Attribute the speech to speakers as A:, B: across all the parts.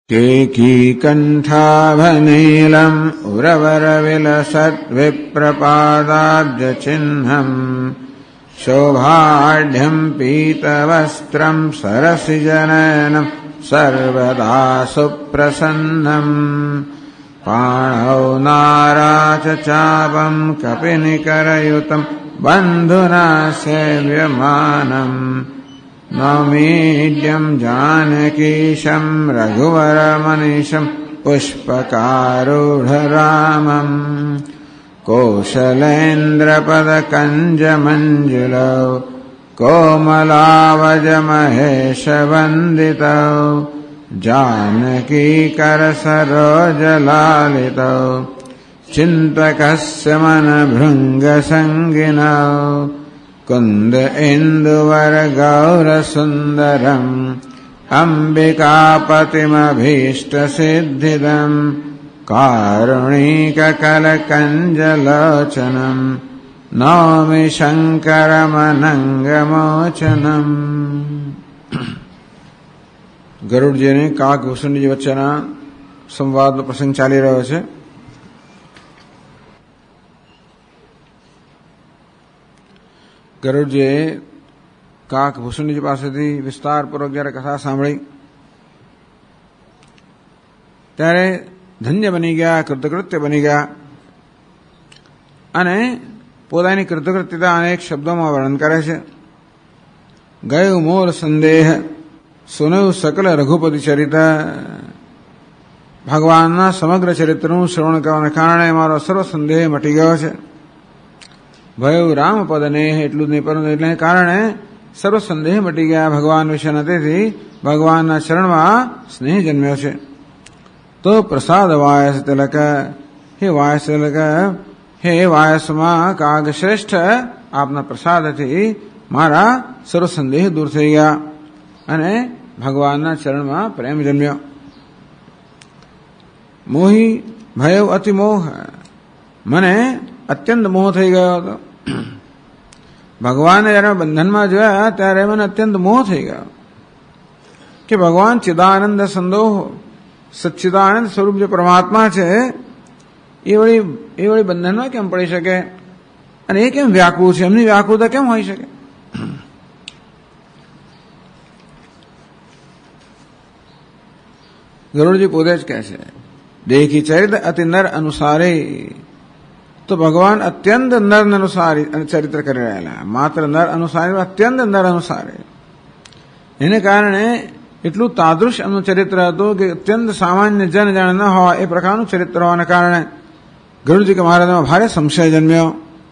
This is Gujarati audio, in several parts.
A: केकीकण्ठाभनीलम् उरवरविलसद्विप्रपादाब्जचिह्नम् शोभाढ्यम् पीतवस्त्रम् सरसिजनयनम् सर्वदा सुप्रसन्नम् पाणौ नाराचचापम् कपिनिकरयुतम् बन्धुना सेव्यमानम् नौमीड्यम् जानकीशम् रघुवरमनीशम् पुष्पकारूढरामम् कोशलेन्द्रपदकञ्जमञ्जुलौ कोमलावजमहेशवन्दितौ जानकीकरसरोजलालितौ चिन्तकस्य मनभृङ्गसङ्गिनौ कुन्द इन्दुवरगौरसुन्दरम् अम्बिकापतिमभीष्टसिद्धिदम् कारुणिककलकञ्जलोचनम् नौमि शङ्करमनङ्गमोचनम्। ગરુડજીને કાકભૂષણજી વચ્ચેના સંવાદનો પ્રસંગ ચાલી રહ્યો છે. ગરુડજીએ કાકભૂષણજી પાસેથી વિસ્તારપૂર્વક જયારે કથા સાંભળી ત્યારે ધન્ય બની ગયા, કૃતકૃત્ય બની ગયા અને પોતાની કૃતકૃત્યતા અનેક શબ્દોમાં વર્ણન કરે છે. ગયું મોર સંદેહ સુનયું સકલ રઘુપતિ ચરિત. ભગવાનના સમગ્ર ચરિત્રનું શ્રવણ કરવાને કારણે મારો સર્વ સંદેહ મટી ગયો છે. ભયું રામપદને એટલું જ નહીં પરંતુ એટલે કારણે સર્વ સંદેહ મટી ગયા ભગવાન વિશેના. તેથી ભગવાનના ચરણમાં સ્નેહ જન્મ્યો છે. તો પ્રસાદ વાયસ તિલક, હે વાયસ તિલક, હે વાયસમાં કાગ શ્રેષ્ઠ, આપના પ્રસાદથી મારા સર્વ સંદેહ દૂર થઈ ગયા અને ભગવાનના ચરણમાં પ્રેમ જન્મ્યો. મોહી ભયવ અતિ મોહ, મને અત્યંત મોહ થઈ ગયો હતો. ભગવાનને જયારે બંધનમાં જોયા ત્યારે મને અત્યંત મોહ થઈ ગયો કે ભગવાન ચિદાનંદ સંદોહ, સચ્ચિદાનંદ સ્વરૂપ જે પરમાત્મા છે એ વળી બંધનમાં કેમ પડી શકે અને એ કેમ વ્યાકુળ છે, એમની વ્યાકુળતા કેમ હોઈ શકે. ગરુડજી પોતે જ કહે છે, દેખી ચરિત્ર અતિ નર અનુસારે. તો ભગવાન અત્યંત નર અનુસારી ચરિત્ર કરી રહેલા, માત્ર નર અનુસારી, અત્યંત નર અનુસારી. એને કારણે એટલું તાદૃશ એમનું ચરિત્ર હતું કે અત્યંત સામાન્ય જન જાણ ન હોય એ પ્રકારનું ચરિત્ર હોવાને કારણે ગરુડજી કે મહારાજમાં ભારે સંશય જન્મ્યો.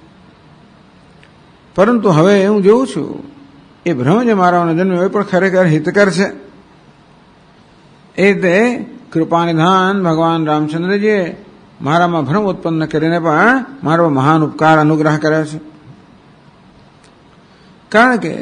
A: પરંતુ હવે હું જોઉં છું એ ભ્રમ જે મારાઓને જન્મ્યો એ પણ ખરેખર હિતકર છે. એ રીતે કૃપાનિધાન ભગવાન રામચંદ્રજીએ મારામાં ભ્રમ ઉત્પન્ન કરીને પણ મારો મહાન ઉપકાર અનુગ્રહ કર્યો છે. કારણ કે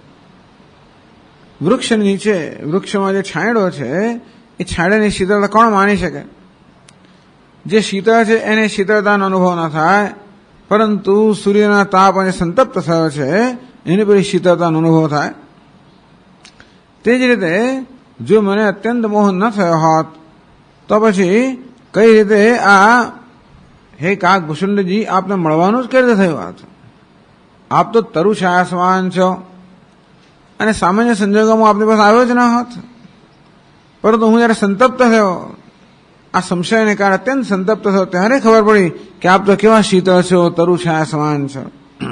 A: વૃક્ષની નીચે, વૃક્ષમાં જે છાંયડો છે એ છાંયડાની શીતળતા કોણ માણી શકે? જે શીતળ છે એને શીતળતાનો અનુભવ ન થાય, પરંતુ સૂર્યના તાપ અને સંતપ્ત થયો છે એની પછી શીતળતાનો અનુભવ થાય. તે જ રીતે જો મને અત્યંત મોહ ન થયો હોત તો પછી કઈ રીતે આ હે કાકભૂષણજી આપને મળવાનું જ કઈ રીતે થયું હોત? આપ તો તરુ છાયાસમાન છો અને સામાન્ય સંજોગોમાં આપની પાસે આવ્યો જ ન હોત. પરંતુ હું જયારે સંતપ્ત થયો, આ સંશયને કારણે અત્યંત સંતપ્ત થયો, ત્યારે ખબર પડી કે આપ તો કેવા શીતળ છો, તરુ છાયાસમાન છો.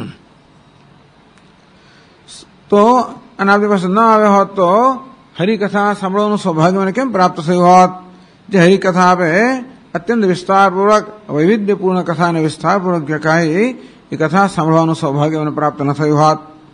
A: તો અને આપની પાસે ન આવ્યો હોત તો હરિકથા સાંભળવાનું સૌભાગ્ય મને કેમ પ્રાપ્ત થયું હોત? જે હરિકથા આપે અત્યંત વિસ્તારપૂર્વક, વૈવિધ્યપૂર્ણ કથા અને વિસ્તારપૂર્વક કહી એ કથા સાંભળવાનું સૌભાગ્ય મને પ્રાપ્ત ન થયું હોત.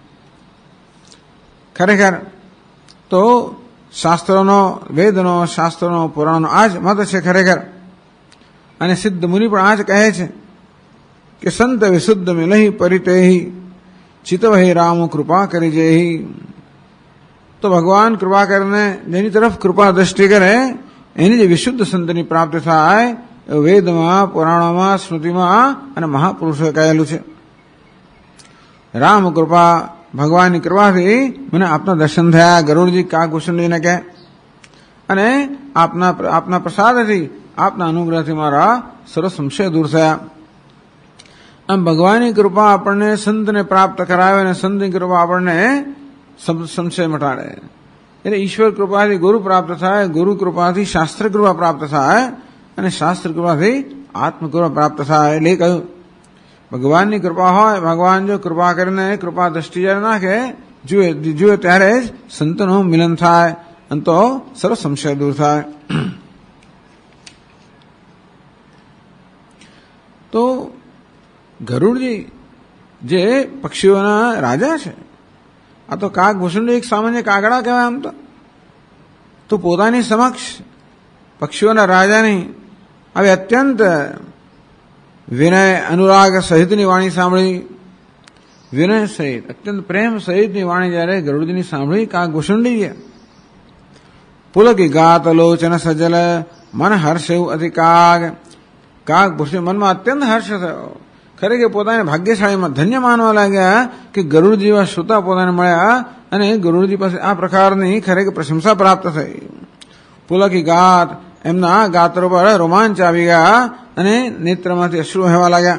A: ખરેખર તો શાસ્ત્રોનો, વેદનો, શાસ્ત્રોનો, પુરાણનો આ જ મત છે ખરેખર. અને સિદ્ધ મુનિ પણ આ જ કહે છે કે સંત વિશુદ્ધ મિલહી પરિતેહી ચિતવહી રામ કૃપા કરી જેહી. તો ભગવાન કૃપા કરીને જેની તરફ કૃપા દ્રષ્ટિ કરે એની જે વિશુદ્ધ સંતની પ્રાપ્તિ થાય એ વેદમાં, પુરાણોમાં, સ્મૃતિમાં અને મહાપુરુષોએ કહેલું છે. રામ કૃપા, ભગવાનની કૃપાથી મને આપના દર્શન થયા. ગરુડજી કાકભૂષણજીને કહે અને આપના પ્રસાદથી આપના અનુગ્રહથી મારા સર્વ સંશય દૂર થયા. આમ ભગવાનની કૃપા આપણને સંતને પ્રાપ્ત કરાવે અને સંતની કૃપા આપણને સંશય મટાડે. એટલે ઈશ્વર કૃપાથી ગુરુ પ્રાપ્ત થાય, ગુરુ કૃપાથી શાસ્ત્ર કૃપા પ્રાપ્ત થાય અને શાસ્ત્ર કૃપાથી આત્મકૃપા પ્રાપ્ત થાય. એટલે કહ્યું ભગવાનની કૃપા હોય, ભગવાન જો કૃપા કરીને કૃપા દ્રષ્ટિ જ્યારે નાખે જુએ ત્યારે જ સંતનું મિલન થાય અને તો સર્વ સંશય દૂર થાય. તો ગરુડજી જે પક્ષીઓના રાજા છે, આ તો કાગભૂષણ એક સામાન્ય કાગડા કહેવાય. આમ તો પોતાની સમક્ષ પક્ષીઓના રાજાની હવે અત્યંત વિનય અનુરાગ સહિતની વાણી સાંભળી, વિનય સહિત અત્યંત પ્રેમ સહિતની વાણી જયારે ગરુડજીની સાંભળી કાગભૂષણજીએ, પુલકી ગાત લોચન સજલ મન હર્ષ એવું અતિ કાગભૂષણ મનમાં અત્યંત હર્ષ થયો. ખરેખર પોતાને ભાગ્યશાળીમાં ધન્ય માનવા લાગ્યા કે ગરુડજી જેવા શ્રોતા પોતાને મળ્યા અને ગરુડજી પાસે આ પ્રકારની ખરેખર પ્રશંસા પ્રાપ્ત થઈ. પુલકી ગાત એમના ગાત્રો પર રોમાંચ આવી ગયા અને નેત્રમાંથી અશ્રુ વહેવા લાગ્યા.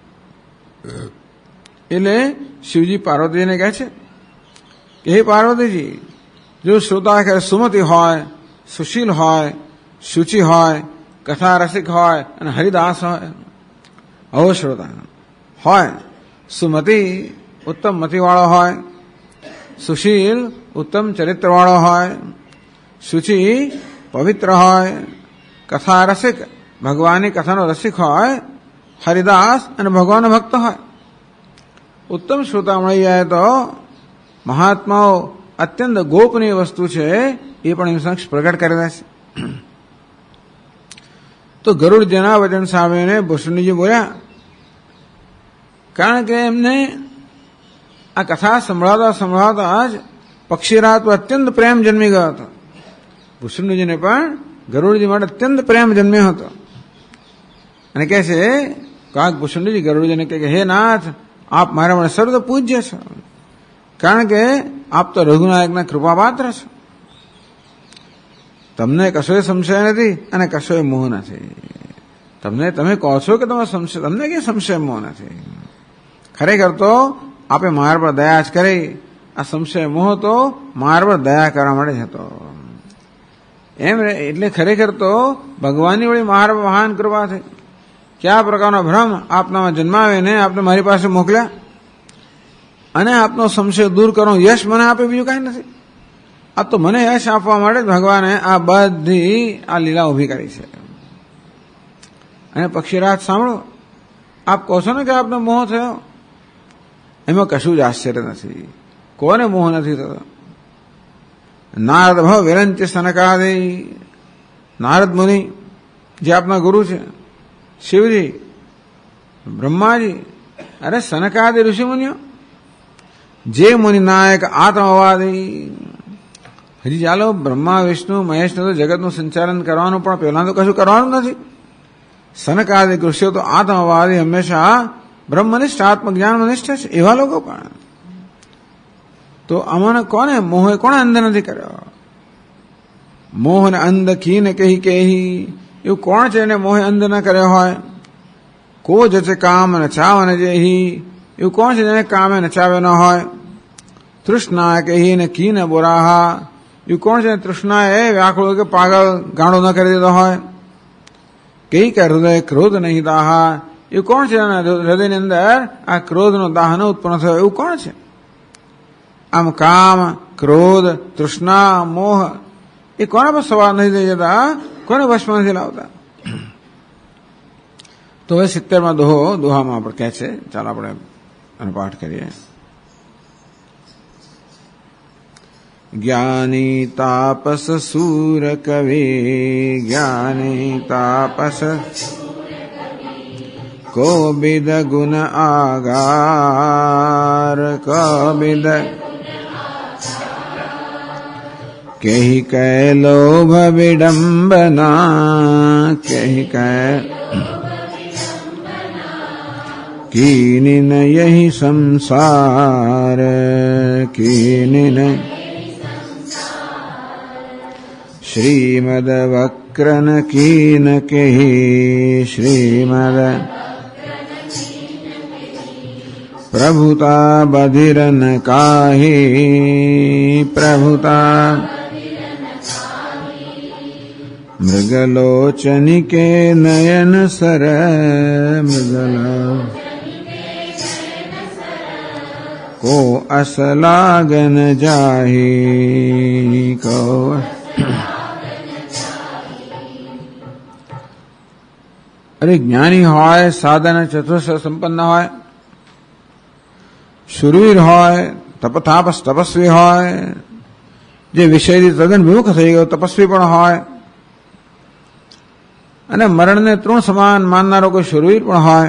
A: એટલે શિવજી પાર્વતીજીને કહે છે કે હે પાર્વતીજી, જો શ્રોતા સુમતી હોય, સુશીલ હોય, શુચિ હોય, કથા રસિક હોય અને હરિદાસ હોય, આવો શ્રોતા હોય, સુમતી ઉત્તમ મતિવાળો હોય, સુશીલ ઉત્તમ ચરિત્રવાળો હોય, શુચિ પવિત્ર હોય, કથા રસિક ભગવાનની કથાનો રસિક હોય, હરિદાસ અને ભગવાનનો ભક્ત હોય. ઉત્તમ શ્રોતા મળી જાય તો મહાત્માઓ અત્યંત ગોપનીય વસ્તુ છે એ પણ એમ સમક્ષ પ્રગટ કરી દે છે. તો ગરુડજીના વચન સાંભળીને ભૂષણજી બોલ્યા, કારણ કે એમને આ કથા સંભળાવતા જ પક્ષીરાજ પર અત્યંત પ્રેમ જન્મી ગયો હતો. ભૂષણજીને પણ ગરુડજી માટે અત્યંત પ્રેમ જન્મ્યો હતો. અને કહે છે કાગભૂષણજી ગરુડજીને કહે કે હે નાથ, આપ મારા માટે સર્વ પૂજ્ય છો, કારણ કે આપ તો રઘુનાયકના કૃપાપાત્ર છો. તમને કશોય સંશય નથી અને કશોય મોહ નથી. તમે કહો છો કે તમારો સંશય, તમને કે સંશય મોહ નથી. ખરેખર તો આપે મારા પર દયા જ કરી. આ સંશય મોહ તો મારા પર દયા કરવા માટે જ હતો. એમ એટલે ખરેખર તો ભગવાનની વળી મારા પર મહાન કૃપા થઈ. કયા પ્રકારનો ભ્રમ આપનામાં જન્માવીને આપને મારી પાસે મોકલ્યા અને આપનો સંશય દૂર કરવાનો યશ મને આપે, બીજું કાંઈ નથી. આ તો મને યશ આપવા માટે ભગવાને આ બધી આ લીલા ઉભી કરી છે. અને પક્ષીરાજ સાંભળો, આપ કહો છો ને કે આપનો મોહ થયો, એમાં કશું જ આશ્ચર્ય નથી. કોને મોહ નથી થતો? નારદ ભવ વિરંચિ સનકાદિ, નારદ મુનિ જે આપના ગુરુ છે, શિવજી, બ્રહ્માજી, અરે સનકાદિ ઋષિ મુનિઓ, જે મુનિ નાયક આત્મવાદી. હજી ચાલો બ્રહ્મા વિષ્ણુ મહેશ તો જગતનું સંચાલન કરવાનું, પણ પહેલા તો કશું કરવાનું નથી. સનકાદિક ઋષિઓ તો આત્મવાદી, હંમેશા બ્રહ્મનિષ્ઠ આત્મજ્ઞાન નિષ્ઠ છે. એવા લોકો પણ તો આમાં કોને મોહે કોને અંધ નથી કર્યો? મોહને અંધ કીને કહી એવું કોણ છે એને મોહે અંધ ન કર્યો હોય? કો જશે કામ નચાવ ને જેહી, એવું કોણ છે જેને કામે નચાવ્યો ન હોય? તૃષ્ણા કહી ને કી ને બોરાહા, એવું કોણ છે તૃષ્ણાએ વ્યાકુળ કે પાગલ ગાંડો ન કરી દીધો હોય? કઈ કે હૃદય ક્રોધ નહીં દાહા, એવું કોણ છે હૃદયની અંદર આ ક્રોધનો દાહ ન ઉત્પન્ન થયો? એવું કોણ છે? આમ કામ, ક્રોધ, તૃષ્ણા, મોહ એ કોના પર સવાર નથી થઈ જતા, કોને વશમાં નથી લાવતા? તો હવે 70માં દોહામાં આપણે કહે છે, ચાલો આપણે એનો પાઠ કરીએ. જ્ઞાની તાપસ સૂર કવિ, જ્ઞાની તાપસ કોબિદ ગુણ આગાર, કોબિદ કહી કહે લોભ વિડંબના, કહી કહે कीनिन यही संसार, कीनिन श्रीमद वक्रन कीन केहि श्रीमद प्रभुता बधिरन काहि प्रभुता मृगलोचनिके नयन सर मृगलो को असलागन जाहि को अरे ज्ञानी होय साधन चतुर्थ संपन्न होय शूरवीर होय तपस्वी होय जे विषयથી તદ્દન વિમુખ થઈ ગયો તપસ્વી પણ હોય અને મરણને તૃણ સમાન માનનારો કોઈ શૂરવીર પણ હોય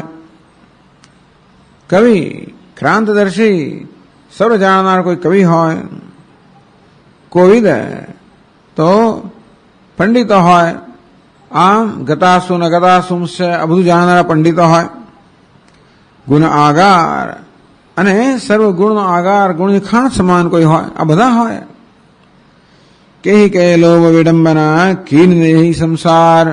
A: કવિ ક્રાંતદર્શી સર્વ જાણનાર કોઈ કવિ હોય કોવિદ તો પંડિતો હોય આમ ગતાસુ ને ગતાસુંશે આ બધું જાણનારા પંડિતો હોય ગુણ આગાર અને સર્વ ગુણનો આગાર ગુણની ખાણ સમાન કોઈ હોય આ બધા હોય કેહી કહે લોભ વિડંબના કીન દેહી સંસાર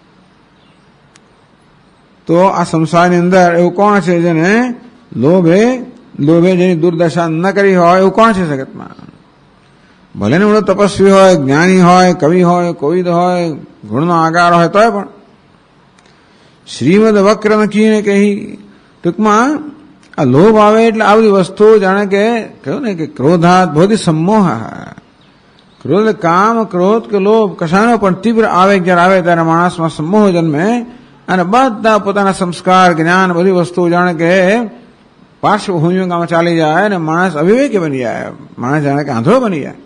A: તો આ સંસારની અંદર એવું કોણ છે જેને લોભે જેની દુર્દશા ન કરી હોય એવું કોણ છે જગતમાં ભલે ને એવડો તપસ્વી હોય જ્ઞાની હોય કવિ હોય કોવિદ હોય ગુણનો આગાર હોય તોય પણ શ્રીમદ વક્ર નકીને કહી ટૂંકમાં આ લોભ આવે એટલે આ બધી વસ્તુ જાણે કે કહ્યું ને કે ક્રોધાત ભવતિ સમોહ ક્રોધ કામ ક્રોધ કે લોભ કશાનો પણ તીવ્ર આવેગ જ્યારે આવે ત્યારે માણસમાં સમોહ જન્મે અને બધા પોતાના સંસ્કાર જ્ઞાન બધી વસ્તુ જાણે કે પાર્શ્વભૂમિમાં ચાલી જાય અને માણસ અવિવેકી બની જાય માણસ જાણે કે આંધળો બની જાય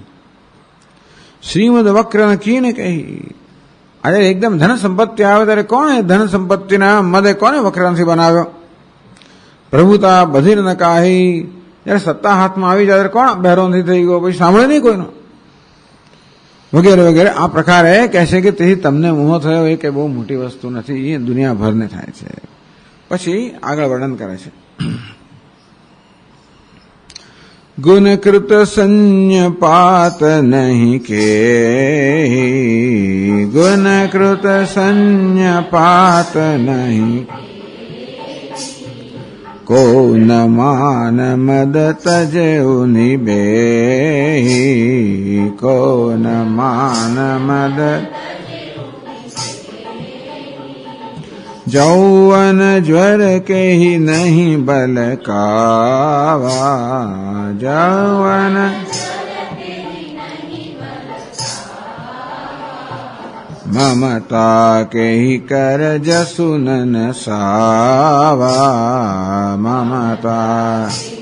A: શ્રીમદ વક્ર નકીને કહી આજે એકદમ ધન સંપત્તિ આવે ત્યારે કોણે ધન સંપત્તિના મદે કોને વક્રંથી બનાવ્યો પ્રભુતા બધિર ન કાહી જયારે સત્તા હાથમાં આવી જાય ત્યારે કોણ બહેરોથી થઈ ગયો પછી સાંભળે નહીં કોઈનો વગેરે વગેરે આ પ્રકારે કહેશે કે તેથી તમને મોહ થયો એ કે બહુ મોટી વસ્તુ નથી એ દુનિયાભરને થાય છે પછી આગળ વર્ણન કરે છે ગુણકૃત સંયપાત નહીં કે ગુણકૃત સંયપાત નહીં કો ન માન મદ તજેઉ નિબેહી કો ન માન મદ જૌવન જ્વર કેહી નહીં બલ કાવા જૌવન મમતા કેહી કર જસુનન સાવા મમતા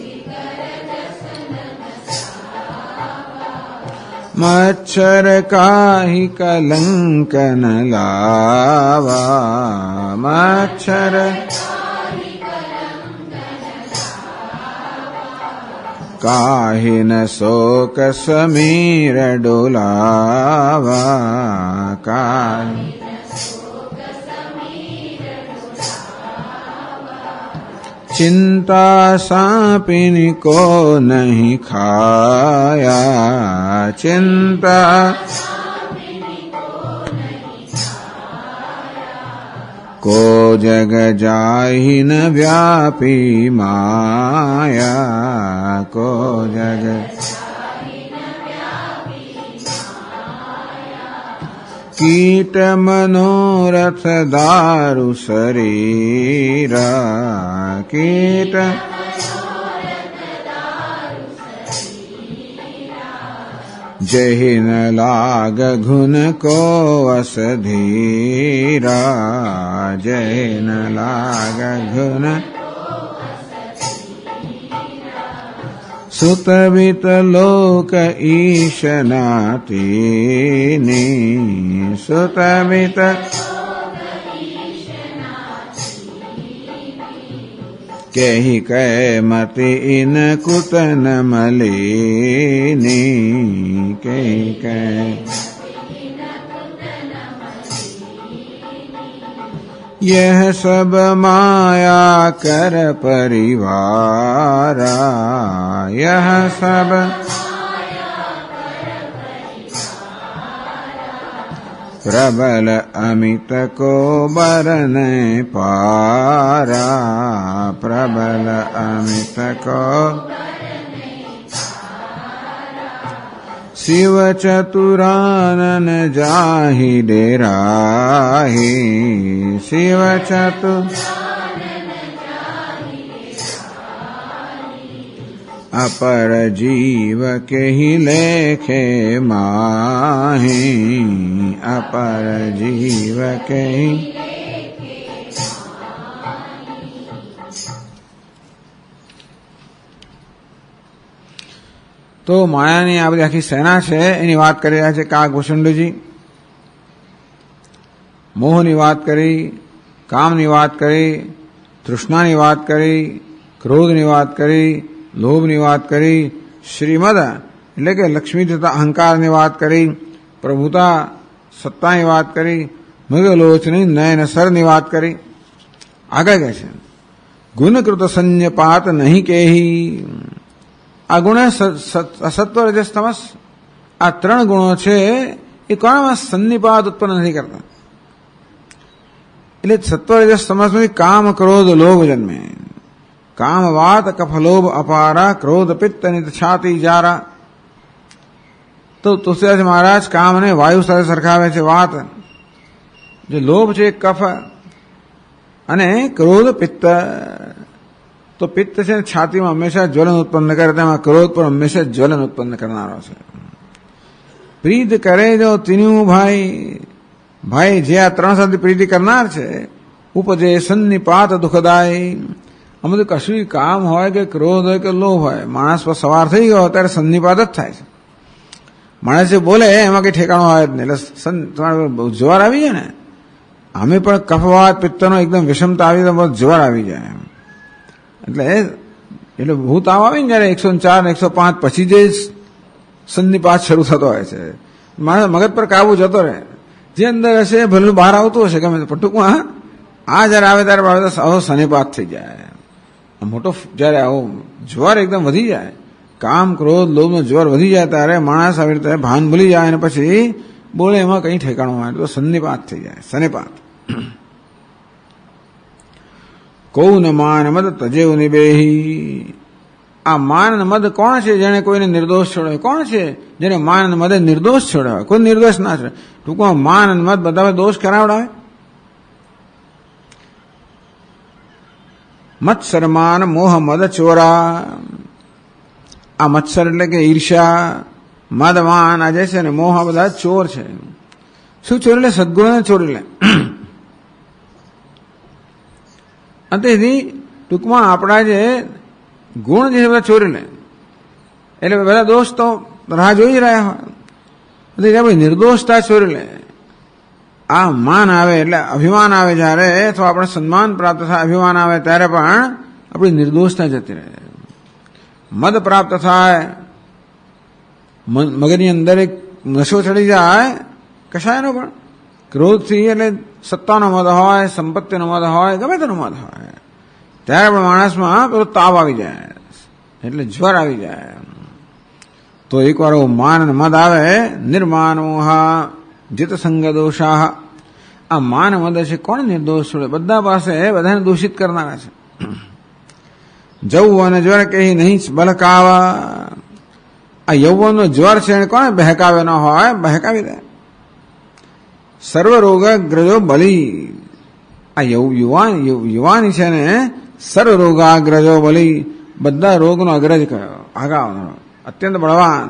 A: મચ્છર કાહી કલંક ન લાવા મચ્છર કાહી ન શોક સમીર ડોલાવા કાહી चिंता सापिनी को नहीं खाया चिंता को जग जाहि न व्यापी माया को जग कीट मनोरथ दारु शरीरा कीट जहि न लाग घुन को असधीरा जहि न लाग घुन सुतवित लोक ईशनातीनि सुतवित केहि कै मति इन कुतन मलिनी केहि कै यह सब माया कर परिवारा यह सब प्रबल अमित को बरन पारा, प्रबल अमित को शिव चतुरानन जाहि डेराहि, शिव चतुर अपर जीव के ही लेखे माहि, अपर जीव के ही। તો માયાની આ બધી આખી સેના છે એની વાત કરી રહ્યા છે કાગભૂષણજી. મોહની વાત કરી, કામની વાત કરી, તૃષ્ણાની વાત કરી, ક્રોધની વાત કરી, લોભની વાત કરી, શ્રીમદ એટલે કે લક્ષ્મી તથા અહંકારની વાત કરી, પ્રભુતા સત્તાની વાત કરી, મૃગલોચની નયન સરની વાત કરી. આગળ કહે છે ગુણકૃત સંન્યપાત નહીં કેહી. આ ગુણ સત્વ રજસ તમસ આ ત્રણ ગુણો છે એ કોનામાં સન્નિપાત ઉત્પન્ન નથી કરતા. એટલે સત્વ રજસ તમસમાંથી કામ ક્રોધ લોભ જન્મે. કામ વાત કફલોભ અપારા, ક્રોધ પિત્ત નિત છાતી જારા. તો તુલસીદાસ મહારાજ કામને વાયુ સાથે સરખાવે છે. વાત જે લોભ છે કફ અને ક્રોધ પિત્ત. તો પિત્ત છે છાતીમાં હંમેશા જ્વલન ઉત્પન્ન કરે, તેમાં ક્રોધ પણ હંમેશા જ્વલન ઉત્પન્ન કરનારો છે. પ્રીત કરે જો તીનું ભાઈ જે આ ત્રણ સાથે પ્રીતિ કરનાર છે, ઉપજે સન્નિપાત દુઃખદાય. આમાં તો કશું કામ હોય કે ક્રોધ હોય કે લોભ હોય, માણસ પર સવાર થઈ ગયો ત્યારે સન્નિપાત જ થાય છે. માણસ જે બોલે એમાં કઈ ઠેકાણો હોય જ નહીં. એટલે તમારે જ્વર આવી જાય ને, અમે પણ કફવાત પિત્તનો એકદમ વિષમતા આવી તો જ્વર આવી જાય. એટલે ભૂત આવે ને જયારે 104 105 પછી જે સન્નિપાત શરૂ થતો હોય છે, માણસ મગજ પર કાબુ જતો રહે. જે અંદર હશે ભલે બહાર આવતું હશે ગમે પણ ટૂંકમાં આ જયારે આવે ત્યારે આવો સન્નિપાત થઈ જાય. મોટો જયારે આવો જ્વર એકદમ વધી જાય, કામ ક્રોધ લોભનો જ્વર વધી જાય ત્યારે માણસ આવી રીતે ભાન ભૂલી જાય અને પછી બોલે એમાં કઈ ઠેકાણું હોય તો સન્નિપાત થઈ જાય. સન્નિપાત કૌ ન માન મદ તજેવ નિબેહી. આ માન મદ કોણ છે જેને કોઈને નિર્દોષ છોડ્યો? કોણ છે જેને માન મદે નિર્દોષ છોડ્યો? કોઈ નિર્દોષ ના છોડે. ટૂંકમાં માન મદ બધા દોષ કરાવડાવે. મત્સર માન મોહ મદ ચોરા. આ મત્સર એટલે કે ઈર્ષા, મદ માન આ જે છે ને મોહ આ બધા ચોર છે. શું ચોરી લે? સદગુણને ચોરી લે. તેથી ટૂંકમાં આપણા જે ગુણ જે બધા ચોરી લે. એટલે બધા દોષ તો રાહ જોઈ જ રહ્યા હોય. આપણી નિર્દોષતા ચોરી લે. આ માન આવે એટલે અભિમાન આવે જયારે, અથવા આપણે સન્માન પ્રાપ્ત થાય અભિમાન આવે ત્યારે પણ આપણી નિર્દોષતા જતી રહે. મદ પ્રાપ્ત થાય, મગજની અંદર એક નશો ચડી જાય કશાયનો પણ. ક્રોધથી એટલે સત્તાનો મદ હોય, સંપત્તિનો મદ હોય, ગમે તેનો મદ હોય, ત્યારે પણ માણસમાં પેલો તાવ આવી જાય, એટલે જ્વર આવી જાય. તો એકવાર માન મદ આવે, નિર્માન મોહા જીત સંગ દોષા. આ માન મદ છે કોણ નિર્દોષ છોડે? બધા પાસે બધાને દૂષિત કરનારા છે. જૌવન જ્વર કહી નહીં બલકાવા. આ યૌવનનો જ્વર છે એને કોને બહેકાવે ન હોય, બહેકાવી દે. સર્વ રોગ ગ્રજો બલી. આ યુવાની છે ને સર્વ રોગાગ્રજો બલી. બધા રોગનો અગ્રજ કયો, આગાવાનો, અત્યંત બળવાન.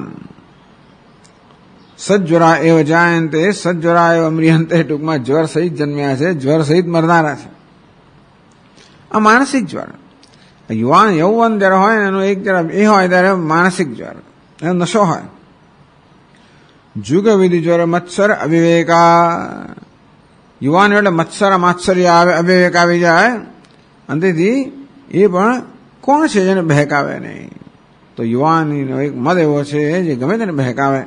A: સજ્વરા એવ જાયંતે સજ્વરા એવ મ્રિયંતે. ટૂંકમાં જ્વર સહિત જન્મ્યા છે, જ્વર સહિત મરનારા છે. આ માનસિક જ્વર. યૌવન જયારે હોય ને એનું એક જરા એ હોય ત્યારે માનસિક જ્વર, એનો નશો હોય. જુગ વિધિ જ્વર મત્સર અવિવેકા. યુવાન એટલે મત્સર માત્સર્ય આવે, અવિવેક આવી જાય. અંતેથી એ પણ કોણ છે જેને બહેકાવે નહીં? તો યુવાનીનો એક મદ એવો છે જે ગમે તેને બહેકાવે.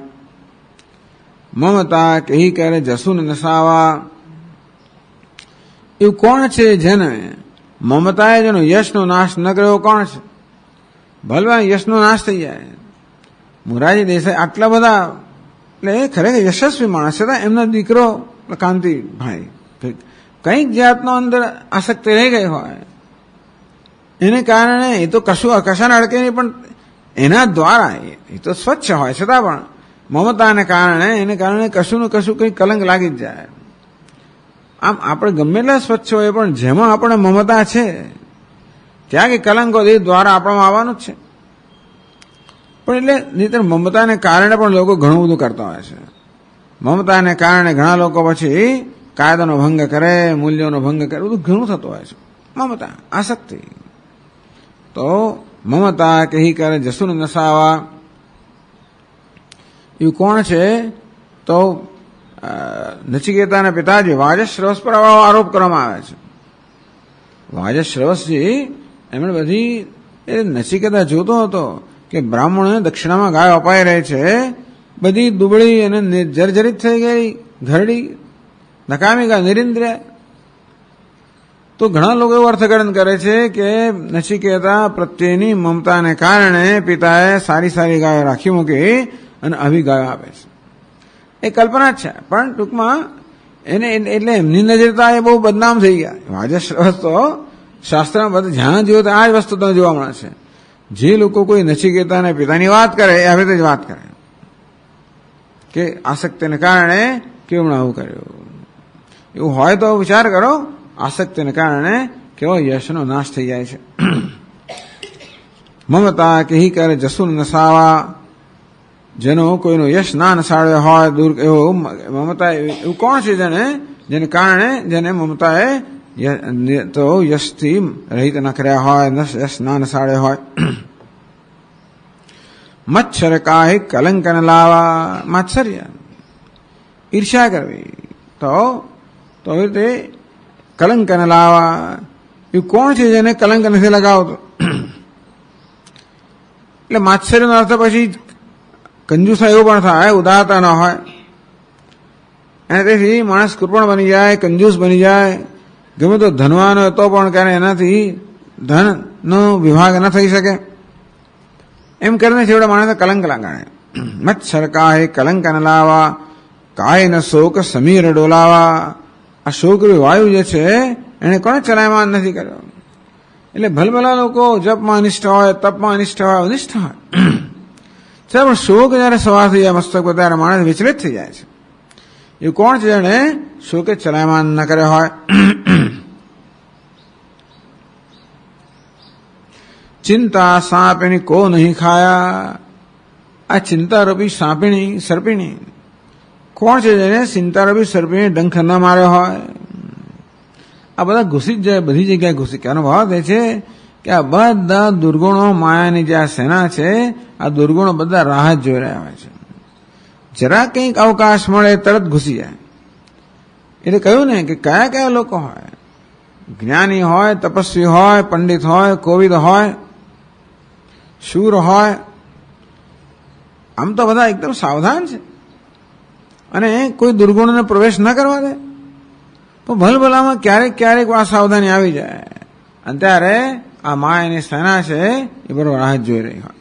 A: મમતા કહી કરે જસુન નસાવા. એવું કોણ છે જેને મમતાએ જેનો યશનો નાશ ન કર્યો? કોણ છે? ભલવા યશનો નાશ થઈ જાય. મોરારજી દેસાઈ આટલા બધા એટલે ખરેખર યશસ્વી માણસ હતા. એમનો દીકરો કાંતિભાઈ કંઈક જાતનો અંદર આસક્તિ રહી ગઈ હોય એને કારણે એ તો કશાને અડકે નહીં, પણ એના દ્વારા એ તો સ્વચ્છ હોય છતાં પણ મમતાને કારણે એને કારણે કશું ને કશું કંઈ કલંક લાગી જ જાય. આમ આપણે ગમે એટલા સ્વચ્છ હોય પણ જેમાં આપણે મમતા છે ત્યાં કે કલંકો એ દ્વારા આપણામાં આવવાનું જ છે. પણ એટલે નહીંતર મમતાને કારણે પણ લોકો ઘણું બધું કરતા હોય છે. મમતાને કારણે ઘણા લોકો પછી કાયદાનો ભંગ કરે, મૂલ્યોનો ભંગ કરે, બધું ઘણું થતું હોય છે. મમતા, આસક્તિ. તો મમતા કહી કરે જસુન નસાવા, એવું કોણ છે? તો નચિકેતાના પિતાજી વાજશ્રવસ પર આરોપ કરવામાં આવે છે. વાજશ્રવસજી એમણે બધી નચિકેતા જોતો હતો કે બ્રાહ્મણોને દક્ષિણામાં ગાય અપાઈ રહી છે, બધી દુબળી અને જર્જરિત થઈ ગઈ, ઘરડી, નકામી ગાય, નિરિંદ્ર. તો ઘણા લોકો એવું અર્થઘટન કરે છે કે નચિકેતા પ્રત્યેની મમતાને કારણે પિતાએ સારી સારી ગાયો રાખી મૂકી અને આવી ગાયો આપે છે. એ કલ્પના જ છે, પણ ટૂંકમાં એને એટલે એમની નજરતા એ બહુ બદનામ થઈ ગયા. વાજશ્રવસ તો શાસ્ત્રમાં બધું જ્યાં જોયો તો આ જ વસ્તુ તમને જોવા મળે છે. જે લોકો કોઈ નચિકેતાને પિતાની વાત કરે એ આવી રીતે જ વાત કરે કે આસક્તિને કારણે કેવું આવું કર્યું. એવું હોય તો વિચાર કરો, આસક્તિને કારણે કેવો યશનો નાશ થઈ જાય છે. મમતા કહી કરે જસુન નસાવા, જેનો કોઈનો યશ ના નસાડ્યો હોય, દૂર એવો મમતા એવું કોણ છે જેને કારણે જેને મમતાએ તો યશથી રહિત ન કર્યા હોય, યશ ના નસાડ્યો હોય. મચ્છર કાહે કલંકન લાવા, માત્સર્ય, ઈર્ષ્યા કરવી. તો એ રીતે કલંકન લાવા, એ કોણ છે જેને કલંક નથી લગાવતો? એટલે માત્સર્યનો અર્થ પછી કંજૂસા એવું પણ થાય, ઉદારતા ન હોય. અને તેથી માણસ કૃપણ બની જાય, કંજૂસ બની જાય. ગમે તો ધનવાન હોય તો પણ ક્યારે એનાથી ધનનો વિભાગ ન થઈ શકે એમ કરીને છેવડે માણસને કલંક લાગાડે. મચ્છર કાહે કલંક ન લાવા, કાય ન શોક સમીર ડોલાવા. આ શોકરૂપી વાયુ જે છે એને કોણે ચલાયમાન નથી કર્યો? એટલે ભલભલા લોકો જપમાં અનિષ્ઠ હોય, તપમાં અનિષ્ઠ હોય, અનિષ્ઠ હોય, પણ શોક જયારે સવાર થઈ જાય મસ્તક પર ત્યારે માણસ વિચલિત થઈ જાય છે. એ કોણ છે જેને શોકે ચલાયમાન ન કર્યો હોય? ચિંતા સાપીણી કો નહીં ખાયા. આ ચિંતારૂપી સાપીણી, સર્પિણી કોણ છે જેને ચિંતારૂપી સર્પિણી ડંખ ન માર્યો હોય? આ બધા ઘૂસી જ જાય, બધી જગ્યાએ ઘૂસી. કહેવાનો ભાવ એ છે કે આ બધા દુર્ગુણો, માયાની જે આ સેના છે, આ દુર્ગુણો બધા રાહ જ જોઈ રહ્યા હોય છે. જરા કંઈક અવકાશ મળે તરત ઘૂસી જાય. એટલે કહ્યું ને કે કયા કયા લોકો હોય, જ્ઞાની હોય, તપસ્વી હોય, પંડિત હોય, કોવિદ હોય, શૂર હોય, આમ તો બધા એકદમ સાવધાન છે અને કોઈ દુર્ગુણોને પ્રવેશ ન કરવા દે. પણ ભલભલામાં ક્યારેક ક્યારેક આ સાવધાની આવી જાય અને ત્યારે આ માયાની સેના છે એ બરોબર રાહ જોઈ રહી હોય.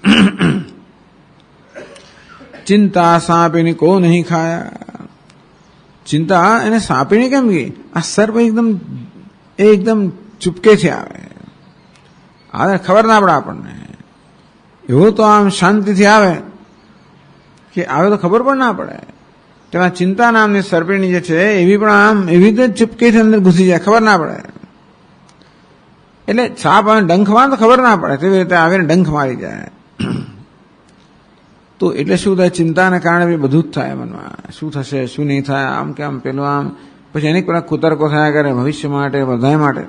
A: ચિંતા સાપીણી કો નહીં ખાયા. ચિંતા એને સાપીણી કેમ ગઈ? આ સર્પ એકદમ ચૂપકેથી આવે, ખબર ના પડે આપણને. એવું તો આમ શાંતિથી આવે કે આવે તો ખબર પણ ના પડે. તેમાં ચિંતા નામની સર્પિણી જે છે એવી પણ આમ એવી રીતે ચૂપકેથી અંદર ઘૂસી જાય, ખબર ના પડે. એટલે સાપ આવે ડંખ મારે તો ખબર ના પડે, તેવી રીતે આવીને ડંખ મારી જાય. તો એટલે શું થાય? ચિંતાને કારણે બધું જ થાય મનમાં. શું થશે, શું નહીં થાય, આમ કે આમ પેલું આમ. પછી અનેક બધા કુતર્કો થયા કરે ભવિષ્ય માટે, બધા માટે.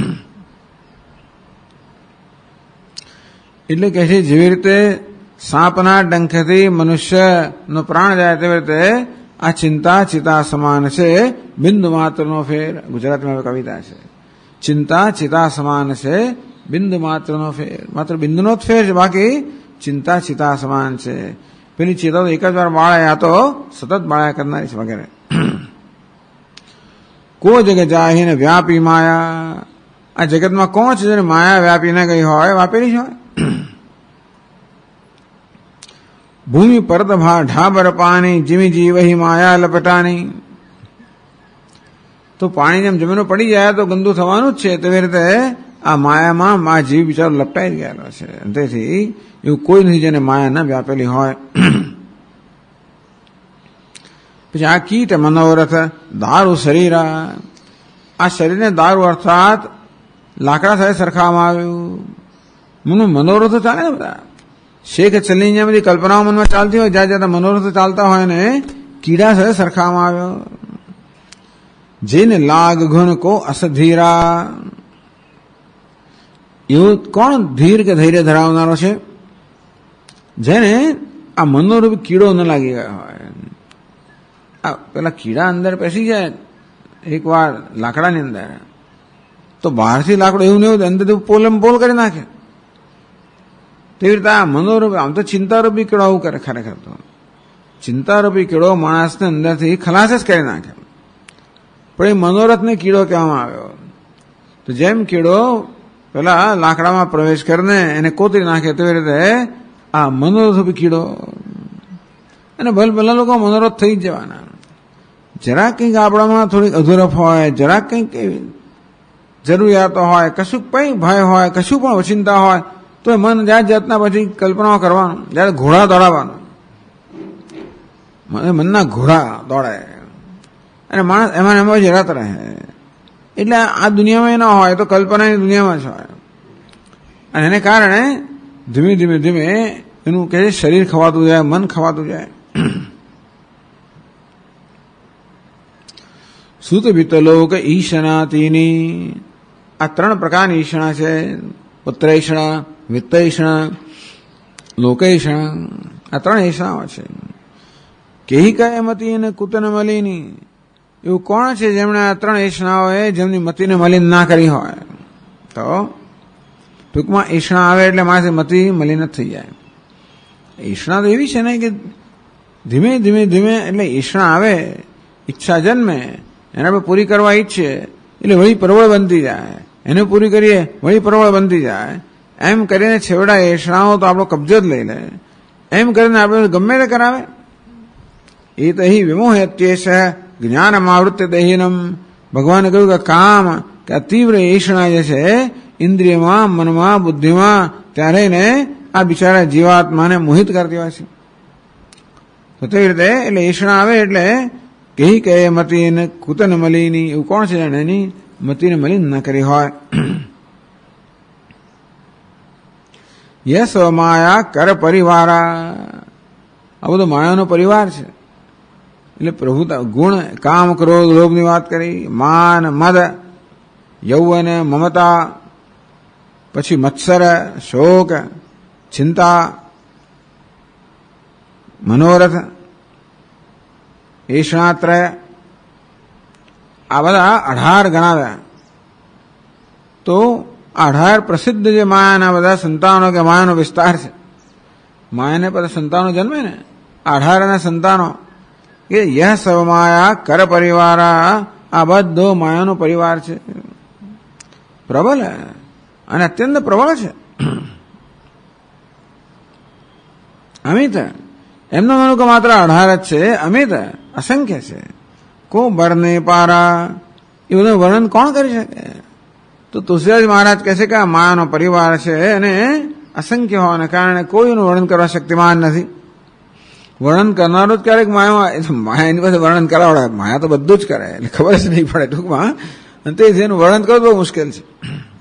A: એટલે કહે છે જેવી રીતે સાપના ડંખથી મનુષ્યનો પ્રાણ જાય તેવી રીતે આ ચિંતા ચિતા સમાન છે, બિંદુ માત્રનો ફેર. ગુજરાતમાં કવિતા છે, ચિંતા ચિતા સમાન છે, બિંદુ માત્રનો ફેર. માત્ર બિંદુનો જ ફેર છે, બાકી ચિંતા ચિતા સમાન છે. પેલી ચિતા તો એક જ વાર બાળાય, આ તો સતત બાળાયા કરનારી છે વગેરે. કો જગ જાહીને વ્યાપી માયા. આ જગતમાં કોણ છે જેને માયા વ્યાપી ન ગઈ હોય, વાપેલી જ હોય. ભૂમિ પરત ઢાબર પાણી જીવી જીવહી માયા લપટાની. તો પાણી જેમ જમીનો પડી જાય તો ગંદુ થવાનું જ છે. તેવી રીતે આ માયામાં આ જીવ બિચારો લપટાઈ ગયેલો છે. તેથી એવું કોઈ નથી જેને માયા ન વ્યાપેલી હોય. પછી આ કીટ મનોરથ દારૂ શરીર, આ શરીરને દારૂ અર્થાત લાકડા સાથે સરખાવવામાં આવ્યું. મનોરથો ચાલે ને બધા, શેખ ચલની જેમ બધી કલ્પનાઓ મનમાં ચાલતી હોય, જ્યાં જ્યાં મનોરથો ચાલતા હોય ને કીડા સાથે સરખાવવામાં આવ્યો. જેને લાગ ગુણ કો અસધીરા, એવું કોણ ધીર કે ધૈર્ય ધરાવનારો છે? જેને આ મનોરૂપી કીડો ન લાગી ગયો હોય. આ પેલા કીડા અંદર પેસી જાય એક વાર લાકડાની અંદર, તો બહારથી લાકડું એવું નહીં હોય, અંદરથી પોલમ પોલ કરી નાખે. તેવી રીતે આ મનોરૂપી, આમ તો ચિંતારૂપી કીડો આવું કરે. ખરેખર તો ચિંતારૂપી કીડો માણસને અંદરથી ખલાસ જ કરી નાખે. પણ એ મનોરથને કીડો કહેવામાં આવ્યો. તો જેમ કીડો પેલા લાકડામાં પ્રવેશ કરીને એને કોતરી નાખે, તેવી રીતે આ મનોરથ કીડો. અને ભલે પેલા લોકો મનોરથ થઈ જ જવાના. જરાક કંઈક આપણામાં થોડીક અધૂરપ હોય, જરાક કંઈક જરૂરિયાતો હોય, કશું કંઈ ભય હોય, કશું પણ ઓચિંતા હોય, તો મન જાત જાતના પછી કલ્પનાઓ કરવાનું, જ્યારે ઘોડા દોડાવવાનું, મનના ઘોડા દોડે અને માણસ એમાં એમાં જરાત રહે. એટલે આ દુનિયામાં એ ના હોય તો કલ્પનાની દુનિયામાં જ હોય. અને એને કારણે ધીમે ધીમે ધીમે એનું કહે છે શરીર ખવાતું જાય, મન ખવાતું જાય. સુત વિતલોક ઈશનાતીની, આ ત્રણ પ્રકારની ઈષણા છે. પુત્રઈષણા, વિત્તઈષણા, લોકઈષણા, આ ત્રણ ઈષણાઓ છે. કેહી કાય મતી અને કુતન મલિની, એવું કોણ છે જેમણે આ ત્રણ ઈષણાઓએ જેમની મતીને મલિન ના કરી હોય? તો ટૂંકમાં ઈષણા આવે એટલે માણસે મતી મલિન જ થઈ જાય. ઈષણા તો એવી છે ને કે ધીમે ધીમે ધીમે, એટલે ઈષણા આવે, ઈચ્છા જન્મે, એને આપણે પૂરી કરવા ઈચ્છીએ એટલે વળી પ્રબળ બનતી જાય, એને પૂરી કરીએ વળી પ્રબળ બનતી જાય. એમ કરીને છેવડા ઈષણાઓ તો આપણો કબજો જ લઈ લે. એમ કરીને આપણે ગમે તે કરાવે. એ તો અહીં વિમોહત્યેશ જ્ઞાનમ આવૃત્ય દેહીનમ. ભગવાને કહ્યું કે કામ, કે આ તીવ્ર ઈષણા જે છે ઇન્દ્રિયમાં, મનમાં, બુદ્ધિમાં, ત્યારે ને આ બિચારા જીવાત્માને મોહિત કરતી હોય છે. તો તેવી રીતે એટલે ઈષણા આવે એટલે કહી કે મતીને કુતન મલિની, એવું કોણ છે જેને એની મતીને મલિન ન કરી હોય? યસ માયા કર પરિવારા, આ બધો માયાનો પરિવાર છે. એટલે પ્રભુતા ગુણ, કામ, ક્રોધ, લોભની વાત કરી, માન, મદ, યૌવન, મમતા, પછી મત્સર, શોક, ચિંતા, મનોરથ, ઈષણાત્રય, આ બધા 18 ગણાવ્યા. તો 18 પ્રસિદ્ધ જે માયાના બધા સંતાનો કે માયાનો વિસ્તાર છે. માયાને બધા સંતાનો જન્મે ને 18 સંતાનો, કે યહ સવ માયા કર પરિવારા, આ બધો માયાનો પરિવાર છે. પ્રબળ અને અત્યંત પ્રબળ છે. અમિત, એમનો માનું કે માત્ર 18 જ છે, અમિત અસંખ્ય છે. કો બરને પારા, એ બધું વર્ણન કોણ કરી શકે? તો તુલસીદાસ મહારાજ કહે છે કે આ માયાનો પરિવાર છે અને અસંખ્ય હોવાને કારણે કોઈનું વર્ણન કરવા શક્તિમાન નથી. વર્ણન કરનારો જ ક્યારેક માયા એની પાસે વર્ણન કરાવડે. માયા તો બધું જ કરે એટલે ખબર જ નહીં પડે ટૂંકમાં. અને તેથી એનું વર્ણન કરવું બહુ મુશ્કેલ છે.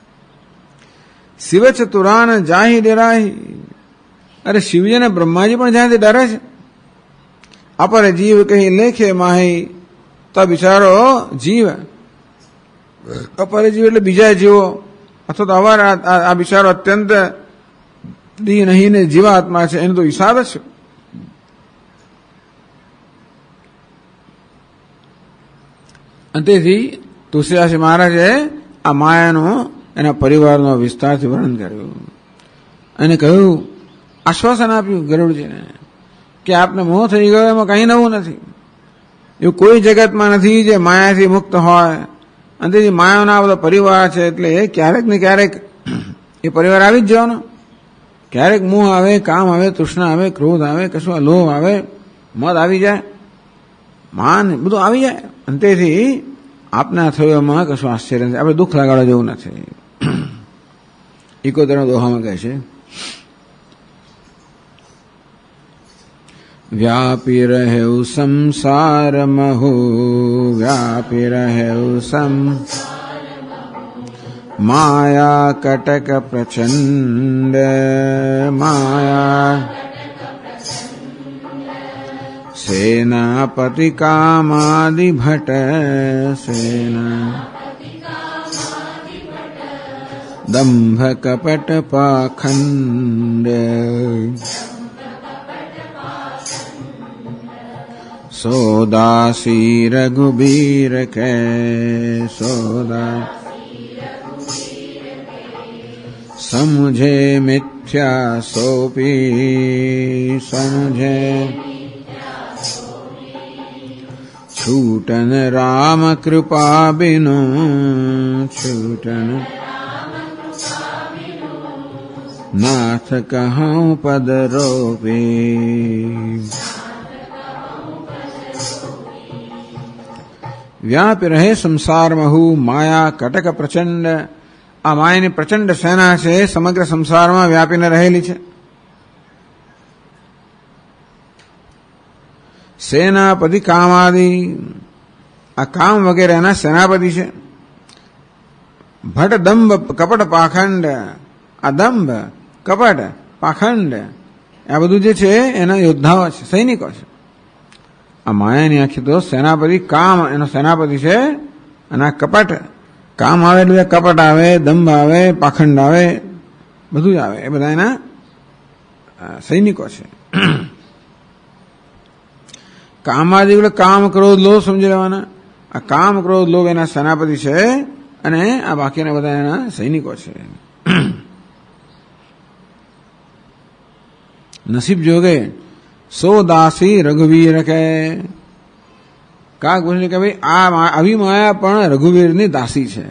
A: શિવ ચતુરાન જાહી ડરાહી, અરે શિવજી અને બ્રહ્માજી પણ જ્યાંથી ડરે છે. અપર જીવ કહી લેખે માહી, તો બિચારો જીવ, અપર જીવ એટલે બીજા જીવો, અથવા તો અવાર આ બિચારો અત્યંત નહીં ને જીવાત્મા છે, એનો તો હિસાબ જ છે. અને તેથી તુલસીદાસ મહારાજે આ માયાનો એના પરિવારનો વિસ્તારથી વર્ણન કર્યું અને કહ્યું, આશ્વાસન આપ્યું ગરુડજીને કે આપને મોહ થઈ ગયો, એમાં કંઈ નવું નથી. એવું કોઈ જગતમાં નથી જે માયાથી મુક્ત હોય. અને તેથી માયાનો આ બધો પરિવાર છે, એટલે ક્યારેક ને ક્યારેક એ પરિવાર આવી જ જવાનો. ક્યારેક મોહ આવે, કામ આવે, તૃષ્ણા આવે, ક્રોધ આવે, કશું લોભ આવે, મદ આવી જાય, માન બધું આવી જાય. અને તેથી આપને આ થયું એમાં કશું આશ્ચર્ય નથી, આપણે દુઃખ લગાડવા જેવું નથી. 71 દોહામાં કહે છે, વ્યાપી રહેવું સંસાર મહુ, વ્યાપી રહેવું માયા કટક પ્રચંડ, માયા સેનાપતિ કામાદિ ભટ્ટ, સેના દંભ કપટ પાખંડ, સોદાસી રઘુબીર કે, સોદા સમુझे મિથ્યા સોપી, સમુझे છૂટન રામ કૃપા બિનુ, છૂટન નાથ કહું પદ રોપી. વ્યાપી રહે સંસાર મહુ, માયા કટક પ્રચંડ. આ માયાની પ્રચંડ સેના છે, સમગ્ર સંસારમાં વ્યાપીને રહેલી છે. સેનાપતિ કામાદિ, આ કામ વગેરેના સેનાપતિ છે. ભટ્ટ દંભ કપટ પાખંડ, આ દંભ કપટ પાખંડ આ બધું જે છે એના યોદ્ધાઓ છે, સૈનિકો છે. આ માયાની આખી તો સેનાપતિ કામ એનો સેનાપતિ છે, અને આ કપટ કામ આવે એટલે કપટ આવે, દંભ આવે, પાખંડ આવે, બધું જ આવે, એ બધા એના સૈનિકો છે. કામાદિ એટલે કામ ક્રોધ લોભ સમજી લેવાના. આ કામ ક્રોધ લોભ એના સેનાપતિ છે, અને આ બાકીના બધા એના સૈનિકો છે. નસીબ જોગે સો દાસી રઘુવીર કે, કાક બોલે કે ભાઈ આ આવી માયા પણ રઘુવીરની દાસી છે.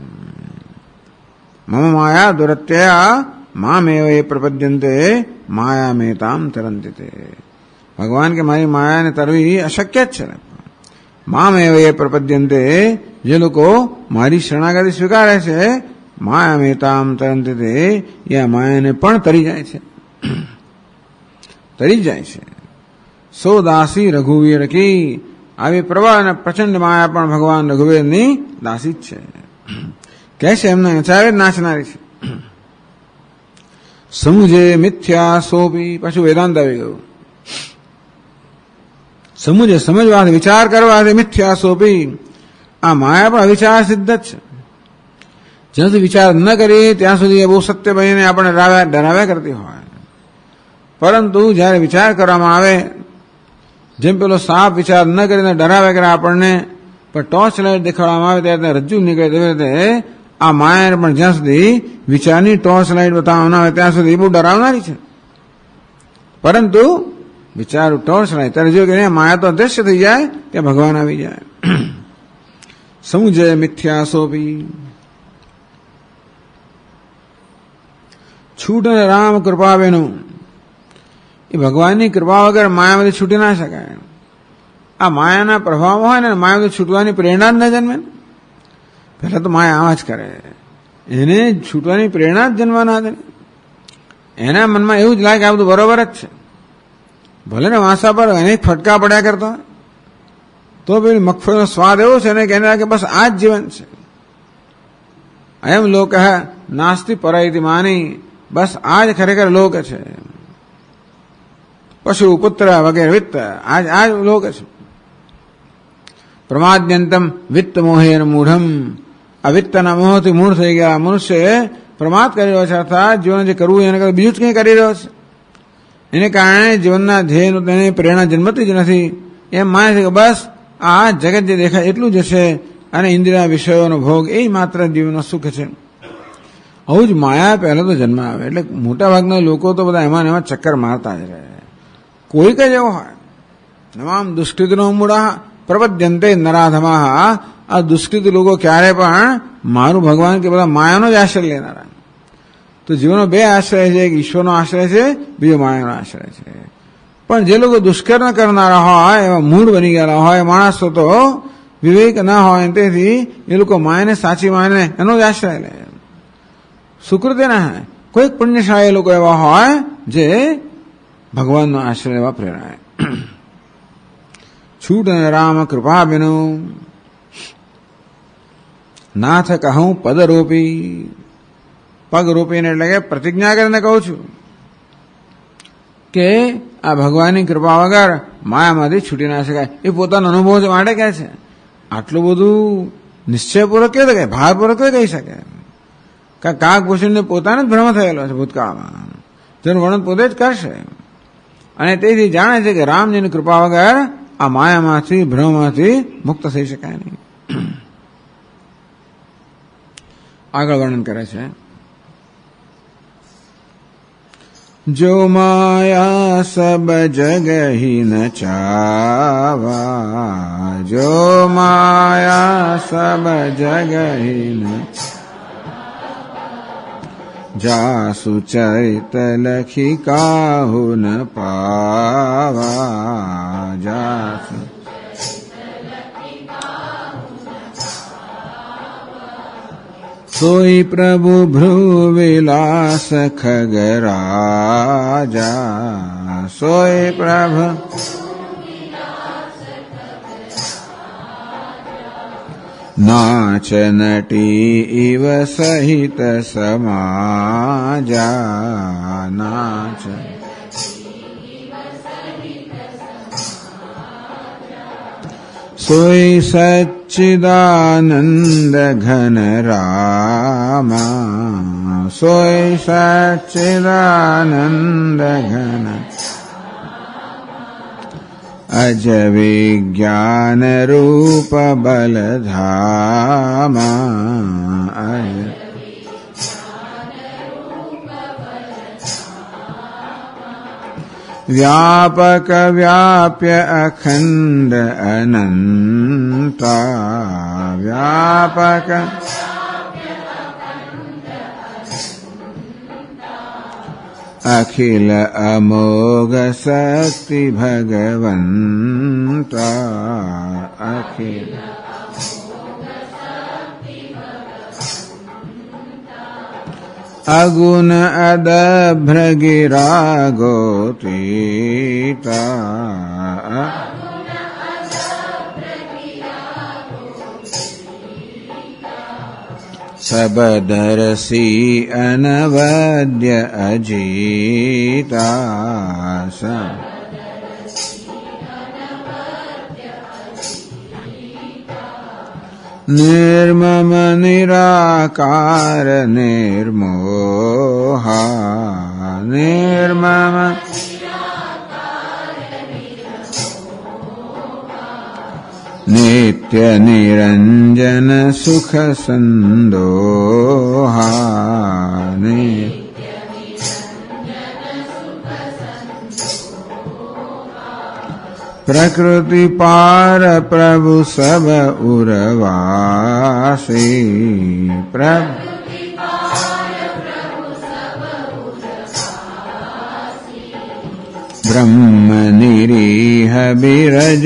A: મમ માયા દુરત્યા મામેવ એ પ્રપદ્યંતે માયા મેતામ તરંતિ તે. ભગવાન કે મારી માયાને તરવી અશક્ય જ છે. મામેવ એ પ્રપદ્યંતે, જે લોકો મારી શરણાગતિ સ્વીકારે છે, માયા મેતામ તરંતિ તે, એ માયાને પણ તરી જાય છે, તરી જાય છે. સો દાસી રઘુવીર કી, આવી પ્રવાહ અને પ્રચંડ માયા પણ ભગવાન રઘુવીરની દાસી જ છે. કે છે એમને ચારે જ નાચનારી છે. સમુझे મિથ્યા સોપી, પાછું વેદાંત આવી ગયું. સમુझे સમજવાથી, વિચાર કરવાથી, મિથ્યા સોપી, આ માયા પણ અવિચાર સિદ્ધ જ છે. જ્યાં સુધી વિચાર ન કરીએ ત્યાં સુધી એ બહુ સત્ય બનીને આપણે ડરાવ્યા કરતી હોય. પરંતુ જયારે વિચાર કરવામાં આવે, જેમ પેલો સાપ વિચાર ન કરીને ડરાવે કરે આપણને, પણ ટોર્ચ લાઇટ દેખાડવામાં આવે ત્યારે રજ્જુ નીકળે, તેવી રીતે આ માયા પણ જ્યાં સુધી વિચારની ટોર્ચ લાઇટ બતાવવામાં આવે ત્યાં સુધી બહુ ડરાવનારી છે. પરંતુ વિચારું ટોર્ચ લાઇટ ત્યારે જો કે માયા તો અદ્રશ્ય થઈ જાય, ત્યાં ભગવાન આવી જાય. સમુझे મિથ્યા સોપી, છૂટ અને રામ કૃપા બેનું, એ ભગવાનની કૃપા વગર માયામાંથી છૂટી ના શકાય. આ માયાના પ્રભાવમાં હોય ને માયામાંથી છૂટવાની પ્રેરણા જ ન જન્મે. પહેલા તો માયા આવા જ કરે, એને છૂટવાની પ્રેરણા જ જન્મ ના દે. એના મનમાં એવું જ લાગે કે આ બધું બરોબર જ છે. ભલે ને વાંસા પર એને ફટકા પડ્યા કરતો હોય તો પેલી મગફળીનો સ્વાદ એવો છે ને કે એને લાગે બસ આ જ જીવન છે. એમ લોક નાસ્તિ પરાઈતિ માની, બસ આ જ ખરેખર લોક છે. પશુ પુત્ર વગેરે વિત્ત, આ લોક છે. પ્રમાદ્યંતમ વિત્ત મોહેન મૂઢમ, આ વિત્તના મોહથી મૂળ થઈ ગયા મનુષ્ય પ્રમાદ કરી રહ્યો છે, અર્થાત જીવન જે કરવું એને કરતા બીજું જ કંઈ કરી રહ્યો છે. એને કારણે જીવનના ધ્યેયનું તેની પ્રેરણા જન્મતી જ નથી. એમ માને છે કે બસ આ જગત જે દેખાય એટલું જ છે, અને ઇન્દ્રિય વિષયોનો ભોગ એ માત્ર જીવનનો સુખ છે. આવું જ માયા પહેલા તો જન્મ આવે એટલે મોટા ભાગના લોકો તો બધા એમાં એમાં ચક્કર મારતા જ રહે. કોઈક જ એવો હોય, તમામ દુષ્કૃતિનો મૂળા પ્રપદ્યંતે નરાધમાહ, આ દુષ્કૃતિ લોકો ક્યારે પણ મારું ભગવાન કે બધા માયાનો જ આશ્રય લેનારા. તો જીવનનો બે આશ્રય છે, એક ઈશ્વરનો આશ્રય છે, બીજો માયાનો આશ્રય છે. પણ જે લોકો દુષ્કર્મ કરનારા હોય, એવા મૂળ બની ગયેલા હોય માણસો, તો વિવેક ના હોય તેથી એ લોકો માયાને સાચી માને એનો જ આશ્રય લે. સુકૃતિ ના હોય. કોઈક પુણ્યશાળી લોકો એવા હોય જે ભગવાનનો આશ્રય એવા પ્રેરાય. છૂટ રામ કૃપા બિનુ નાથ કહું પદરૂપી. પગરૂપીને એટલે કે પ્રતિજ્ઞા કરીને કહું છું કે આ ભગવાનની કૃપા વગર માયામાંથી છૂટી ના શકાય. એ પોતાનો અનુભવ માટે કહે છે. આટલું બધું નિશ્ચયપૂર્વક કેવું કહે, ભારપૂર્વક કહી શકે. કાકભૂષણને પોતાને જ ભ્રમ થયેલો છે ભૂતકાળમાં, જેનું વર્ણન પોતે જ કરશે. અને તેથી જાણે છે કે રામજીની કૃપા વગર આ માયામાંથી ભ્રમમાંથી મુક્ત થઈ શકાય નહીં. આગળ વર્ણન કરે છે. જો માયા સબ જગ હી ન ચાવા, જો માયા સબ જગ હી ન જાસુ ચરિત લખી કાહુ ન પાવા, જાસુ સોઈ પ્રભુ ભ્રુ વિલાસ ખગરાજા, સોઈ પ્રભુ નાચ નટી ઇવ સહિત સમાજા, નાચ સોઈ સચ્ચિદાનંદ ઘન રામા, સોઈ સચ્ચિદાનંદ ઘન અજ વિજ્ઞાન રૂપ બલધામા, વ્યાપક વ્યાપ્ય અખંડ અનંતા, વ્યાપક અખિલ અમોઘ શક્તિ ભગવંતા, અખિલ અગુણ અદભ્ર ગિરા ગોતીતા, સબદરસી અનવદ્ય અજીતા, નિર્મમ નિરાકાર નિર્મોહા, નિર્મમ નિત્ય નિરંજન સુખ સંદોહા, પ્રકૃતિ પાર પ્રભુ સબ ઉરવાસી, બ્રહ્મ નિરીહ બિરજ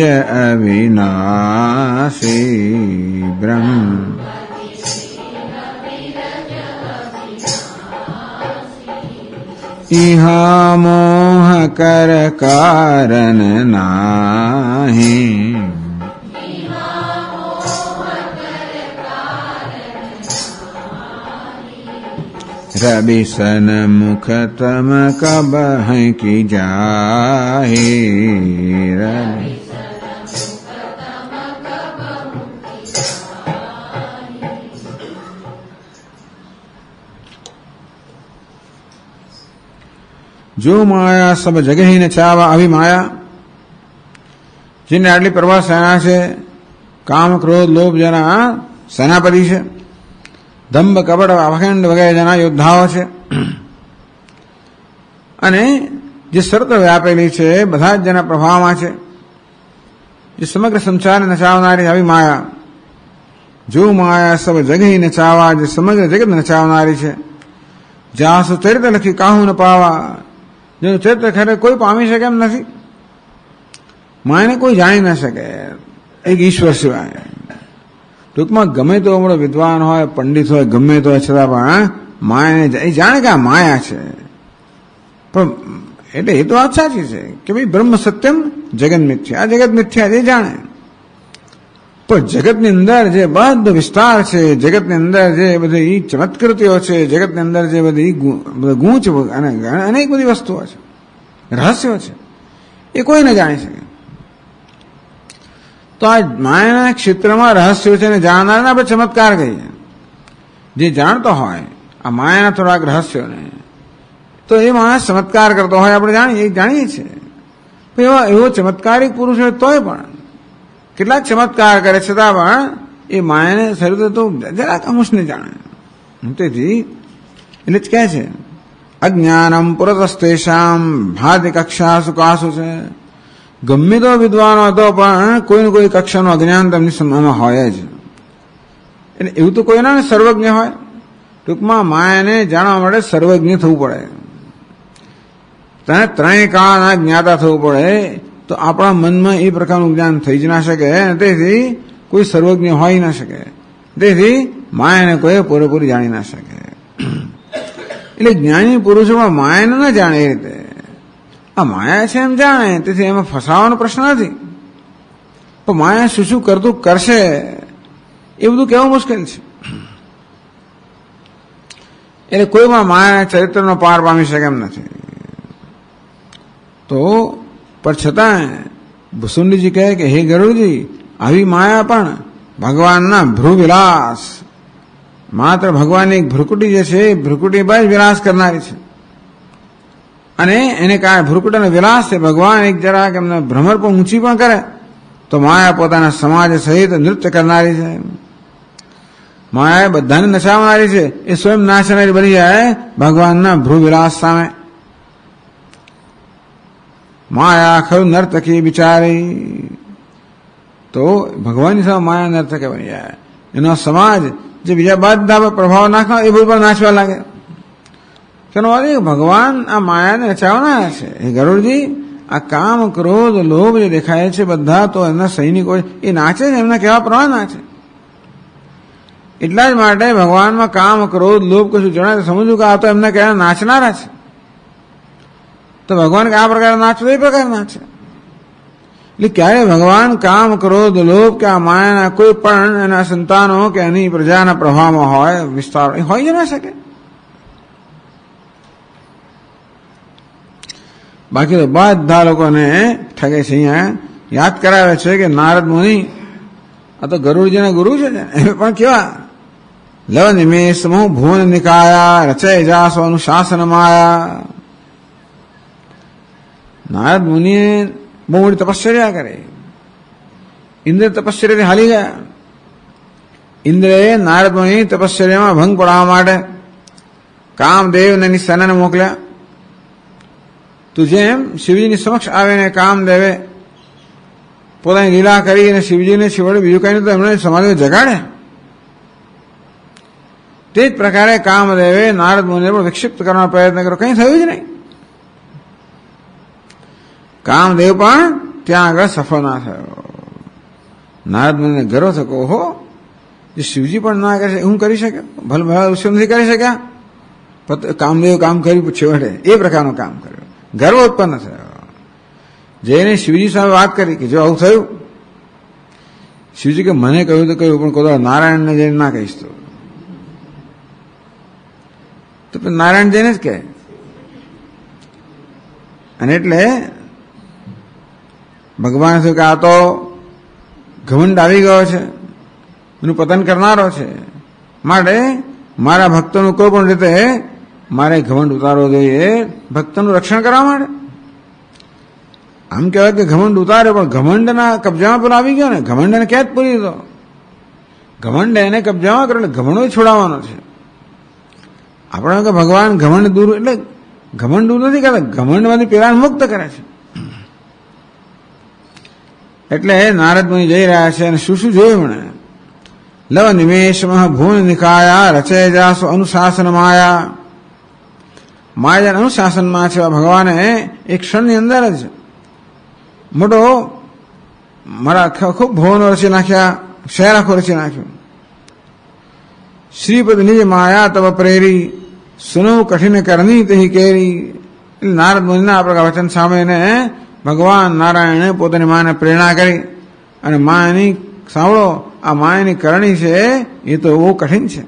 A: અવિનાશી, બ્રહ્મ ઇહા મોહ કર કારણ નાહી, રવિ સન મુખ તમ કબ હૈ કી જાહી, જો માયા સબ જગહી ને ચાવા, આવી માયા જેને આટલી પ્રવાસ સેના છે, કામ ક્રોધ લોભ જેના સેનાપતિ છે, દંભ કપટ અખંડ વગેરે જેના યોદ્ધાઓ છે, અને જે સર્વત્ર વ્યાપેલી છે, બધા જ જેના પ્રભાવમાં છે, જે સમગ્ર સંસારને નચાવનારી આવી માયા. જો માયા સબ જગહી ને ચાવા, જે સમગ્ર જગત નચાવનારી છે. જાસુ ચરિત્ર લખી કાહુ ન પાવા, જેનું ચરિત્ર ખરે કોઈ પામી શકે એમ નથી. માયાને કોઈ જાણી ન શકે એક ઈશ્વર સિવાય. ટૂંકમાં ગમે તો મોટો વિદ્વાન હોય, પંડિત હોય, ગમે તો હોય, છતાં પણ માયાને એ જાણે કે આ માયા છે. પણ એટલે એ તો વાત સાચી છે કે ભાઈ બ્રહ્મ સત્યમ જગત મિથ્યા, આ જગત મિથ્યા એ જાણે. પણ જગતની અંદર જે બધો વિસ્તાર છે, જગતની અંદર જે બધી ચમત્કૃતિઓ છે, જગતની અંદર જે બધી ગૂંચ અને અનેક બધી વસ્તુઓ છે, રહસ્યો છે, એ કોઈ ન જાણી શકે. તો આ માયાના ક્ષેત્રમાં રહસ્યો છે ને જાણનારને આપણે ચમત્કાર કહીએ. જે જાણતો હોય આ માયાના થોડાક રહસ્યોને, તો એ માણસ ચમત્કાર કરતો હોય, આપણે જાણીએ છીએ. એવો ચમત્કારિક પુરુષ હોય તોય પણ કેટલાક ચમત્કાર કરે, છતાં પણ એ માયાને શરૂ તો જરાક અંશને જાણે. તેથી એટલે જ કહે છે અજ્ઞાનમ પુરતસ્તેષામ ભાતિ કક્ષા સુકાસુ છે. ગમે તો વિદ્વાનો હતો પણ કોઈને કોઈ કક્ષાનું અજ્ઞાન તેમની સમયમાં હોય જ. એટલે એવું તો કોઈ ના સર્વજ્ઞ હોય. ટૂંકમાં માયાને જાણવા માટે સર્વજ્ઞ થવું પડે, તને ત્રણેય કાળના જ્ઞાતા થવું પડે. તો આપણા મનમાં એ પ્રકારનું જ્ઞાન થઈ જ ના શકે. તેથી કોઈ સર્વજ્ઞ હોઈ ના શકે. તેથી માયાને કોઈ પૂરેપૂરી જાણી ના શકે. એટલે જ્ઞાની પુરુષોમાં માયાને ન જાણે એ રીતે. આ માયા છે એમ જાણે, તેથી એમાં ફસાવાનો પ્રશ્ન નથી. પણ માયા શું શું કરતું કરશે એ બધું કેવું મુશ્કેલ છે. એટલે કોઈમાં માયા ચરિત્રનો પાર પામી શકે એમ નથી. તો પણ છતાં ભુસુંડીજી કહે કે હે ગરુડજી, આવી માયા પણ ભગવાનના ભ્રુવિલાસ, માત્ર ભગવાનની એક ભ્રુકુટી જે છે એ ભ્રુકુટી પર જ વિલાસ કરનારી છે. અને એને કારણે ભ્રુકુટીનો વિલાસ છે. ભગવાન એક જરાક એમને ભ્રમર પણ ઊંચી પણ કરે તો માયા પોતાના સમાજ સહિત નૃત્ય કરનારી છે. માયા બધાને નચાવનારી છે. એ સ્વયં નાચનારી બની જાય ભગવાનના ભ્રુવિલાસ સામે. માયા ખરું નર્તકી બિચારી. તો ભગવાનની સામે માયા નર્તકી બની જાય. એનો સમાજ જે બીજા બધા પર પ્રભાવ નાખવા એ બધું પર નાચવા લાગે. તેનો અર્થ ભગવાન આ માયાને નચાવનારા છે. એ ગરુડજી, આ કામ ક્રોધ લોભ જે દેખાય છે બધા તો એમના સૈનિકો એ નાચે છે, એમના કેવા પ્રમાણે નાચે. એટલા જ માટે ભગવાનમાં કામ ક્રોધ લોભ કશું જણાય સમજવું કે આ તો એમના કહેવા નાચનારા છે. તો ભગવાન આ પ્રકારે નાચવું એ પ્રકારે નાચે. એટલે ક્યારે ભગવાન કામ ક્રોધ લોભ કે આ માયાના કોઈ પણ એના સંતાનો કે એની પ્રજાના પ્રભાવમાં હોય વિસ્તાર એ હોય જ ના શકે. બાકી તો બધા લોકોને ઠગે છે. અહીંયા યાદ કરાવે છે કે નારદ મુનિ આ તો ગરુડજીના ગુરુ છે ને, એ પણ કેવા લવ નિમેષ ભુવન નિકાયા રચય જાસો અનુશાસન માયા. નારદ મુનિએ બહુ મોટી તપશ્ચર્યા કરી. ઇન્દ્ર તપશ્ચર્યાથી હાલી ગયા. ઇન્દ્રએ નારદ મુનિ તપશ્ચર્યામાં ભંગ પડાવવા માટે કામદેવને એની સેનાને મોકલ્યા. તો જેમ શિવજીની સમક્ષ આવીને કામદેવે પોતાની લીલા કરીને શિવજીને છેવડે બીજું કઈ તો એમણે સમાધિ જગાડ્યા. તે જ પ્રકારે કામદેવે નારદ મુનિને પણ વિક્ષિપ્ત કરવાનો પ્રયત્ન કર્યો, કંઈ થયું જ નહીં. કામદેવ પણ ત્યાં આગળ સફળ ના થયો. નારદ મુનિને ગર્વ થયો, ઓહો, જે શિવજી પણ ના કરે હું કરી શક્યો, ભલે ભલા ઋષિ નથી કરી શક્યા. કામદેવ કામ કર્યું છેવટે એ પ્રકારનું કામ કર્યું. ગર્વ ઉત્પન્ન થયો. જઈને શિવજી સામે વાત કરી કે જો આવું થયું. શિવજી કે મને કહ્યું તો કહ્યું, પણ કોઈ નારાયણને જઈને ના કહીશ તો નારાયણ જઈને જ કહે. અને એટલે ભગવાન શું કે આ તો ઘમંડ આવી ગયો છે, એનું પતન કરનારો છે. માટે મારા ભક્તોનું કોઈ પણ રીતે મારે ઘમંડ ઉતારવો જોઈએ, ભક્તનું રક્ષણ કરવા માટે. આમ કહેવાય કે ઘમંડ ઉતાર્યો, પણ ઘમંડના કબજામાં પેલો આવી ગયો ને, ઘમંડ એને ક્યાં જ પૂરી દીધો. ઘમંડ એને કબજામાં કર્યો એટલે ઘમંડો છોડાવવાનો છે. આપણે કે ભગવાન ઘમંડ દૂર, એટલે ઘમંડ દૂર નથી કરતા, ઘમંડમાંથી પેલા મુક્ત કરે છે. એટલે નારદ મુનિ જઈ રહ્યા છે અને શું શું જોયું મને. લવ નિમેષમાં ભૂન નિકાયા રચય જાસો અનુશાસન માયા. માયા અનુશાસનમાં છે ભગવાને એક ક્ષણની અંદર જ મોટો મારા ખૂબ ભવનો રચી નાખ્યા, શહેર આખો રચી નાખ્યું. શ્રીપદ નિજ માયા તવ પ્રેરી સુનો કઠિન કરની તહી કેરી. નારદ મુનિના આ પ્રકાર વચન સાંભળીને ભગવાન નારાયણે પોતાની માને પ્રેરણા કરી અને માની સાંભળો, આ માયાની કરણી છે એ તો બહુ કઠિન છે.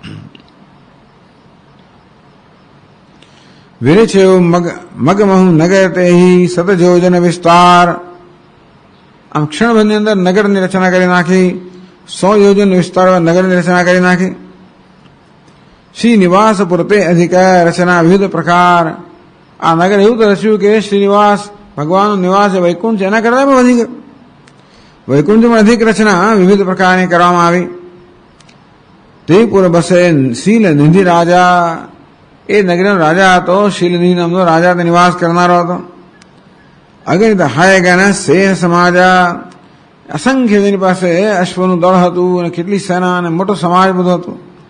A: વિરેછેવ મગમહુ નગર તેહી સતજોજન વિસ્તાર. આમ ક્ષણભરની અંદર નગરની રચના કરી નાખી, 100 યોજન વિસ્તાર નગરની રચના કરી નાખી. શ્રી નિવાસ પુરતે અધિક રચના વિવિધ પ્રકાર. આ નગર એવું તો રચ્યું કે શ્રીનિવાસ ભગવાનનો નિવાસ વૈકુંઠ એના કરતા પણ વધી ગયો. વૈકુંઠમાં અધિક રચના વિવિધ પ્રકારની કરવામાં આવી. તે પુર બસે શીલ નિધિ રાજા. એ નગરનો રાજા હતો, શીલનિધિ નામનો રાજા નિવાસ કરનારો હતો. અગણિત હાય ગણ શેહ સમાજા. અસંખ્ય તેની પાસે અશ્વનું દળ હતું અને કેટલી સેના અને મોટો સમાજ બધો હતો.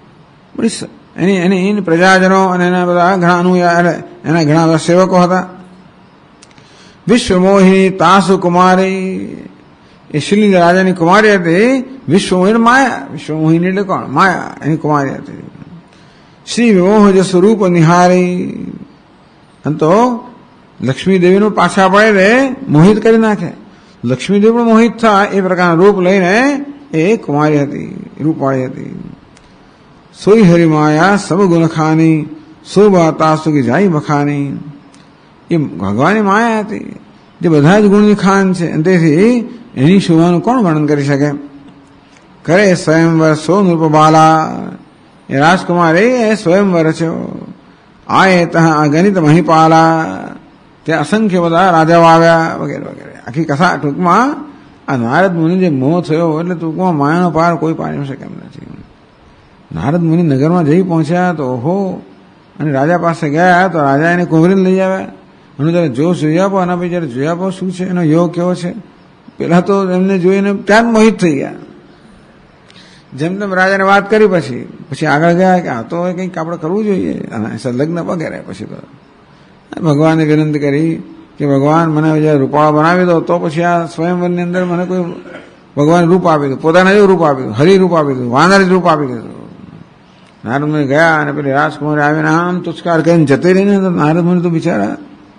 A: એની પ્રજાજનો અને એના બધા ઘણા અનુયાયી, એના ઘણા બધા સેવકો હતા. વિશ્વમોહિની તાસુ કુમારી. એ શિલિંગ રાજાની કુમારી હતી. વિશ્વમોહિની માયા. વિશ્વમોહિની એટલે કોણ? માયા. એની કુમારી હતી. શ્રી વિમોહ જ સ્વરૂપ નિહારી. તો લક્ષ્મી દેવીનું પાછા પડે રે મોહિત કરી નાખે. લક્ષ્મીદેવી પણ મોહિત થાય એ પ્રકારનું રૂપ લઈને એ કુમારી હતી, રૂપવાળી હતી. સોઈ હરિમાયા સબ ગુણ ખાની, શોભા તાસુકી જાય બખાની. એ ભગવાનની માયા હતી જે બધા જ ગુણની ખાન છે. તેથી એની શોભાનું કોણ વર્ણન કરી શકે? કરે સ્વયંવર સો નૃપબાલા. એ રાજકુમારી એ સ્વયંવર છે. આયે તહ અગણિત મહિપાલા. ત્યાં અસંખ્ય બધા રાજાઓ આવ્યા વગેરે વગેરે. આખી કથા ટૂંકમાં આ નારદ મુનિ જે મોહ થયો એટલે ટૂંકમાં માયાનો પાર કોઈ પાડી શકે એમ નથી. નારદ મુનિ નગરમાં જઈ પહોંચ્યા તો ઓહો, અને રાજા પાસે ગયા તો રાજા એને કુંવરીને લઈ આવ્યા. અને જયારે જોશ જોઈ આપો, આના પછી જયારે જોઈ આપો શું છે, એનો યોગ કેવો છે. પેલા તો એમને જોઈને ત્યાં જ મોહિત થઈ ગયા. જેમ તેમ રાજાને વાત કરી, પછી આગળ ગયા કે આ તો કંઈક આપણે કરવું જોઈએ લગ્ન વગેરે. પછી તો ભગવાને વિનંતી કરી કે ભગવાન મને જયારે રૂપાળો બનાવી દો તો પછી આ સ્વયંવરની અંદર મને કોઈ ભગવાન રૂપ આપી દો, પોતાના જેવું રૂપ આપી દો, હરિરૂપ આપી દો, વાનર રૂપ આપી દીધું. નારદ મુનિ ગયા અને પેલી રાજકુમારી આવીને આમ તુસ્કાર કરીને જતી રહીને તો નારદ મુનિ તો બિચારા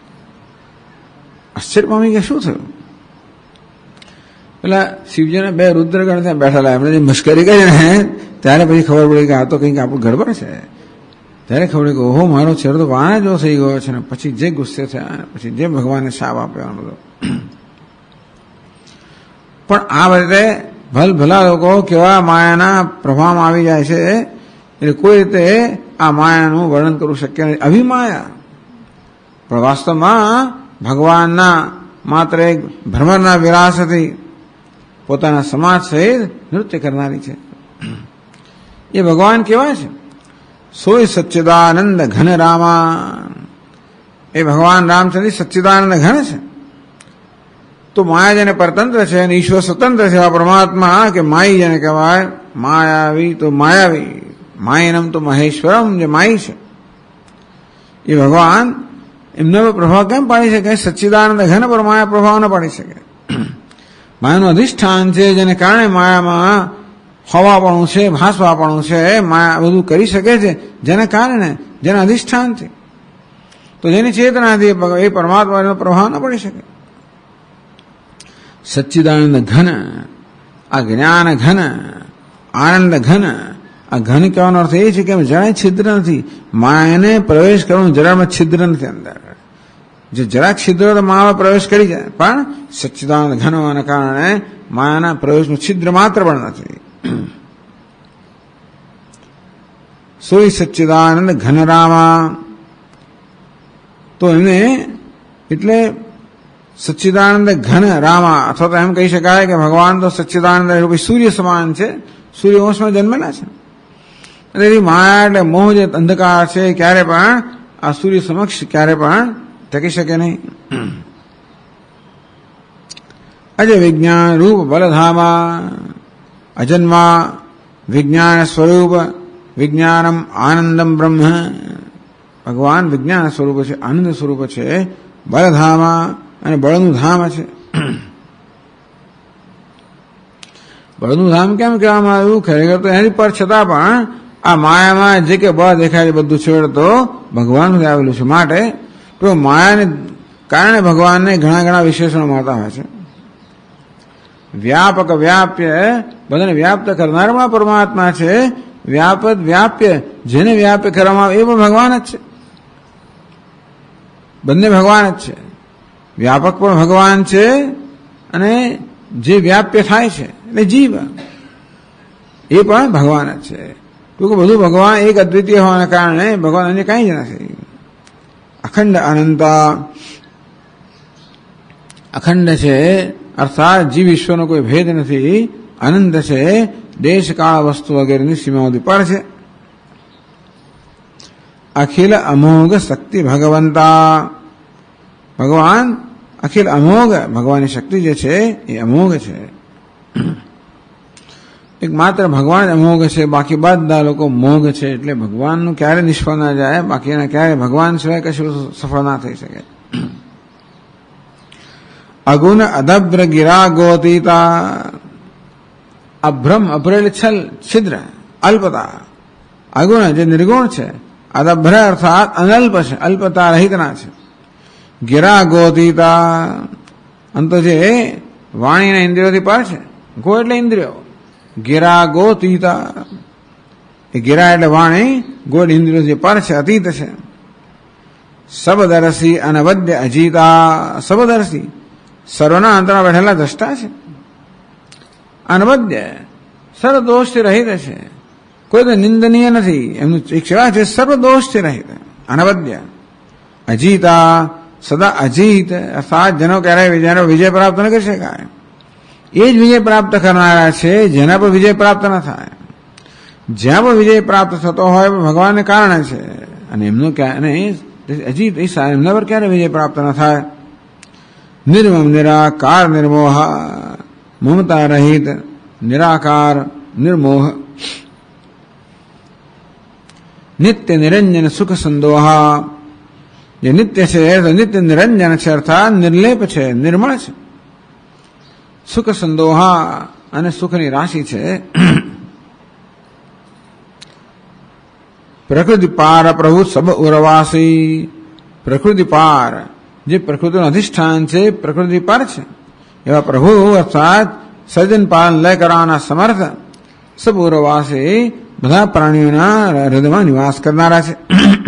A: આશ્ચર્ય પામી કે શું થયું. પેલા શિવજીના 2 રુદ્રગણ ત્યાં બેઠેલા, એમણે જે મશ્કરી કરી ને ત્યારે પછી ખબર પડી કે આ તો કંઈક આપણું ગડબડ છે. ત્યારે ખબર પડી કે ઓહો, મારો ચહેરો તો વાણા જેવો થઈ ગયો છે. ને પછી જે ગુસ્સે થયા, પછી જે ભગવાનને શાપ આપ્યો બધો. પણ આ રીતે ભલા લોકો કેવા માયાના પ્રભાવમાં આવી જાય છે, એટલે કોઈ રીતે આ માયાનું વર્ણન કરવું શક્ય નથી. અભિમાયા. પણ વાસ્તવમાં ભગવાનના માત્ર એક ભ્રમરના વિલાસથી પોતાના સમાજ સહિત નૃત્ય કરનારી છે. એ ભગવાન કેવા છે? સોય સચ્ચિદાનંદ ઘન રામા. એ ભગવાન રામચંદ્ર સચ્ચિદાનંદ ઘન છે. તો માયા જેને પરતંત્ર છે અને ઈશ્વર સ્વતંત્ર છે, એવા પરમાત્મા કે માઈ જેને કહેવાય, માયાવી તો માયાવી, માયનમ તો મહેશ્વરમ, જે માઈ છે એ ભગવાન એમનો પ્રભાવ કેમ પાડી શકે? સચ્ચિદાનંદ ઘન પર માયા પ્રભાવ ન પાડી શકે. માયાનું અધિષ્ઠાન છે, જેને કારણે માયામાં હવાપણું છે, ભાસવાપણું છે, માયા બધું કરી શકે છે, જેને કારણે, જેના અધિષ્ઠાનથી. તો જેની ચેતનાથી એ પરમાત્માનો પ્રભાવ ન પડી શકે. સચ્ચિદાનંદ ઘન, આ જ્ઞાન ઘન, આનંદ ઘન. આ ઘન કહેવાનો અર્થ એ છે કે જરાય છિદ્ર નથી. માયાને પ્રવેશ કરવાનું જરામાં છિદ્ર નથી અંદર. જે જરાક છિદ્ર તો માયામાં પ્રવેશ કરી જાય, પણ સચ્ચિદાનંદ ઘન હોવાના કારણે માયાના પ્રવેશનું છિદ્ર માત્ર પણ નથી. સોય સચ્ચિદાનંદ ઘન રામા. તો એને એટલે સચ્ચિદાનંદ ઘન રામા, અથવા તો એમ કહી શકાય કે ભગવાન તો સચ્ચિદાનંદ રૂપી સૂર્ય સમાન છે, સૂર્યવંશમાં જન્મેલા છે. એટલે માયા એટલે મોહ જે અંધકાર છે, ક્યારે પણ આ સૂર્ય સમક્ષ ક્યારે પણ ટકી શકે નહીં. અજય વિજ્ઞાન રૂપ બલધામા. અજન્મા વિજ્ઞાન સ્વરૂપ, વિજ્ઞાનમ આનંદમ બ્રહ્મ. ભગવાન વિજ્ઞાન સ્વરૂપ છે, આનંદ સ્વરૂપ છે, બલધામા અને બળનું ધામ છે. બળનું ધામ કેમ કહેવામાં આવ્યું? ખરેખર તો એની પર છતાં પણ આ માયામાં જે કે બળ દેખાય છે બધું છેવટે તો ભગવાનથી આવેલું છે. માટે તો માયાને કારણે ભગવાનને ઘણા ઘણા વિશેષણો મળતા હોય છે. વ્યાપક વ્યાપ્ય, બધાને વ્યાપ્ત કરનારમાં પરમાત્મા છે. વ્યાપક વ્યાપ્ય, જેને વ્યાપ્ય કરવામાં આવે એ પણ ભગવાન જ છે. બંને ભગવાન જ છે. વ્યાપક પણ ભગવાન છે અને જે વ્યાપ્ય થાય છે એટલે જીવ એ પણ ભગવાન જ છે. તો બધું ભગવાન એક અદ્વિતીય હોવાના કારણે ભગવાન અન્ય કઈ જ નથી. અખંડ અનંત, અખંડ છે અર્થાત જીવ ઈશ્વરનો કોઈ ભેદ નથી. અનંત છે, દેશ કાળ વસ્તુ વગેરેની સીમાઓથી પર છે. અખિલ અમોઘ શક્તિ ભગવંતા, ભગવાન અખિલ અમોઘ, ભગવાનની શક્તિ જે છે એ અમોઘ છે. એક માત્ર ભગવાન જ અમોઘ છે, બાકી બધા લોકો મોઘ છે. એટલે ભગવાનનું ક્યારે નિષ્ફળ ના જાય, બાકીના ક્યારે ભગવાન સિવાય કશું સફળ ના થઈ શકે. અગુણ અદભ્ર ગિરા ગોતીતા, અભ્રમ, અભ્ર છલ, છિદ્ર, અલ્પતા. અગુણ જે નિર્ગુણ છે, અદભ્ર અર્થાત અનલ્પ છે, અલ્પતા રહિતના છે. ગિરા ગોતીતા, અંત જે વાણીના ઇન્દ્રિયોથી પર છે. ગો એટલે ઇન્દ્રિયો, ગિરા ગોતીતા, એ ગિરા એટલે વાણી, ગો એટલે ઇન્દ્રિયો પર છે, અતીત છે. સબદર્શી અનવદ્ય અજીતા, સબદર્શી સર્વના અંતરમાં બેઠેલા દ્રષ્ટા છે. અનવદ્ય સર્વદોષથી રહિત છે, કોઈ તો નિંદનીય નથી. એમનું એક સેવા છે સર્વદોષથી રહિત, અનવદ્ય. અજીતા સદા અજીત, અર્થાત જેનો ક્યારેય જેનો વિજય પ્રાપ્ત ન કરી શકાય એ જ વિજય પ્રાપ્ત કરનારા છે, જેના પર વિજય પ્રાપ્ત ન થાય. જ્યાં પણ વિજય પ્રાપ્ત થતો હોય ભગવાનને કારણે છે. અને એમનું ક્યારે અજીત એમના પર ક્યારે વિજય પ્રાપ્ત ન થાય. નિર્મમ નિરાકાર નિર્મોહ, મમતા રહિત, નિરાકાર નિર્મોહ. નિત્ય નિરંજન સુખ સંદોહા, જે નિત્ય છે તો નિત્ય નિરંજન છે, અર્થાત નિર્લેપ છે, નિર્મળ છે. સુખ સંદોહા અને સુખની રાશિ છે. પ્રકૃતિ પાર પ્રભુ સબ ઉર્વાસી, પ્રકૃતિ પાર જે પ્રકૃતિનું અધિષ્ઠાન છે, પ્રકૃતિ પર છે એવા પ્રભુ અર્થાત સર્જન પાલન લય કરવાના સમર્થ, સબ ઉર્વાસી બધા પ્રાણીઓના હૃદયમાં નિવાસ કરનારા છે.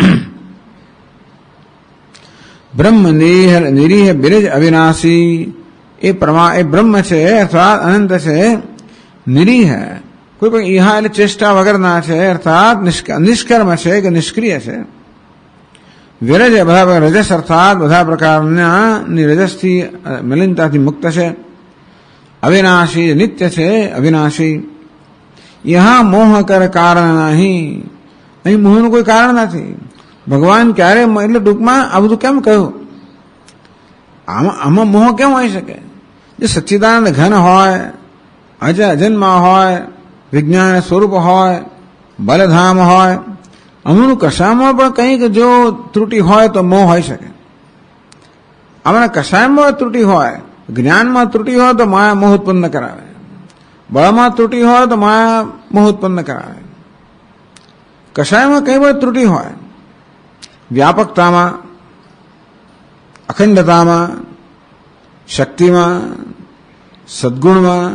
A: બ્રહ્મ નિરીહ બિરજ અવિનાશી, એ બ્રહ્મ છે અર્થાત અનંત છે. નિરીહ કોઈ પણ ઈહા એટલે ચેષ્ટા વગરના છે, અર્થાત નિષ્કર્મ છે કે નિષ્ક્રિય છે. વિરજ બધા રજસ અર્થાત બધા પ્રકારના રજસથી મલિનતાથી મુક્ત છે. અવિનાશી નિત્ય છે, અવિનાશી. યહાં મોહ કર કારણ નહીં, અહીં મોહનું કોઈ કારણ નથી. ભગવાન ક્યારે એટલે ટૂંકમાં આ બધું કેમ કહ્યું, આમાં મોહ કેમ હોઈ શકે? જે સચ્ચિદાનંદ ઘન હોય, અજન્મા હોય, વિજ્ઞાન સ્વરૂપ હોય, બલધામ હોય, અમનું કશામાં પણ કંઈક જો ત્રુટિ હોય તો મોહ હોઈ શકે. આમાં કશાયમાં ત્રુટિ હોય, જ્ઞાનમાં ત્રુટિ હોય તો માયા મોહ ઉત્પન્ન કરાવે, બળમાં ત્રુટિ હોય તો માયા મોહ ઉત્પન્ન કરાવે. કશાયમાં કઈ પણ ત્રુટિ હોય, વ્યાપકતામાં, અખંડતામાં, શક્તિમાં, સદગુણમાં,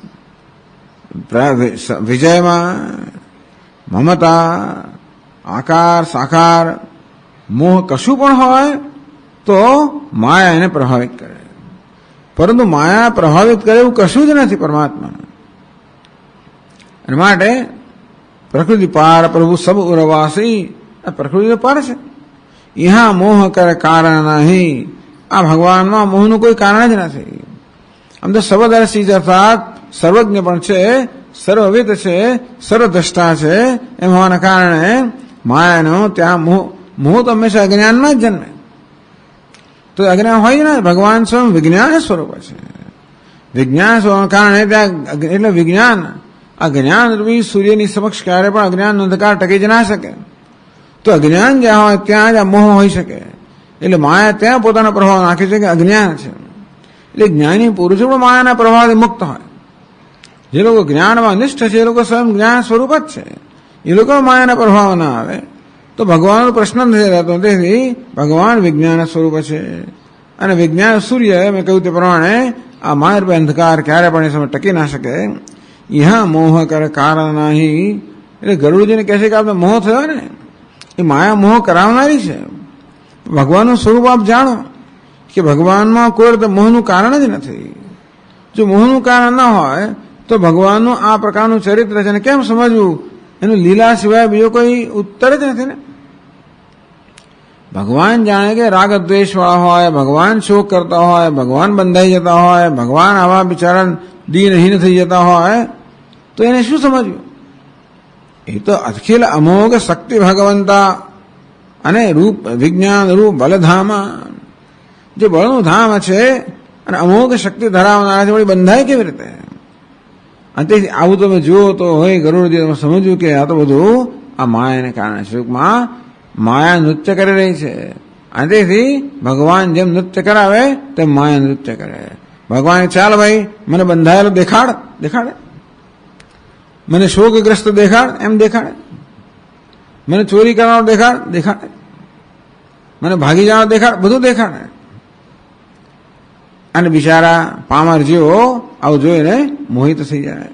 A: વિજયમાં, મમતા, આકાર સાકાર, મોહ કશું પણ હોય તો માયા એને પ્રભાવિત કરે. પરંતુ માયા પ્રભાવિત કરે એવું કશું જ નથી પરમાત્માને. અને માટે પ્રકૃતિ પાર પ્રભુ સબ ઉર્વાસી, આ પ્રકૃતિ પાર છે. યહાં મોહ કરે કારણ નહીં, આ ભગવાનમાં મોહનું કોઈ કારણ જ નથી. આમ તો સર્વદર્શી અર્થાત સર્વજ્ઞ પણ છે, સર્વવિદ છે, સર્વદ્રષ્ટા છે. એમ હોવાના કારણે માયાનો ત્યાં મોહ તો હંમેશા અજ્ઞાનમાં જ જન્મે. તો અજ્ઞાન હોય ને, ભગવાન સ્વયં વિજ્ઞાન સ્વરૂપ છે. વિજ્ઞાન સ્વરૂપ કારણે ત્યાં એટલે વિજ્ઞાન અજ્ઞાન રૂપી સૂર્યની સમક્ષ ક્યારે પણ અજ્ઞાન અંધકાર ટકી જ ના શકે. તો અજ્ઞાન જ્યાં હોય ત્યાં જ મોહ હોઈ શકે. એટલે માયા ત્યાં પોતાનો પ્રભાવ નાખે છે કે અજ્ઞાન છે. એટલે જ્ઞાની પુરુષો પણ માયાના પ્રભાવથી મુક્ત હોય. જે લોકો જ્ઞાનમાં નિષ્ઠ છે એ લોકો સ્વયં જ્ઞાન સ્વરૂપ જ છે. એ લોકો માયાના પ્રભાવ ના આવે તો ભગવાનનો પ્રશ્ન નથી રહેતો. તેથી ભગવાન વિજ્ઞાન સ્વરૂપ છે અને વિજ્ઞાન સૂર્ય, મેં કહ્યું તે પ્રમાણે આ માયા અંધકાર ક્યારે પણ એ સમય ટકી ના શકે. યહાં મોહ કર કારણ નહીં. એટલે ગરુડજીને કહે છે કે આપણે મોહ થયો ને, એ માયા મોહ કરાવનારી છે. ભગવાનનું સ્વરૂપ આપ જાણો કે ભગવાનમાં કોઈ રીતે મોહનું કારણ જ નથી. જો મોહનું કારણ ના હોય તો ભગવાનનું આ પ્રકારનું ચરિત્ર છે અને કેમ સમજવું? એનું લીલા સિવાય બીજો કોઈ ઉત્તર જ નથી ને. ભગવાન જાણે કે રાગ દ્વેષ વાળા હોય, ભગવાન શોક કરતા હોય, ભગવાન બંધાઈ જતા હોય, ભગવાન આવા બિચારા દીનહીન થઈ જતા હોય તો એને શું સમજવું? એ તો અખિલ અમોઘ શક્તિ ભગવંતા અને રૂપ વિજ્ઞાન રૂપ બલધામા, જે બળનું ધામ છે અને અમોઘ શક્તિ ધરાવનારા છે, વળી બંધાય કેવી રીતે? અને આવું તમે જુઓ તો હોય ગરુડજી તમે સમજ્યું કે આ તો બધું આ માયાને કારણે છે. ટૂંકમાં માયા નૃત્ય કરી રહી છે અને તેથી ભગવાન જેમ નૃત્ય કરાવે તેમ માયા નૃત્ય કરે. ભગવાન ચાલ ભાઈ મને બંધાયેલો દેખાડે, મને શોકગ્રસ્ત દેખાડ, એમ દેખાડે, મને ચોરી કરવાનો દેખાડે, મને ભાગી જવાનો દેખાડ, બધું દેખાડે. અને બિચારા પામર જેવો આવું જોઈને મોહિત થઈ જાય.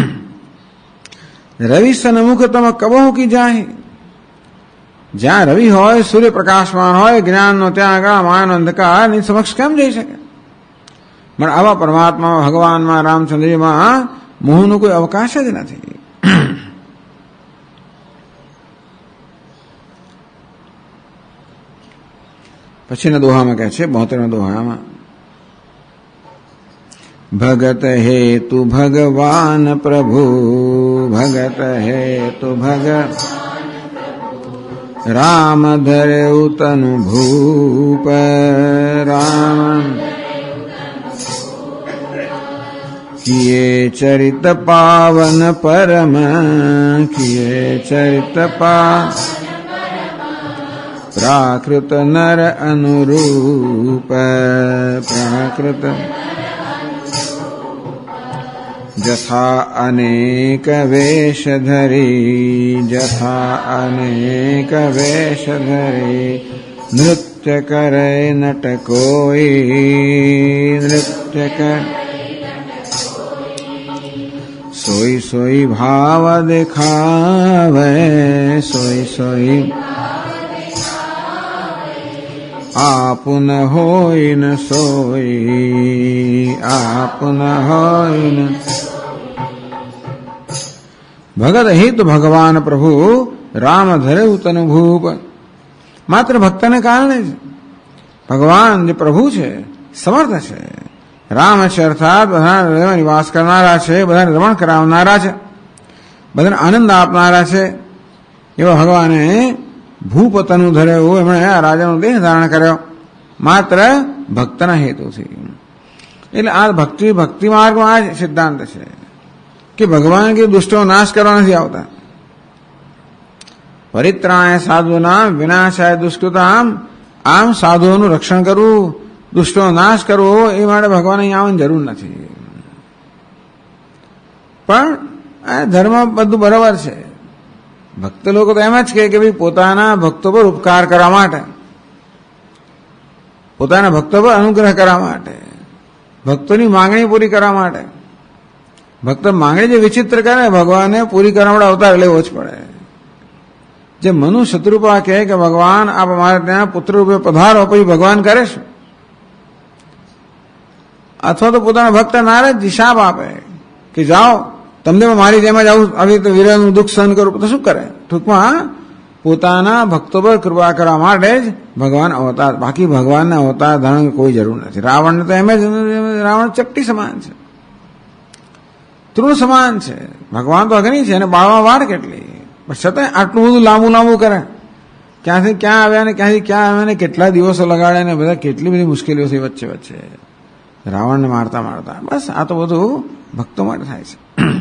A: રવિ સન્મુખ તમ કબહુ કી જાય. જ્યાં રવિ હોય, સૂર્ય પ્રકાશમાન હોય, જ્ઞાનનો ત્યાં આગળ માયાનો અંધકાર ની સમક્ષ કેમ જઈ શકે? પણ આવા પરમાત્મા ભગવાનમાં રામચંદ્રમાં મોહનો કોઈ અવકાશ જ નથી. પછીના દોહામાં કહે છે 72ના દોહામાં, ભગત હેતુ ભગવાન પ્રભુ, ભગત હેતુ રામ ધર્યુ તનુ ભૂપ, રામ કિયે ચરિત પાવન પરમ, કિયે ચરિત પ્રાકૃત નર અનુરૂપ, પ્રાકૃત જથા અનેક વેશ ધરી, જથા અનેક વેશ ધરી, નૃત્ય કરે નટ કોઈ, નૃત્ય કરે સોઈ સોઈ ભાવ દેખાવે, સોઈ સોઈ આપન હોય ન સોઈ, આપન હોય ન. ભગત હિત ભગવાન પ્રભુ રામ ધર્યું તનુ ભૂપ. માત્ર ભક્તને કારણે જ ભગવાન જે પ્રભુ છે, સમર્થ છે, રામ છે અર્થાત બધા હૃદયમાં નિવાસ કરનારા છે, બધાને રમણ કરાવનારા છે, બધાને આનંદ આપનારા છે, એવા ભગવાને ભૂપ તનુ ધર્યું. એમણે આ રાજાનો દેહ ધારણ કર્યો માત્ર ભક્તના હેતુથી. એટલે આ ભક્તિ માર્ગમાં આ સિદ્ધાંત છે કે ભગવાન કે દુષ્ટો નાશ કરવા નથી આવતા. પરિત્રાણાય સાધુનામ વિનાશાય દુષ્કૃતામ. આમ સાધુઓનું રક્ષણ કરવું, દુષ્ટો નાશ કરવો એ માટે ભગવાન અહીં આવવાની જરૂર નથી. પણ આ ધર્મ બધું બરાબર છે. ભક્ત લોકો તો એમ જ કહે કે ભાઈ પોતાના ભક્તો પર ઉપકાર કરવા માટે, પોતાના ભક્તો પર અનુગ્રહ કરવા માટે, ભક્તોની માંગણી પૂરી કરવા માટે. ભક્ત માંગણી જે વિચિત્ર કરે ભગવાને પૂરી કરવા માટે અવતાર લેવો જ પડે. જે મનુ શત્રુપા કહે કે ભગવાન આપ અમારે ત્યાં પુત્ર રૂપે પધારો, પછી ભગવાન કરે છે. અથવા તો પોતાના ભક્ત નારદ શાપ આપે કે જાઓ તમને મારી જેમ જ આવું આવી રીતે વિરહનું દુઃખ સહન કરું, તો શું કરે? ટૂંકમાં પોતાના ભક્તો પર કૃપા કરવા માટે જ ભગવાન અવતાર, બાકી ભગવાનને અવતાર ધારણ કોઈ જરૂર નથી. રાવણને તો એમ જ, રાવણ ચપટી સમાન છે, તૃણ સમાન છે. ભગવાન તો અગ્નિ છે અને બાળવા વાર કેટલી, પણ છતાં આટલું બધું લાંબુ કરે. ક્યાંથી ક્યાં આવ્યા ને ક્યાંથી ક્યાં આવ્યા ને કેટલા દિવસો લગાડ્યા ને બધા કેટલી બધી મુશ્કેલીઓ છે વચ્ચે રાવણને મારતા. બસ આ તો બધું ભક્તો માટે થાય છે.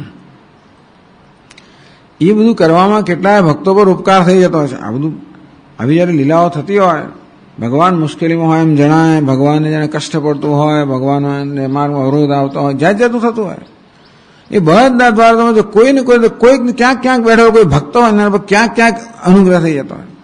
A: એ બધું કરવામાં કેટલાય ભક્તો પર ઉપકાર થઈ જતો હોય છે. આ બધું આવી જયારે લીલાઓ થતી હોય, ભગવાન મુશ્કેલીમાં હોય એમ જણાય, ભગવાનને જાણે કષ્ટ પડતું હોય, ભગવાન માર્ગમાં અવરોધ આવતો હોય, જાત જાતું થતું હોય, એ બધા દ્વારા તમે જો કોઈને કોઈક ક્યાંક ક્યાંક બેઠો કોઈ ભક્ત હોય એના પર ક્યાંક ક્યાંક અનુગ્રહ થઈ જતો હોય.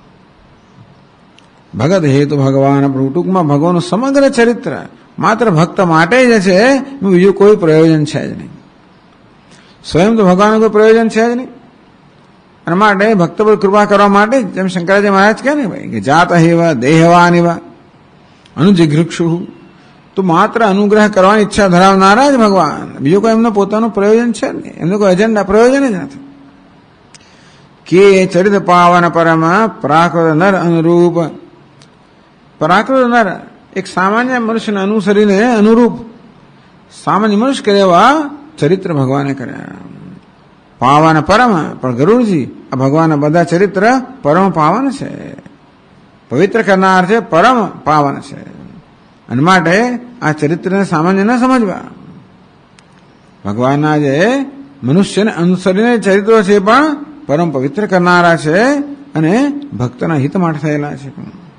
A: ભગત હેતુ ભગવાન આપણું ટૂંકમાં ભગવાનનું સમગ્ર ચરિત્ર માત્ર ભક્ત માટે જ છે, બીજું કોઈ પ્રયોજન છે જ નહીં. સ્વયં તો ભગવાનનું કોઈ પ્રયોજન છે જ નહીં. અને માટે ભક્ત પર કૃપા કરવા માટે જેમ શંકરાચાર્ય મહારાજ કહે ને ભાઈ કે જાત હેવા દેહવાન એવા અનુજિઘૃક્ષુ, તો માત્ર અનુગ્રહ કરવાની ઈચ્છા ધરાવનારા જ ભગવાન, બીજું કોઈ એમનું પોતાનું પ્રયોજન છે જ નહીં, એમનું કોઈ એજન્ડા પ્રયોજન જ નથી. કે ચરિત પાવન પરમા પ્રાકૃત નર અનુરૂપ. પ્રાકૃત નર એક સામાન્ય મનુષ્યને અનુસરીને અનુરૂપ સામાન્ય મનુષ્ય કરે એવા ચરિત્ર ભગવાને કર્યા. પાવન પરમ, પણ ગરુડજી આ ભગવાનના બધા ચરિત્ર પરમ પાવન છે, પવિત્ર કરનાર છે, પરમ પાવન છે. અને માટે આ ચરિત્રને સામાન્ય ન સમજવા. ભગવાનના જે મનુષ્યને અનુસરીને ચરિત્રો છે પણ પરમ પવિત્ર કરનારા છે અને ભક્તના હિત માટે થયેલા છે.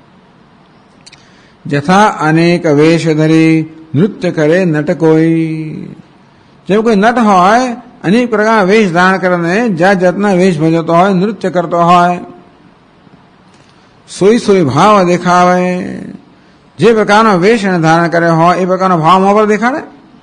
A: જથા અનેક વેશ ધરી નૃત્ય કરે નટ કોઈ. જેમ કોઈ નટ હોય અનેક પ્રકારના વેશ ધારણ કરીને જાત જાતના વેશ ભજવતો હોય, નૃત્ય કરતો હોય, સોઈ સોઈ ભાવ દેખાવે. જે પ્રકારનો વેશ એને ધારણ કર્યો હોય એ પ્રકારનો ભાવ મોં પર દેખાડે.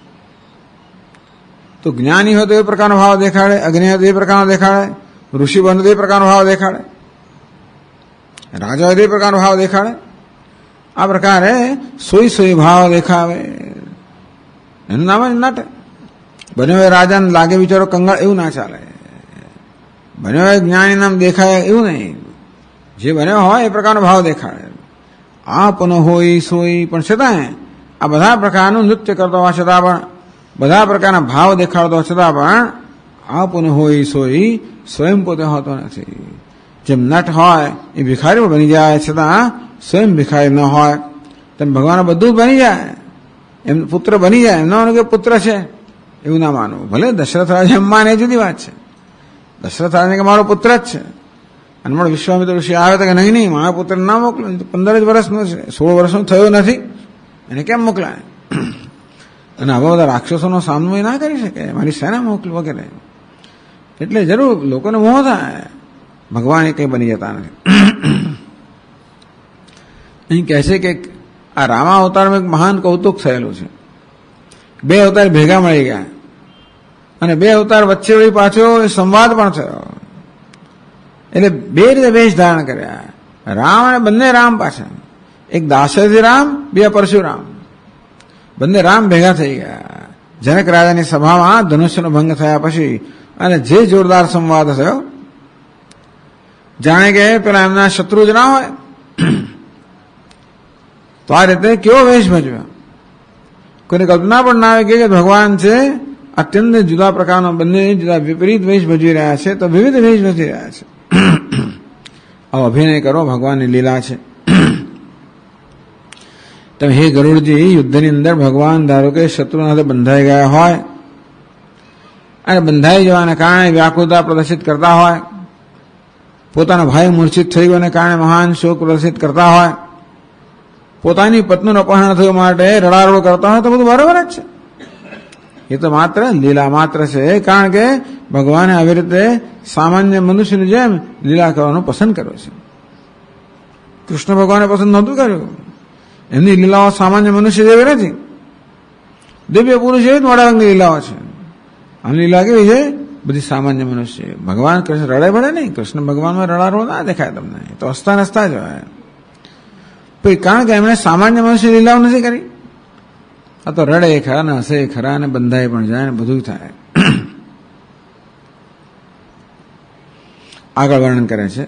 A: તો જ્ઞાની હોય તો એ પ્રકારનો ભાવ દેખાડે, અજ્ઞાની હોય તો એ પ્રકારનો દેખાડે, ઋષિ બને તો એ પ્રકારનો ભાવ દેખાડે, રાજા હોય તો એ પ્રકારનો ભાવ દેખાડે. આ પ્રકારે સોઈ સોઈ ભાવ દેખાવે. એનું નામ જ નટ. બન્યો હોય રાજાને લાગે બિચારો કંગાળ, એવું ના ચાલે. બન્યો હોય જ્ઞાની નામ દેખાય એવું નહીં. જે બન્યો હોય એ પ્રકારનો ભાવ દેખાડે. આપન હોય સોઈ, પણ છતાંય આ બધા પ્રકારનું નૃત્ય કરતો હોવા છતાં પણ, બધા પ્રકારના ભાવ દેખાડતો છતાં પણ આપન હોય સોઈ સ્વયં પોતે હોતો નથી. જેમ નટ હોય એ ભિખારી બની જાય છતાં સ્વયં ભિખારી ન હોય, તેમ ભગવાન બધું જ બની જાય, એમ પુત્ર બની જાય. એમ ના કે પુત્ર છે એવું ના માનવું. ભલે દશરથ રાજા એમ માને એ જુદી વાત છે. દશરથ રાજાને કે મારો પુત્ર જ છે. અને મારો વિશ્વામિત્ર ઋષિ આવે તો કે નહીં મારા પુત્ર ના મોકલો, 15 જ વર્ષનો છે, 16 વર્ષનો થયો નથી, એને કેમ મોકલાય? અને આવા બધા રાક્ષસોનો સામનો એ ના કરી શકે, મારી સેના મોકલ વગેરે. એટલે જરૂર લોકોને મોહ થાય, ભગવાન એ કંઈ બની જતા નથી. અહીં કહે છે કે આ રામા અવતારમાં એક મહાન કૌતુક થયેલું છે. 2 અવતાર ભેગા મળી ગયા અને 2 અવતાર વચ્ચે વળી પાછો સંવાદ પણ થયો. એટલે 2 રીતે વેશ ધારણ કર્યા. રામ અને બંને રામ પાછા, એક દાશરથી રામ, 2 પરશુરામ, બંને રામ ભેગા થઈ ગયા. જનક રાજાની સભામાં ધનુષ્યનો ભંગ થયા પછી અને જે જોરદાર સંવાદ થયો, જાણે કે પેલા એમના શત્રુ જ ના હોય. તો આ રીતે કેવો વેશ ભજવ્યો, કોઈને કલ્પના પણ ના આવે કે ભગવાન છે અત્યંત જુદા પ્રકારનો, બંને જુદા વિપરીત વેશ ભજવી રહ્યા છે, તો વિવિધ વેશ ભજવી રહ્યા છે. આવો અભિનય કરો, ભગવાનની લીલા છે. તમે હે ગરુડજી, યુદ્ધની અંદર ભગવાન ધારો કે શત્રુ સાથે બંધાઈ ગયા હોય અને બંધાઈ જવાના કારણે વ્યાકુળતા પ્રદર્શિત કરતા હોય, પોતાનો ભાઈ મૂર્છિત થઈ ગયોને કારણે મહાન શોક પ્રદર્શિત કરતા હોય, પોતાની પત્નીનું અપહરણ થયું માટે રડારડ કરતા હોય, તો બધું બરાબર જ છે. એ તો માત્ર લીલા માત્ર છે. કારણ કે ભગવાને આવી રીતે સામાન્ય મનુષ્યની જેમ લીલા કરવાનું પસંદ કર્યો છે. કૃષ્ણ ભગવાને પસંદ નહોતું કર્યું. એમની લીલાઓ સામાન્ય મનુષ્ય જેવી નથી, દિવ્ય પુરુષ જેવી જ મોટા રંગની લીલાઓ છે. આમ લીલા કેવી છે? બધી સામાન્ય મનુષ્ય. ભગવાન કૃષ્ણ રડે ભળે નહીં, કૃષ્ણ ભગવાનમાં રડારો ના દેખાય તમને, તો હસતા હસતા જ હોય. કારણ કે એમણે સામાન્ય મનુષ્ય લીલાઓ નથી કરી. આ તો રડે ખરા ને હસે ખરા ને બંધાઈ પણ જાય ને બધું થાય. આગળ વર્ણન કરે છે.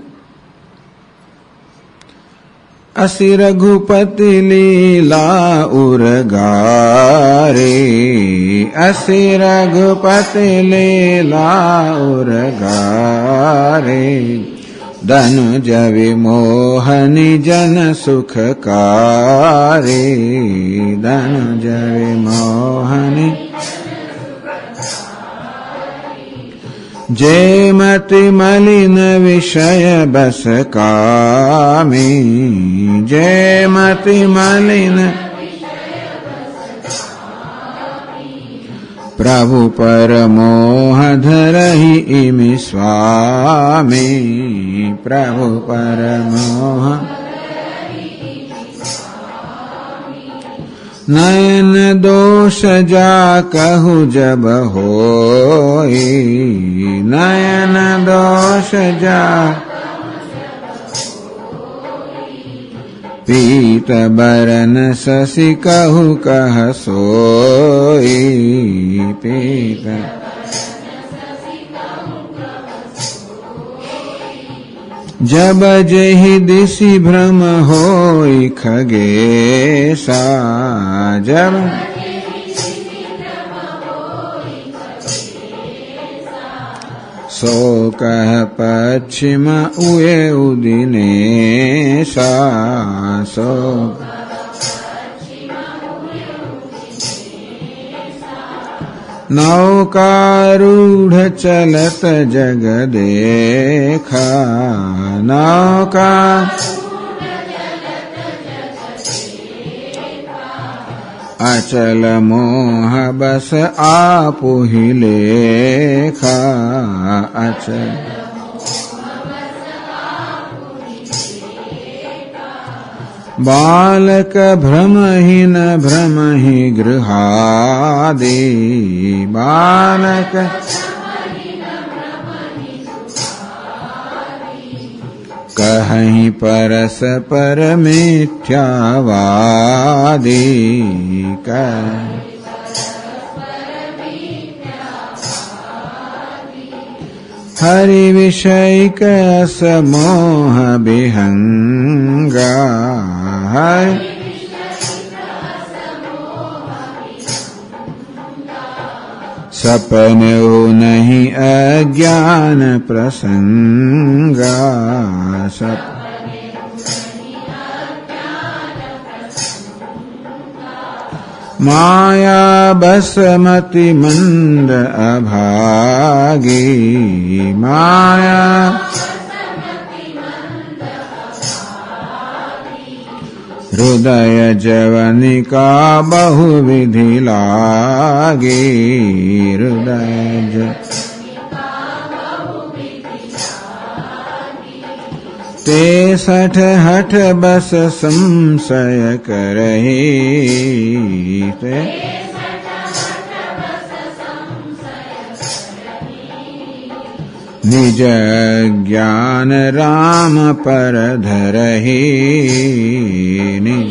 A: અસી રઘુપતિ લીલા ઉરગારે, અસી રઘુપતિ લીલા ઉરગારે, ધનુજ વિમોહની જન સુખકારી, ધનુજ વિમોહની જે મતિ મલિન વિષય બસ કામી, જે મતિ મલિન प्रभु पर मोह धरहि इमि स्वामी, प्रभु पर मोह नयन दोष जा कहु जब होई, नयन दोष जा पीत बरन शशि कहु कह सोई, पीत जब जेहि दिशि भ्रम होई खगेशा, जब सो कह पश्चिम उए उदिनेशा, सो नौकारूढ़ चलत जग देखा, नौका अचल मोह बस आपु ही लेखा, अचल बालक भ्रमहीन भ्रमहि गृहादि, बालक कहीं परस पर मिथ्यावादी, हरि विषय कस मोह विहंगा, हरि सपने नहीं अज्ञान प्रसंगा, माया बसमति मंद अभागी, माया हृदय जवनिका बहुविधि लागी, हृदय ते सठ हठ बस संशय करही, निज ज्ञान राम पर धरही, निज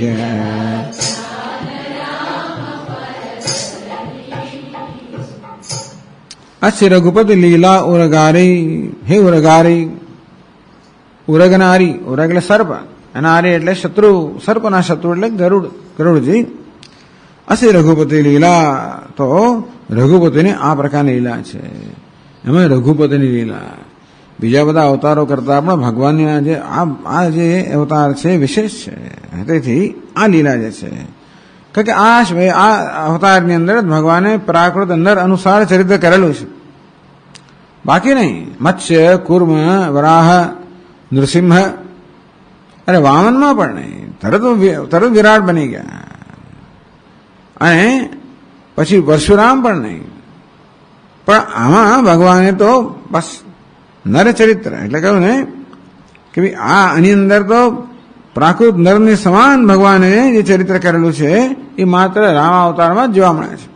A: अच्छे रघुपति लीला उरगारी, हे उरगारी, ઉરગનારી, ઉરગ એટલે સર્પ, નારી એટલે શત્રુ, સર્પના શત્રુ એટલે ગરુડ, ગરુડજી. અસી રઘુપતિ લીલા, તો રઘુપતિની આ પ્રકારની લીલા છે. એમાં રઘુપતિની લીલા બીજા બધા અવતારો કરતા પણ ભગવાનની આ જે અવતાર છે વિશેષ છે. તેથી આ લીલા જે છે, કારણ કે આ અવતારની અંદર જ ભગવાને પ્રાકૃત અંદર અનુસાર ચરિત્ર કરેલું છે, બાકી નહીં. મત્સ્ય, કુર્મ, વરાહ, નૃસિંહ, અરે વામનમાં પણ નહીં, તરત વિરાટ બની ગયા. અને પછી પરશુરામ પણ નહીં. પણ આમાં ભગવાને તો બસ નર ચરિત્ર એટલે કહ્યું ને કે ભાઈ આની અંદર તો પ્રાકૃત નરની સમાન ભગવાને જે ચરિત્ર કરેલું છે એ માત્ર રામ અવતારમાં જ જોવા મળે છે.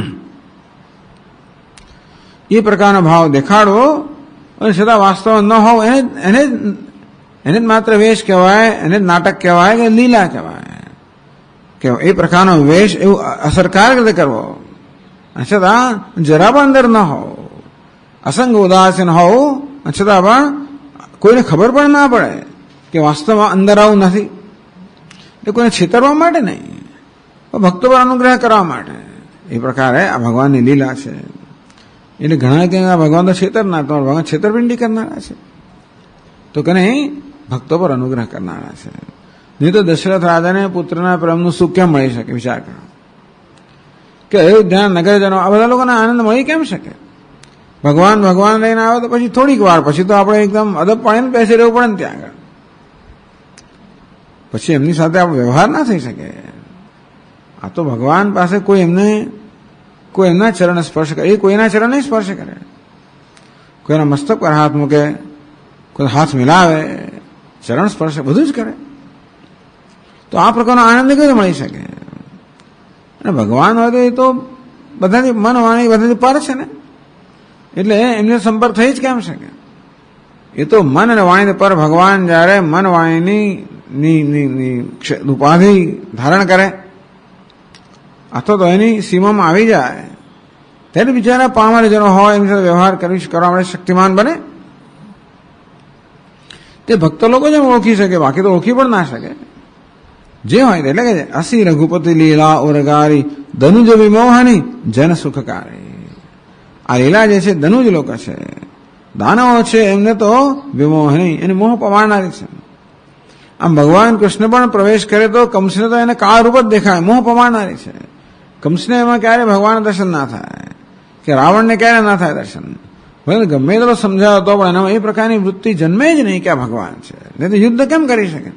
A: એ પ્રકારનો ભાવ દેખાડવો અને છતાં વાસ્તવ ન હોવ એને જ માત્ર વેશ કહેવાય, એને જ નાટક કહેવાય કે લીલા કહેવાય. કે એ પ્રકારનો વેશ એવું અસરકારક રીતે કરવો, છતાં જરા પણ અંદર ન હોવ, અસંગ ઉદાસીન હોવું, છતાં પણ કોઈને ખબર પણ ના પડે કે વાસ્તવમાં અંદર આવું નથી. એટલે કોઈને છેતરવા માટે નહીં, ભક્તો પર અનુગ્રહ કરવા માટે. એ પ્રકારે આ ભગવાનની લીલા છે. એટલે ઘણા કે ભગવાન તો છેતરનાર, તમારા ભગવાન છેતરપિંડી કરનારા છે, તો કે નહીં ભક્તો પર અનુગ્રહ કરનારા છે. નહીં તો દશરથ રાજાને પુત્રના પ્રેમનું સુખ કેમ મળી શકે? વિચાર કરો કે અયોધ્યા નગરજનો આ બધા લોકોને આનંદ મળી કેમ શકે? ભગવાન ભગવાન લઈને આવે તો પછી થોડીક વાર પછી તો આપણે એકદમ અદબ પાણીને બેસી રહેવું પડે ને ત્યાં આગળ. પછી એમની સાથે આપણો વ્યવહાર ના થઈ શકે. આ તો ભગવાન પાસે કોઈ એમને કોઈ એમના ચરણ સ્પર્શ કરે, એ કોઈના ચરણ નહીં સ્પર્શ કરે, કોઈના મસ્તક પર હાથ મૂકે, કોઈ હાથ મિલાવે, ચરણ સ્પર્શ બધું જ કરે. તો આ પ્રકારનો આનંદ કેવી રીતે મળી શકે? અને ભગવાન હોય તો એ તો બધાથી મન વાણી બધાથી પર છે ને, એટલે એમને સંપર્ક થઈ જ કેમ શકે? એ તો મન અને વાણી પર ભગવાન જ્યારે મન વાણીની ઉપાધિ ધારણ કરે અથવા તો એની સીમામાં આવી જાય ત્યારે બિચારા પામરજનો હોય એમની સાથે વ્યવહાર કરવા માટે શક્તિમાન બને. તે ભક્ત લોકો જેમ ઓળખી શકે, બાકી તો ઓળખી પણ ના શકે. જે હોય એટલે કે અસી રઘુપતિ લીલા ઉરગારી ધનુજ વિમોહની જન સુખકારી. આ લીલા જે છે ધનુજ લોકો છે, દાનવો છે, એમને તો વિમોહની એને મોહ પમાડનારી છે. આમ ભગવાન કૃષ્ણ પણ પ્રવેશ કરે તો કંસને તો એને કાળ રૂપ જ દેખાય, મોહ પમાડનારી છે. કંસને એમાં ક્યારે ભગવાન દર્શન ના થાય કે રાવણને ક્યારે ના થાય દર્શન. ગમે એટલો સમજાવો તો પણ એનામાં એ પ્રકારની વૃત્તિ જન્મે જ નહીં કે આ ભગવાન છે, નહીં તો યુદ્ધ કેમ કરી શકે?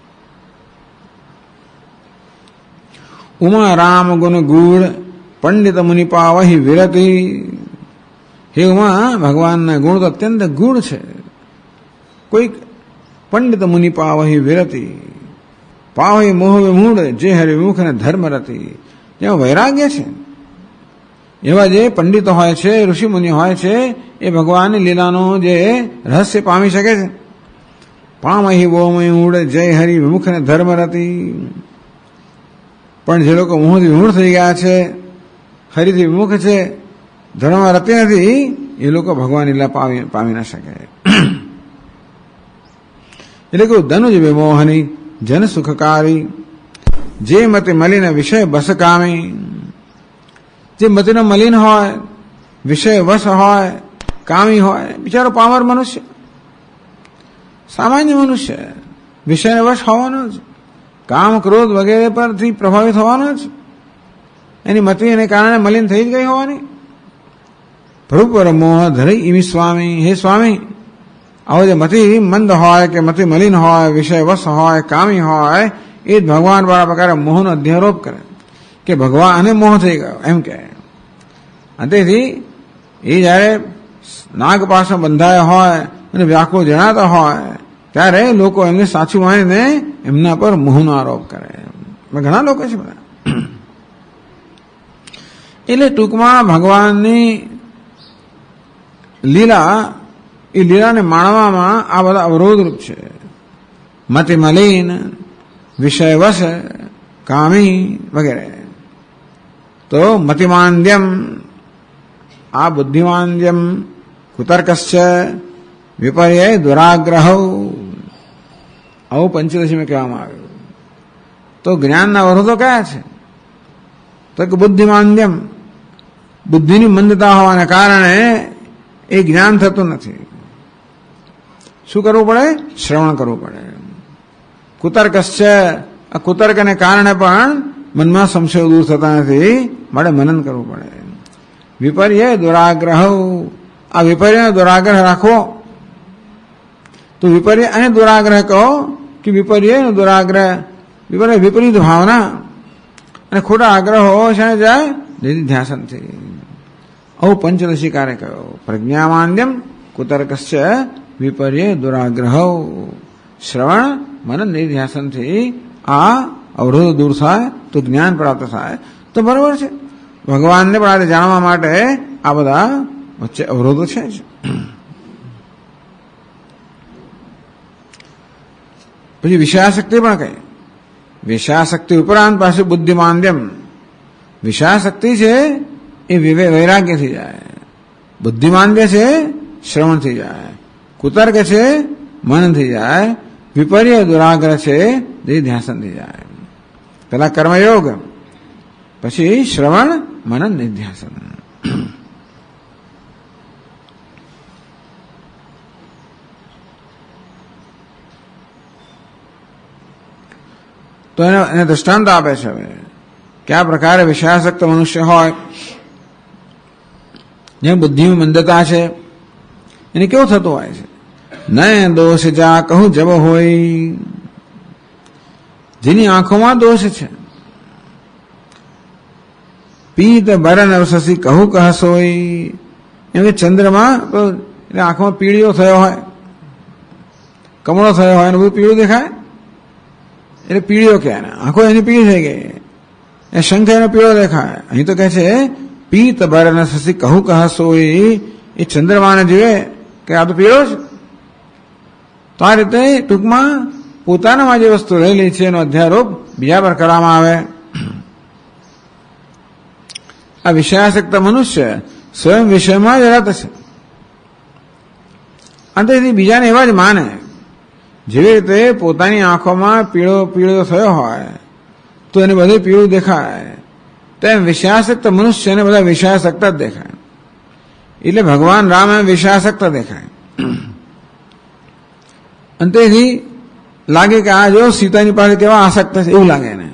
A: ઉમા રામ ગુણ ગુડ પંડિત મુનિ પાવહી વિરતી. હે ઉમા, ભગવાનના ગુણ તો અત્યંત ગુણ છે. કોઈક પંડિત મુનિ પાવહી વિરતી, પાવહી મોહ વિમૂઢ જે હરિમુખ ને ધર્મ રતી. જેમાં વૈરાગ્ય છે એવા જે પંડિતો હોય છે, ઋષિ મુનિ હોય છે, એ ભગવાનની લીલાનું જે રહસ્ય પામી શકે છે. પામહી બોમય મૂળ જય હરિ વિમુખ ને ધર્મ રતી. પણ જે લોકો મોહથી વિમૂઢ થઈ ગયા છે, હરિથી વિમુખ છે, ધર્મમાં રતી નથી, એ લોકો ભગવાન લીલા પામી ન શકે. એટલે કે ધનુજ વિમોહની જન સુખકારી. જે મતિ મલિન વિષય બસકામી. જે મતિનો મલિન હોય, વિષય વશ હોય, કામી હોય, બિચારો પામર મનુષ્ય, સામાન્ય મનુષ્ય, વિષયને વશ હોવાનો જ, કામ ક્રોધ વગેરે પરથી પ્રભાવિત હોવાનો જ, એની મતિ એને કારણે મલિન થઈ જ ગઈ હોવાની. પ્રભુ પર મોહ ધરી ઇમી સ્વામી. હે સ્વામી, આવો જે મતિ મંદ હોય કે મતિ મલિન હોય, વિષય વશ હોય, કામી હોય, એ જ ભગવાન વાળા પ્રકારે મોહનો અધ્યારોપ કરે કે ભગવાન અને મોહ થઈ ગયો એમ કહે. તેથી એ જયારે નાગ પાસમાં બંધાયા હોય અને વ્યાકુળ જણાતા હોય ત્યારે લોકો એમને સાચું માનીને એમના પર મોહનો આરોપ કરે. ઘણા લોકો છે બધા. એટલે ટૂંકમાં ભગવાનની લીલા, એ લીલાને માણવામાં આ બધા અવરોધરૂપ છે. મતિ મલિન, વિષય વશ, કામી વગેરે. તો મતિમાંદ્યમ, આ બુદ્ધિમાંદ્યમ, કુતર્કશ્ચ, વિપર્ય દુરાગ્રહ, આવું પંચદશીમાં કહેવામાં આવ્યું. તો જ્ઞાનના અવરોધો કયા છે? તો કે બુદ્ધિમાંદ્યમ, બુદ્ધિની મંદતા હોવાને કારણે એ જ્ઞાન થતું નથી. શું કરવું પડે? શ્રવણ કરવું પડે. કુતર્કશ્ચ, આ કુતર્કને કારણે પણ મનમાં સંશયો દૂર થતા નથી, માટે મનન કરવું પડે. વિપર્ય દુરાગ્રહ, આ વિપર્ય દુરાગ્રહ રાખવો. તો વિપર્ય અને દુરાગ્રહ કહો કે વિપર્ય અને દુરાગ્રહ, વિપર્ય વિપરીત ભાવના અને ખોટા આગ્રહો શાને જાય? નિધિધ્યાસનથી. આવું પંચદશી કાર્ય કહ્યો. પ્રજ્ઞામાંદ્યમ, કુતર્કશ્ચ, વિપર્ય દુરાગ્રહ, શ્રવણ મનન નિધિધ્યાસનથી આ અવરોધો દૂર થાય તો જ્ઞાન પ્રાપ્ત થાય. તો બરોબર છે, ભગવાનને પણ આ જાણવા માટે આ બધા વચ્ચે અવરોધો છે જ. પછી વિષયાશક્તિ પણ કહે. વિષયાશક્તિ ઉપરાંત પાછું બુદ્ધિમાંદ્યમ. વિષયાશક્તિ છે એ વૈરાગ્યથી જાય, બુદ્ધિમાંદ્ય છે શ્રવણથી જાય, કુતર્ક છે મનથી જાય, વિપર્ય દુરાગ્રહ છે નિધ્યાસનથી જાય. પેલા કર્મયોગ, પછી શ્રવણ મનન નિધ્યાસન. તો એને દૃષ્ટાંત આપે છે હવે કયા પ્રકારે વિષયાસક્ત મનુષ્ય હોય, જેમ બુદ્ધિમાં મંદતા છે, એને કેવું થતું હોય છે? ન દોષ જા કહું જબ હોય, જેની આંખોમાં દોષ છે, પીત બરન શશી કહું કહસોઈ, એમ કે ચંદ્રમાં એટલે આંખમાં પીળીઓ થયો હોય, કમળો થયો હોય, બધું પીળું દેખાય એટલે પીળીઓ કે આંખો એની પીળી થઈ ગઈ, એ શંખ એનો પીળો દેખાય. અહીં તો કહે છે પીત બરન શશી કહું કહસોઈ, એ ચંદ્રમાને જોઈએ કે આ તો પીળો છે. તો આ રીતે ટૂંકમાં પોતાનામાં જે વસ્તુ રહેલી છે એનો અધ્યારોપ બીજા પર કરવામાં આવે. આ વિષયાસક્ત મનુષ્ય સ્વયં વિષયમાં જ રત છે, અંતેથી બીજાને એવા જ માને. જેવી રીતે પોતાની આંખોમાં પીળો પીળો થયો હોય તો એને બધું પીળું દેખાય, તેમ વિષયાસક્ત મનુષ્યને બધા વિષયાસક્ત જ દેખાય. એટલે ભગવાન રામ એમ વિષયાસક્ત દેખાય. અંતેથી લાગે કે આ જો સીતાની પાસે કેવા આસક્ત છે એવું લાગે એને.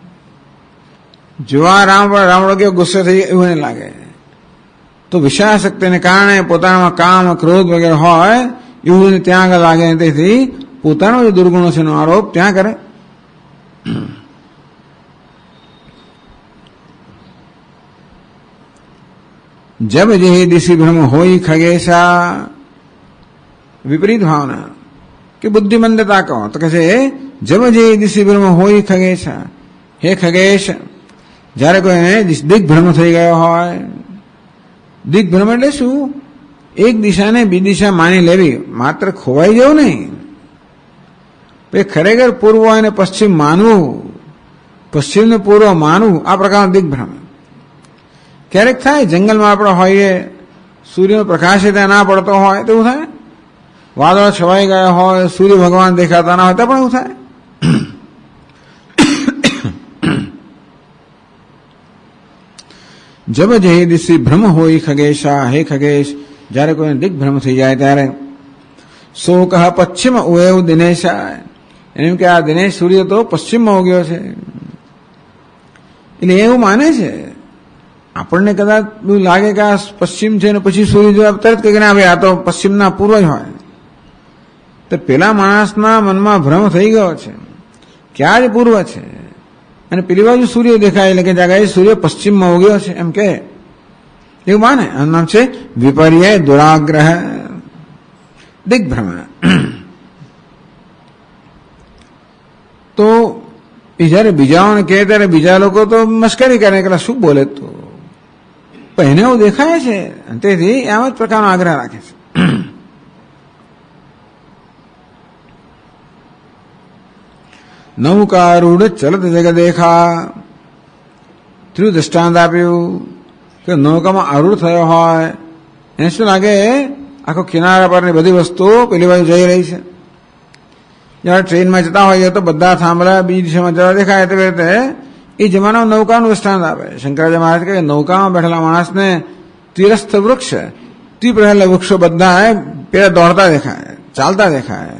A: જોવા રામ પર રાવણો કેવો ગુસ્સે થઈ એવું એને લાગે. તો વિષયાસક્તિને કારણે પોતાનામાં કામ ક્રોધ વગેરે હોય એવું ત્યાં આગળ લાગે. તેથી પોતાનો જે દુર્ગુણો છે એનો આરોપ ત્યાં કરે. જબ જે દિશી ભ્રમ હોય ખગેશા, વિપરીત ભાવના કે બુદ્ધિમંદતા કહો તો કહે છે જબ જે દિશી ભ્રમ હોય ખગેશા, હે ખગેશ, જયારે કોઈને દિગ્ભ્રમ થઈ ગયો હોય. દિગ્ભ્રમ એટલે શું? એક દિશાને બીજી દિશા માની લેવી, માત્ર ખોવાઈ જવું નહીં. ખરેખર પૂર્વ અને પશ્ચિમ માનવું, પશ્ચિમને પૂર્વ માનવું, આ પ્રકારનો દિગ્ભ્રમ ક્યારેક થાય. જંગલમાં આપણે હોઈએ, સૂર્યનો પ્રકાશ ત્યાં ના પડતો હોય તો એવું થાય. વાદળો છવાઈ ગયા હોય, સૂર્ય ભગવાન દેખાતા ના હોય તો પણ એવું થાય. જબ જે દિશી ભ્રમ હોય ખગેશા, હે ખગેશ, જયારે કોઈને દિગ્ભ્રમ થઈ જાય ત્યારે સો કહ પશ્ચિમ ઉએવ દિનેશા, એમ કે આ દિનેશ સૂર્ય તો પશ્ચિમમાં ઉગ્યો છે. એટલે એવું માને છે. આપણને કદાચ લાગે કે આ પશ્ચિમ છે ને પછી સૂર્ય જો તરત કહે ના ભાઈ આ તો પશ્ચિમના પૂર્વ જ હોય, તો પેલા માણસના મનમાં ભ્રમ થઈ ગયો છે કે આ જ પૂર્વ છે અને પેલી બાજુ સૂર્ય દેખાય એટલે કે જગ્યાએ સૂર્ય પશ્ચિમમાં ઉગ્યો છે એમ કે એવું માને. આનું નામ છે વિપર્ય દુરાગ્રહ, દિગ્ભ્રમ. તો એ જયારે બીજાઓને કહે ત્યારે બીજા લોકો તો મશ્કરી કરે કે શું બોલે, તો એને એવું દેખાય છે. તેથી એમ જ પ્રકારનો આગ્રહ રાખે છે. નૌકારૂઢ ચલત જગ દેખા, ત્રીજું દ્રષ્ટાંત આપ્યું કે નૌકામાં આરૂઢ થયો હોય એને શું લાગે આખો કિનારા પરની બધી વસ્તુઓ પેલી બાજુ જઈ રહી છે. જયારે ટ્રેનમાં જતા હોઈએ તો બધા થાંભલા બીજી દિશામાં જતા દેખાય. તે રીતે એ જમાનામાં નૌકાનું દ્રષ્ટાંત આપે. શંકરાચાર્ય મહારાજ કહે નૌકામાં બેઠેલા માણસને તીરસ્થ વૃક્ષ, તીપ રહેલા વૃક્ષો બધા પેલા દોડતા દેખાય, ચાલતા દેખાય.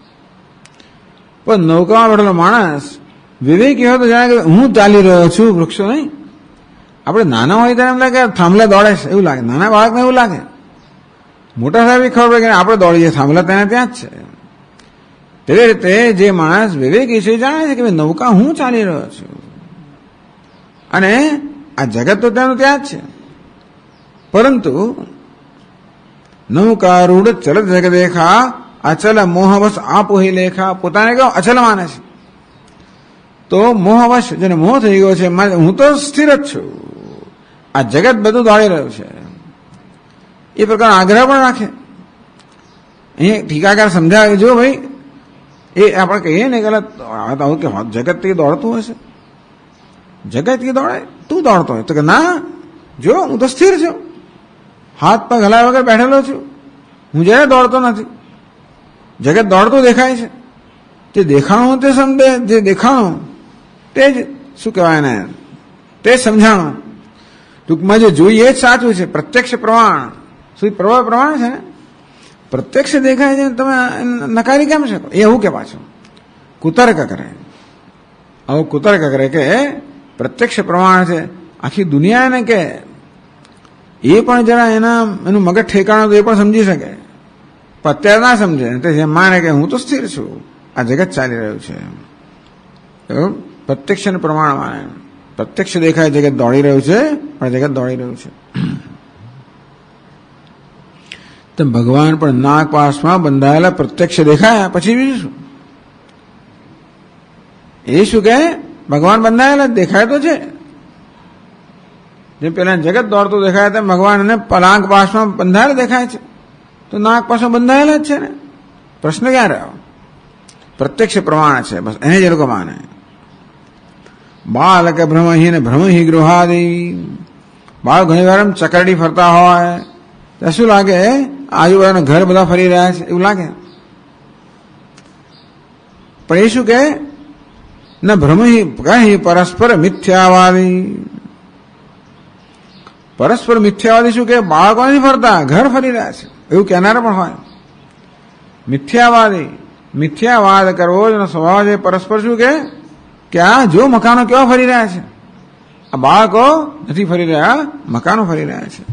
A: પણ નૌકામાં બેઠેલો માણસ વિવેકી હોય તો જાણે કે હું ચાલી રહ્યો છું, વૃક્ષો નહીં. આપણે નાના હોય ત્યારે એમ લાગે થાંભલા દોડે છે એવું લાગે, નાના બાળકને એવું લાગે. મોટા સાહેબ ખબર પડે કે આપણે દોડીએ, થાંભલા ત્યાં જ છે. તેવી રીતે જે માણસ વિવેકી છે જાણે છે કે નૌકા હું ચાલી રહ્યો છું અને આ જગત તો તેનું ત્યાં જ છે. પરંતુ નૌકારૂઢ ચલત જગ દેખા, અચલ મોહવશ આપોહી લેખા, પોતાને કહો અચલ માને છે. તો મોહવશ જેને મોહ થઈ ગયો છે, હું તો સ્થિર જ છું, આ જગત બધું દોડી રહ્યું છે, એ પ્રકારનો આગ્રહ પણ રાખે. અહીંયા ટીકાકાર સમજાવે જો ભાઈ એ આપણે કહીએ ને ગલત કે જગત થી દોડતું હશે, જગત થી દોડે તું દોડતો હોય તો કે ના, જો હું તો સ્થિર છું, હાથ પગ હલાવ્યા વગર બેઠેલો છું, હું જયારે દોડતો નથી. જગત દોડતું દેખાય છે, તે દેખાણું તે સમજે, જે દેખાણું તે જ શું કહેવાય ને તે સમજાણું. ટૂંકમાં જે જોઈએ જ સાચું છે. પ્રત્યક્ષ પ્રમાણ, શું પ્રમાણ છે ને, પ્રત્યક્ષ દેખાય છે તમે નકારી કેમ શકો, એવું કે પાછું કુતર્ક કરે. આવું કુતર્ક કરે કે પ્રત્યક્ષ પ્રમાણ છે, આખી દુનિયાને કે એ પણ જરા એનું મગજ ઠેકાણું તો એ પણ સમજી શકે, પણ અત્યારે ના સમજે. તે જેમ માને કે હું તો સ્થિર છું, આ જગત ચાલી રહ્યું છે, પ્રત્યક્ષ પ્રમાણ માને. પ્રત્યક્ષ દેખાય જગત દોડી રહ્યું છે, પણ જગત દોડી રહ્યું છે. તો ભગવાન પણ નાગપાશમાં બંધાયેલા પ્રત્યક્ષ દેખાયા, પછી બીજું શું? એ શું કહે? ભગવાન બંધાયેલા દેખાય તો છે. જેમ પેલા જગત દોડતું દેખાય તેમ ભગવાન એને નાગપાશમાં બંધાયેલા દેખાય છે. તો નાગપાશમાં બંધાયેલા જ છે ને. પ્રશ્ન ક્યાં રહ્યો? પ્રત્યક્ષ પ્રમાણ છે, બસ એને જ લોકો માને. બાળક ભ્રમહીને ભ્રમહી ગૃહાદી. બાળક ઘણી વાર ચકરડી ફરતા હોય તો શું લાગે? આજુબાજુના ઘર બધા ફરી રહ્યા છે એવું લાગે. પણ એ શું કે? ન ભ્રમહી કહી પરસ્પર મિથ્યાવાદી. પરસ્પર મિથ્યાવાદી શું કે? બાળકો નથી ફરતા, ઘર ફરી રહ્યા છે એવું કહેનારા પણ હોય. મિથ્યાવાદી, મિથ્યાવાદ કરવો એનો સ્વભાવ છે. પરસ્પર શું કે આ જો મકાનો કેવા ફરી રહ્યા છે, આ બાળકો નથી ફરી રહ્યા, મકાનો ફરી રહ્યા છે.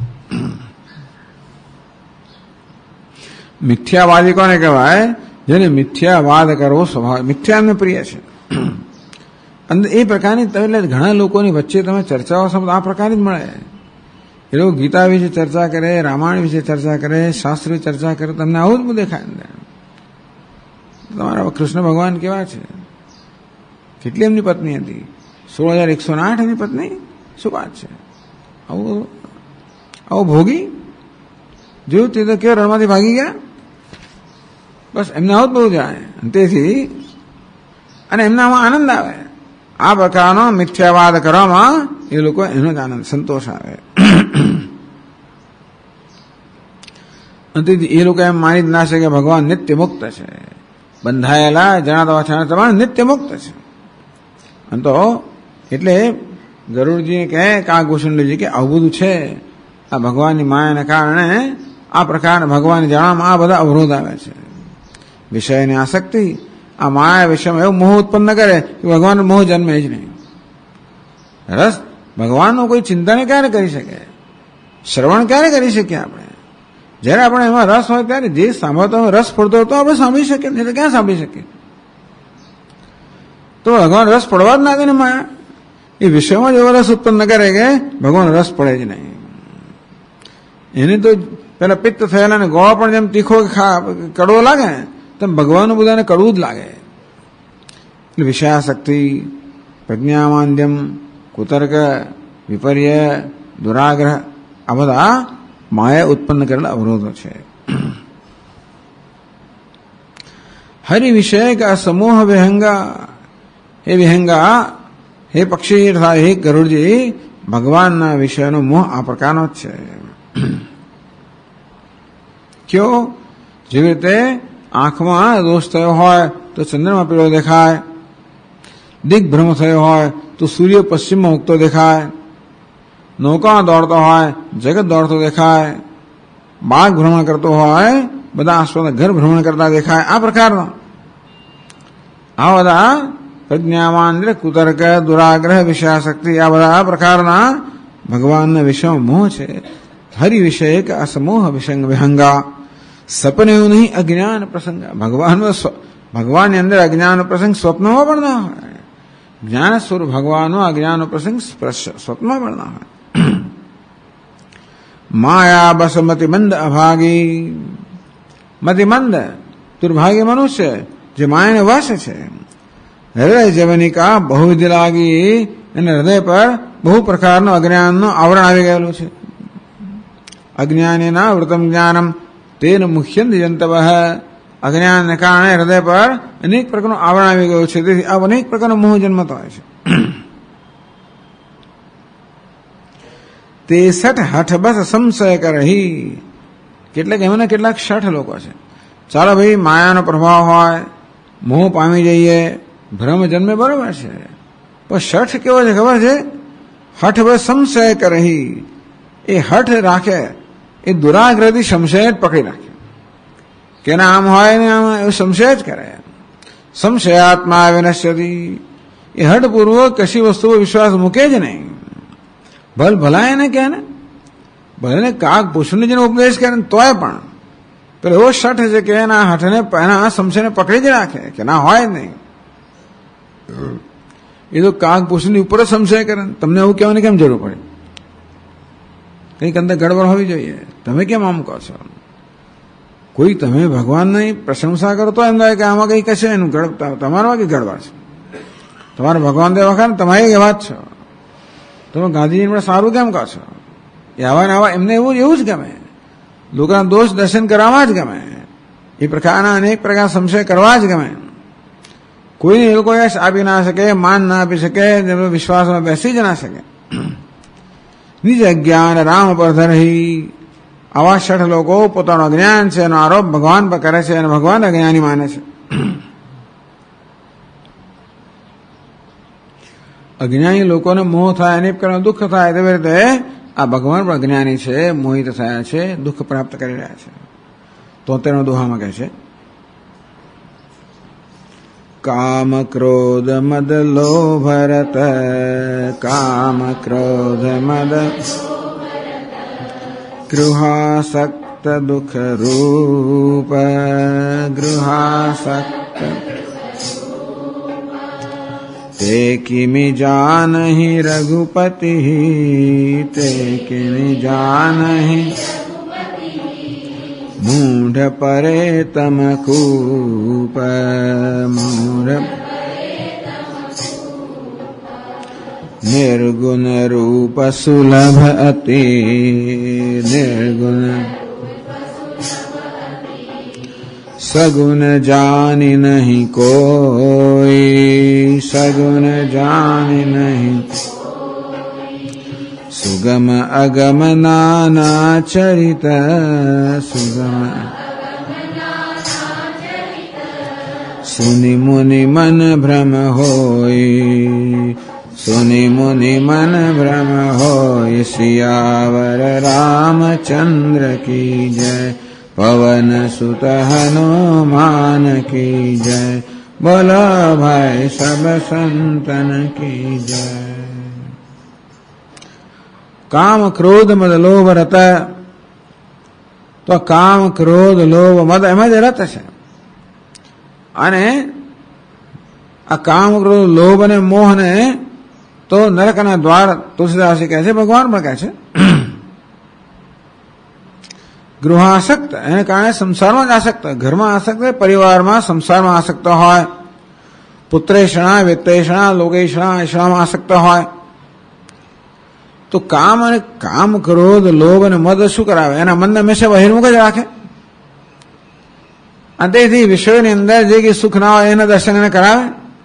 A: મિથ્યાવાદી કોને કહેવાય? જેને મિથ્યાવાદ કરવો સ્વભાવ, મિથ્યાને પ્રિય છે. અને એ પ્રકારની એટલે ઘણા લોકોની વચ્ચે તમે ચર્ચાઓ શબ્દ આ પ્રકારની જ મળે. એ લોકો ગીતા વિશે ચર્ચા કરે, રામાયણ વિશે ચર્ચા કરે, શાસ્ત્ર વિશે ચર્ચા કરે, તમને આવું જ બધું દેખાય. તમારા કૃષ્ણ ભગવાન કેવા છે? કેટલી એમની પત્ની હતી? 16,108 એની પત્ની. શું વાત છે? આવું ભોગી જોયું તે તો કેવા રણમાંથી ભાગી ગયા. બસ એમને આવું જ બધું જાય. તેથી અને એમનામાં આનંદ આવે. આ પ્રકારનો મિથ્યાવાદ કરવામાં એ લોકો એનો જ આનંદ, સંતોષ આવે. તેથી એ લોકો એમ માની જ ના છે કે ભગવાન નિત્ય મુક્ત છે, બંધાયેલા જણાતા તમારે નિત્ય મુક્ત છે. અને તો એટલે ગરુડજીને કહે કાગભૂષણજી કે આવું બધું છે, આ ભગવાનની માયાને કારણે આ પ્રકાર ભગવાન જાણવામાં આ બધા અવરોધ આવે છે. વિષયની આસક્તિ આ માયા વિષયમાં એવું મોહ ઉત્પન્ન કરે કે ભગવાનનો મોહ જન્મે જ નહીં. રસ ભગવાનનું કોઈ ચિંતન ક્યારે કરી શકે? શ્રવણ ક્યારે કરી શકીએ આપણે? જ્યારે આપણે એમાં રસ હોય ત્યારે જે સાંભળતો હોય રસ પડતો હોય તો આપણે સાંભળી શકીએ, નહીં તો ક્યાં સાંભળી શકીએ? તો ભગવાન રસ પડવા જ ના દે ને માયા. એ વિષયમાં જ એવો રસ ઉત્પન્ન કરે કે ભગવાન રસ પડે જ નહીં. એને તો પેલા પિત્ત થયેલા ને ગોળ પણ જેમ તીખો કડવો લાગે ને તેમ ભગવાનનું બધાને કડવું જ લાગે. એટલે વિષયાશક્તિ, પ્રજ્ઞામાંદ્યમ, કુતર્ક, વિપર્ય, દુરાગ્રહ આ બધા માયા ઉત્પન્ન કરેલા અવરોધો છે. હરિ વિષય કા સમૂહ વિહંગા. હે વિહંગા, હે પક્ષી, હે ગરુડજી, ભગવાનના વિષયનો મોહ આ પ્રકારનો જ છે. કયો? જેવી રીતે આંખમાં દોષ થયો હોય તો ચંદ્રમાં પીળો દેખાય, દિગ્ભ્રમ થયો હોય તો સૂર્ય પશ્ચિમમાં ઉગતો દેખાય, નૌકા દોડતો હોય જગત દોડતો દેખાય, બાઘ ભ્રમણ કરતો હોય બધા આસપાસના ઘર ભ્રમણ કરતા દેખાય. આ પ્રકારનો આ બધા પ્રજ્ઞાવાન કુતર્ક, દુરાગ્રહ, વિષયાશક્તિ આ બધા આ પ્રકારના ભગવાનના વિષયમાં મોહ છે. હરિ વિષય કે અસમોહ વિસંગ વિહંગા. સપને એવું નહીં અજ્ઞાન પ્રસંગ. ભગવાનની અંદર અજ્ઞાન પ્રસંગ સ્વપ્નમાં પણ ના હોય. જ્ઞાન સ્વરૂપ ભગવાનનો અજ્ઞાન પ્રસંગ સ્વપ્નમાં પણ ના હોય. માયા બસ મતિમંદ અભાગી. મતિમંદ દુર્ભાગ્ય મનુષ્ય જે માયાને વશ છે. હૃદય જવનિકા બહુવિધ લાગી. અને હૃદય પર બહુ પ્રકારનો અજ્ઞાનનો આવરણ આવી ગયેલું છે. અજ્ઞાનેના વૃતમ જ્ઞાનમ તેન મુખ્યંત જંતવ. અજ્ઞાનને કારણે હૃદય પર અનેક પ્રકારનું આવરણ આવી ગયું છે. તેથી આ અનેક પ્રકારનો મોહ જન્મતો હોય છે. તે સઠ હઠ બસ સંશય કરહી. કેટલાક એમાંના કેટલાક શઠ લોકો છે. ચાલો ભાઈ માયાનો પ્રભાવ હોય, મોહ પામી જઈએ, ભ્રમ જન્મે, બરોબર છે. પણ શઠ કેવો છે ખબર છે? હઠ બસ સંશય કરહી. એ હઠ રાખે, એ દુરાગ્રહથી સંશય જ પકડી રાખે કે ના આમ હોય ને આમ, એવું સંશય જ કરે. સંશયાત્મા વિનશ્યતિ. એ હઠપૂર્વક કશી વસ્તુ પર વિશ્વાસ મૂકે જ નહીં. ભલાય ને કે ને ભલે કાગ ભૂષણને જેનો ઉપદેશ કરે તોય પણ પેલો એવો શઠ છે કે એના હઠને એના સંશયને પકડી જ રાખે કે ના હોય જ નહીં. એ તો કાગ પૂછની ઉપર જ સંશય કરે. તમને એવું કહેવાની કેમ જરૂર પડે? કંઈક અંદર ગડબડ હોવી જોઈએ. તમે કેમ આમ કહો છો? કોઈ તમે ભગવાનની પ્રશંસા કરો તો એમ લાગે કે આમાં કંઈ કશે એનું તમારામાં કંઈ ગડબડ છે. તમારે ભગવાન દે વખત તમારી એવા જ છો. તમે ગાંધીજીને પણ સારું કેમ કહો છો? એ આવા ને આવા એમને એવું જ ગમે. લોકોના દોષ દર્શન કરવામાં જ ગમે. એ પ્રકારના અનેક પ્રકાર સંશય કરવા જ ગમે. કોઈને એ લોકો યશ આપી ના શકે, માન ના આપી શકે, વિશ્વાસમાં બેસી જ ના શકે. નિજ અજ્ઞાન રામ પર ધરહી. આવા શઠ લોકો પોતાનું અજ્ઞાન છે એનો આરોપ ભગવાન પર કરે છે અને ભગવાન અજ્ઞાની માને છે. અજ્ઞાની લોકોને મોહ થાય, અનેક પ્રકારનું દુઃખ થાય. તેવી રીતે આ ભગવાન પણ અજ્ઞાની છે, મોહિત થયા છે, દુઃખ પ્રાપ્ત કરી રહ્યા છે. 73 દોહામાં કહે છે, કામ ક્રોધ મદ લોભ રત, કામ ક્રોધ મદ ગૃહાસક્ત દુઃખ રૂપ, ગૃહાસક્ત તે કિમિ જાનહી રઘુપતિ, તે કિમિ જાનહી મૂઢ પરે તમ કૂપ, મૂઢ નિર્ગુણ રૂપ સુલભ અતિ, નિર્ગુણ સગુણ જાની નહીં કોઈ, સગુણ જાની નહીં. સુગમ અગમ નાના ચરિત, સુગમ સુનિ મુનિ મન ભ્રમ હોય, સુનિ મુનિ મન ભ્રમ હોય. સિયાવર રામચંદ્ર કી જય, પવન સુત હનુમાન કી જય, બોલો ભાઈ સબ સંતન કી જય. કામ ક્રોધ મદ લોભ રત. તો કામ ક્રોધ લોભ મદ એમાં જ રત છે. અને આ કામ ક્રોધ લોભ અને મોહને તો નરકના દ્વાર તુલસીદાસ કહે છે, ભગવાન પણ કહે છે. ગૃહાસક્ત એને કારણે સંસારમાં જ આસક્ત, ઘરમાં આસક્ત, પરિવારમાં સંસારમાં આસક્ત હોય, પુત્રેષણા વિત્તેષણા લોકેષણા ઐષણામાં આસક્ત હોય. તો કામ અને કામ ક્રોધ લોભ અને મદ શું કરાવે? એના મનને હંમેશા બહિર્મુખ જ રાખે. અને તેથી વિષયોની અંદર જે કંઈ સુખ ના હોય એના દર્શન એને કરાવે.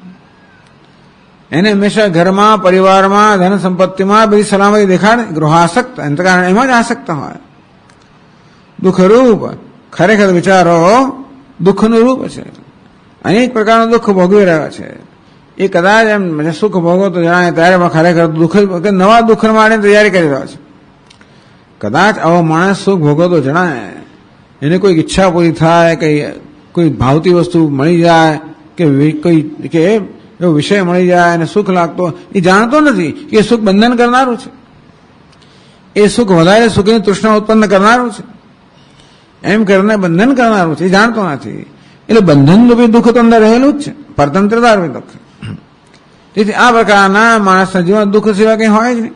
A: એને હંમેશા ઘરમાં પરિવારમાં ધન સંપત્તિમાં બધી સલામતી દેખાડે. ગૃહાસક્ત એને કારણે એમાં જ આસક્ત હોય. દુઃખરૂપ ખરેખર વિચારો દુઃખનું રૂપ છે. અનેક પ્રકારનું દુઃખ ભોગવી રહ્યા છે. એ કદાચ એમ સુખ ભોગવો તો જણાય ત્યારે પણ ખરેખર દુઃખ નવા દુઃખ માટે તૈયારી કરી રહ્યો છે. કદાચ આવો માણસ સુખ ભોગવતો જણાય, એને કોઈ ઈચ્છા પૂરી થાય, કોઈ ભાવતી વસ્તુ મળી જાય કે કોઈ કે એવો વિષય મળી જાય અને સુખ લાગતો, એ જાણતો નથી કે એ સુખ બંધન કરનારું છે. એ સુખ વધારે સુખની તૃષ્ણા ઉત્પન્ન કરનારું છે. એમ કરીને બંધન કરનારું છે, એ જાણતો નથી. એટલે બંધન રૂપી દુઃખ તો અંદર રહેલું જ છે, પરતંત્રતા રૂપી દુઃખ. તેથી આ પ્રકારના માણસના જીવન દુઃખ સિવાય કંઈ હોય જ નહીં.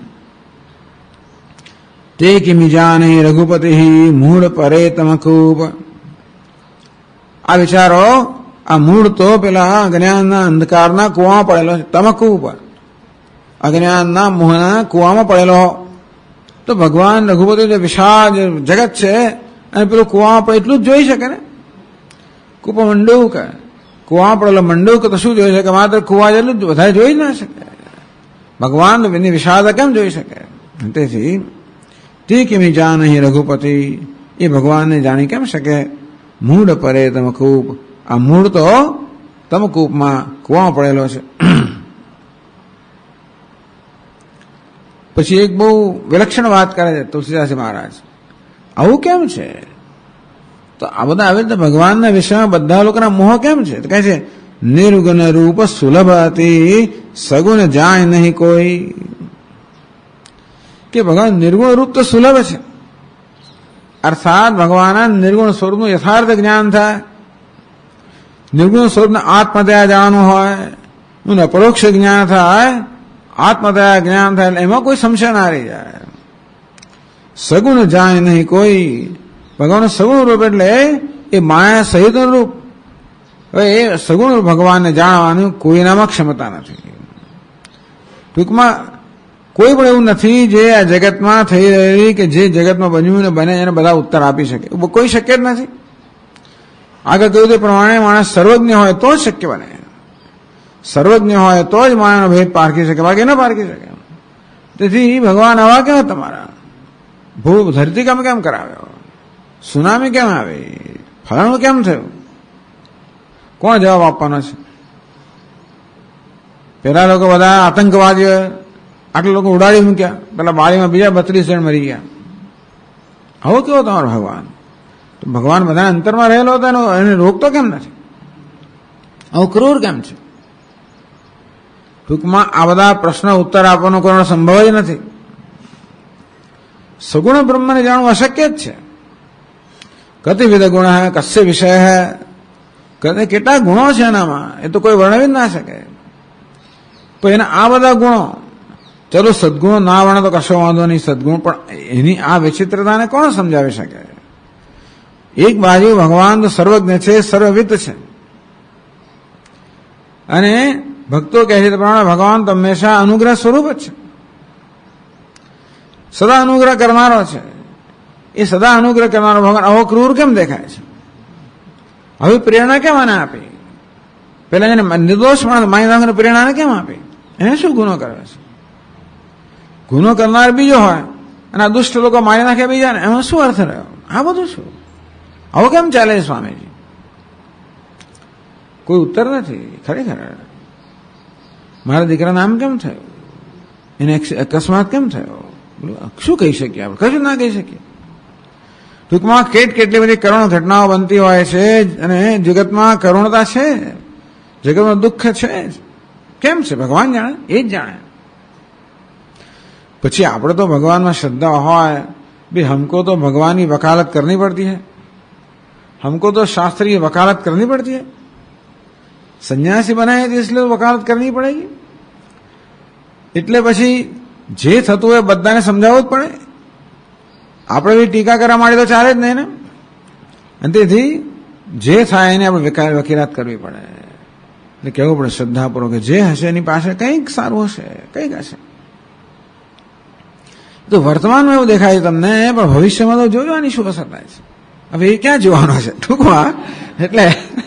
A: તે કિમિ જાને રઘુપતિ મૂળ પરે તમ ખૂબ. આ વિચારો, આ મૂળ તો પેલા અજ્ઞાનના અંધકારના કુવામાં પડેલો છે. તમકૂપ અજ્ઞાનના મોહના કુવામાં પડેલો. તો ભગવાન રઘુપતિ જે વિશાળ જગત છે અને પેલું કુવામાં પડે એટલું જ જોઈ શકે ને. કૂપ મંડૂક, કુવામાં પડેલો મંડૂક તો શું જોઈ શકે? માત્ર કુવા જેટલું જ, વધારે જોઈ જ ના શકે. ભગવાન એની વિશાળતા કેમ જોઈ શકે? તેથી તે કિમિ જાનહી રઘુપતિ, એ ભગવાનને જાણી કેમ શકે? મૂળ પરે તમકૂપ. આ મૂળ તો તમકૂપમાં કુવામાં પડેલો છે. પછી એક બહુ વિલક્ષણ વાત કરે છે તુલસીદાસ મહારાજ. આવું કેમ છે? તો આ બધા આવે તો ભગવાનના વિષયમાં બધા લોકોના મોહ કેમ છે? તો કહે છે નિર્ગુણ રૂપ સુલભ અતિ, સગુણ જાય નહીં કોઈ. કે ભગવાન નિર્ગુણ રૂપ તો સુલભ છે, અર્થાત ભગવાનના નિર્ગુણ સ્વરૂપનું યથાર્થ જ્ઞાન થાય. નિર્ગુણ સ્વરૂપને આત્મદયા જાણવું હોય, અને અપરોક્ષ જ્ઞાન થાય, આત્મતયા જ્ઞાન થાય, એટલે એમાં કોઈ સંશય ના રહી જાય. સગુણ જાય નહીં કોઈ. ભગવાન સગુણ રૂપ એટલે એ માયા સહિતનું રૂપ. હવે એ સગુણ ભગવાનને જાણવાનું કોઈનામાં ક્ષમતા નથી. ટૂંકમાં કોઈ પણ એવું નથી જે આ જગતમાં થઈ રહેલી કે જે જગતમાં બન્યું ને બને એને બધા ઉત્તર આપી શકે. કોઈ શક્ય જ નથી. આગળ કહ્યું તે પ્રમાણે માણસ સર્વજ્ઞ હોય તો જ શક્ય બને. સર્વજ્ઞ હોય તો જ માયાનો ભેદ પારખી શકે, બાકી ન પારખી શકે. તેથી ભગવાન આવા કેમ તમારા ધરતીકંપ કેમ કરાવ્યો, સુનામી કેમ આવી, ફલાણું કેમ થયું? કોણ જવાબ આપવાનો છે? પેલા લોકો બધા આતંકવાદીઓ આટલા લોકો ઉડાડી મૂક્યા, પેલા બાળીમાં બીજા 32 જણ મરી ગયા. આવો કેવો તમારો ભગવાન? તો ભગવાન બધા અંતરમાં રહેલો હતો, એને રોકતો કેમ નથી? આવું ક્રૂર કેમ છે? ટૂંકમાં આ બધા પ્રશ્નો ઉત્તર આપવાનો કોઈ સંભવ જ નથી. સગુણ બ્રહ્મને જાણવું અશક્ય જ છે. કતિવિધ ગુણ હે, કસ્ય વિષય હે, કેટલા ગુણો છે એનામાં, એ તો કોઈ વર્ણવી જ ના શકે. તો એના આ બધા ગુણો, ચલો સદગુણો ના વર્ણે તો કશો વાંધો નહીં, સદગુણ, પણ એની આ વિચિત્રતાને કોણ સમજાવી શકે? એક બાજુ ભગવાન તો સર્વજ્ઞ છે, સર્વવિદ છે, અને ભક્તો કહે છે તે પ્રમાણે ભગવાન તો હંમેશા અનુગ્રહ સ્વરૂપ જ છે, સદા અનુગ્રહ કરનારો છે. એ સદા અનુગ્રહ કરનારો ભગવાન આવો ક્રૂર કેમ દેખાય છે? હવે પ્રેરણા કેમ આને આપી? પેલા એને નિર્દોષ માણસને પ્રેરણાને કેમ આપી? એને શું ગુનો કરે છે? ગુનો કરનાર બીજો હોય અને આ દુષ્ટ લોકો મારી નાખે બીજાને, એમાં શું અર્થ રહ્યો? આ બધું શું? આવું કેમ ચાલે સ્વામીજી? કોઈ ઉત્તર નથી. ખરેખર મારા દીકરાને આમ કેમ થયું, એને અકસ્માત કેમ થયો, શું કહી શકીએ આપણે? કશું ના કહી શકીએ. ટૂંકમાં કેટલી બધી કરુણ ઘટનાઓ બનતી હોય છે, અને જગતમાં કરુણતા છે, જગતમાં દુઃખ છે. કેમ છે? ભગવાન જાણે, એ જ જાણે. પછી આપણે તો ભગવાનમાં શ્રદ્ધા હોય भी, हमको तो भगवान की वकालत करनी पड़ती है, हमको तो शास्त्र की वकालत करनी पड़ती है. सन्यासी बनाए तो इसलिए तो वकालत करनी पड़ेगी. એટલે પછી જે થતું હોય બધાને સમજાવવું જ પડે. આપણે બી ટીકા કરવા માંડીએ તો ચાલે જ નહીં ને. અને તેથી જે થાય એને આપણે વકીલાત કરવી પડે. એટલે કહેવું પડે શ્રદ્ધાપૂર્વક કે જે હશે એની પાસે કંઈક સારું હશે, કંઈક હશે. તો વર્તમાનમાં એવું દેખાય તમને, પણ ભવિષ્યમાં તો જોજો આની શું અસર થાય છે. હવે એ ક્યાં જોવાનો છે ટૂંકમાં? એટલે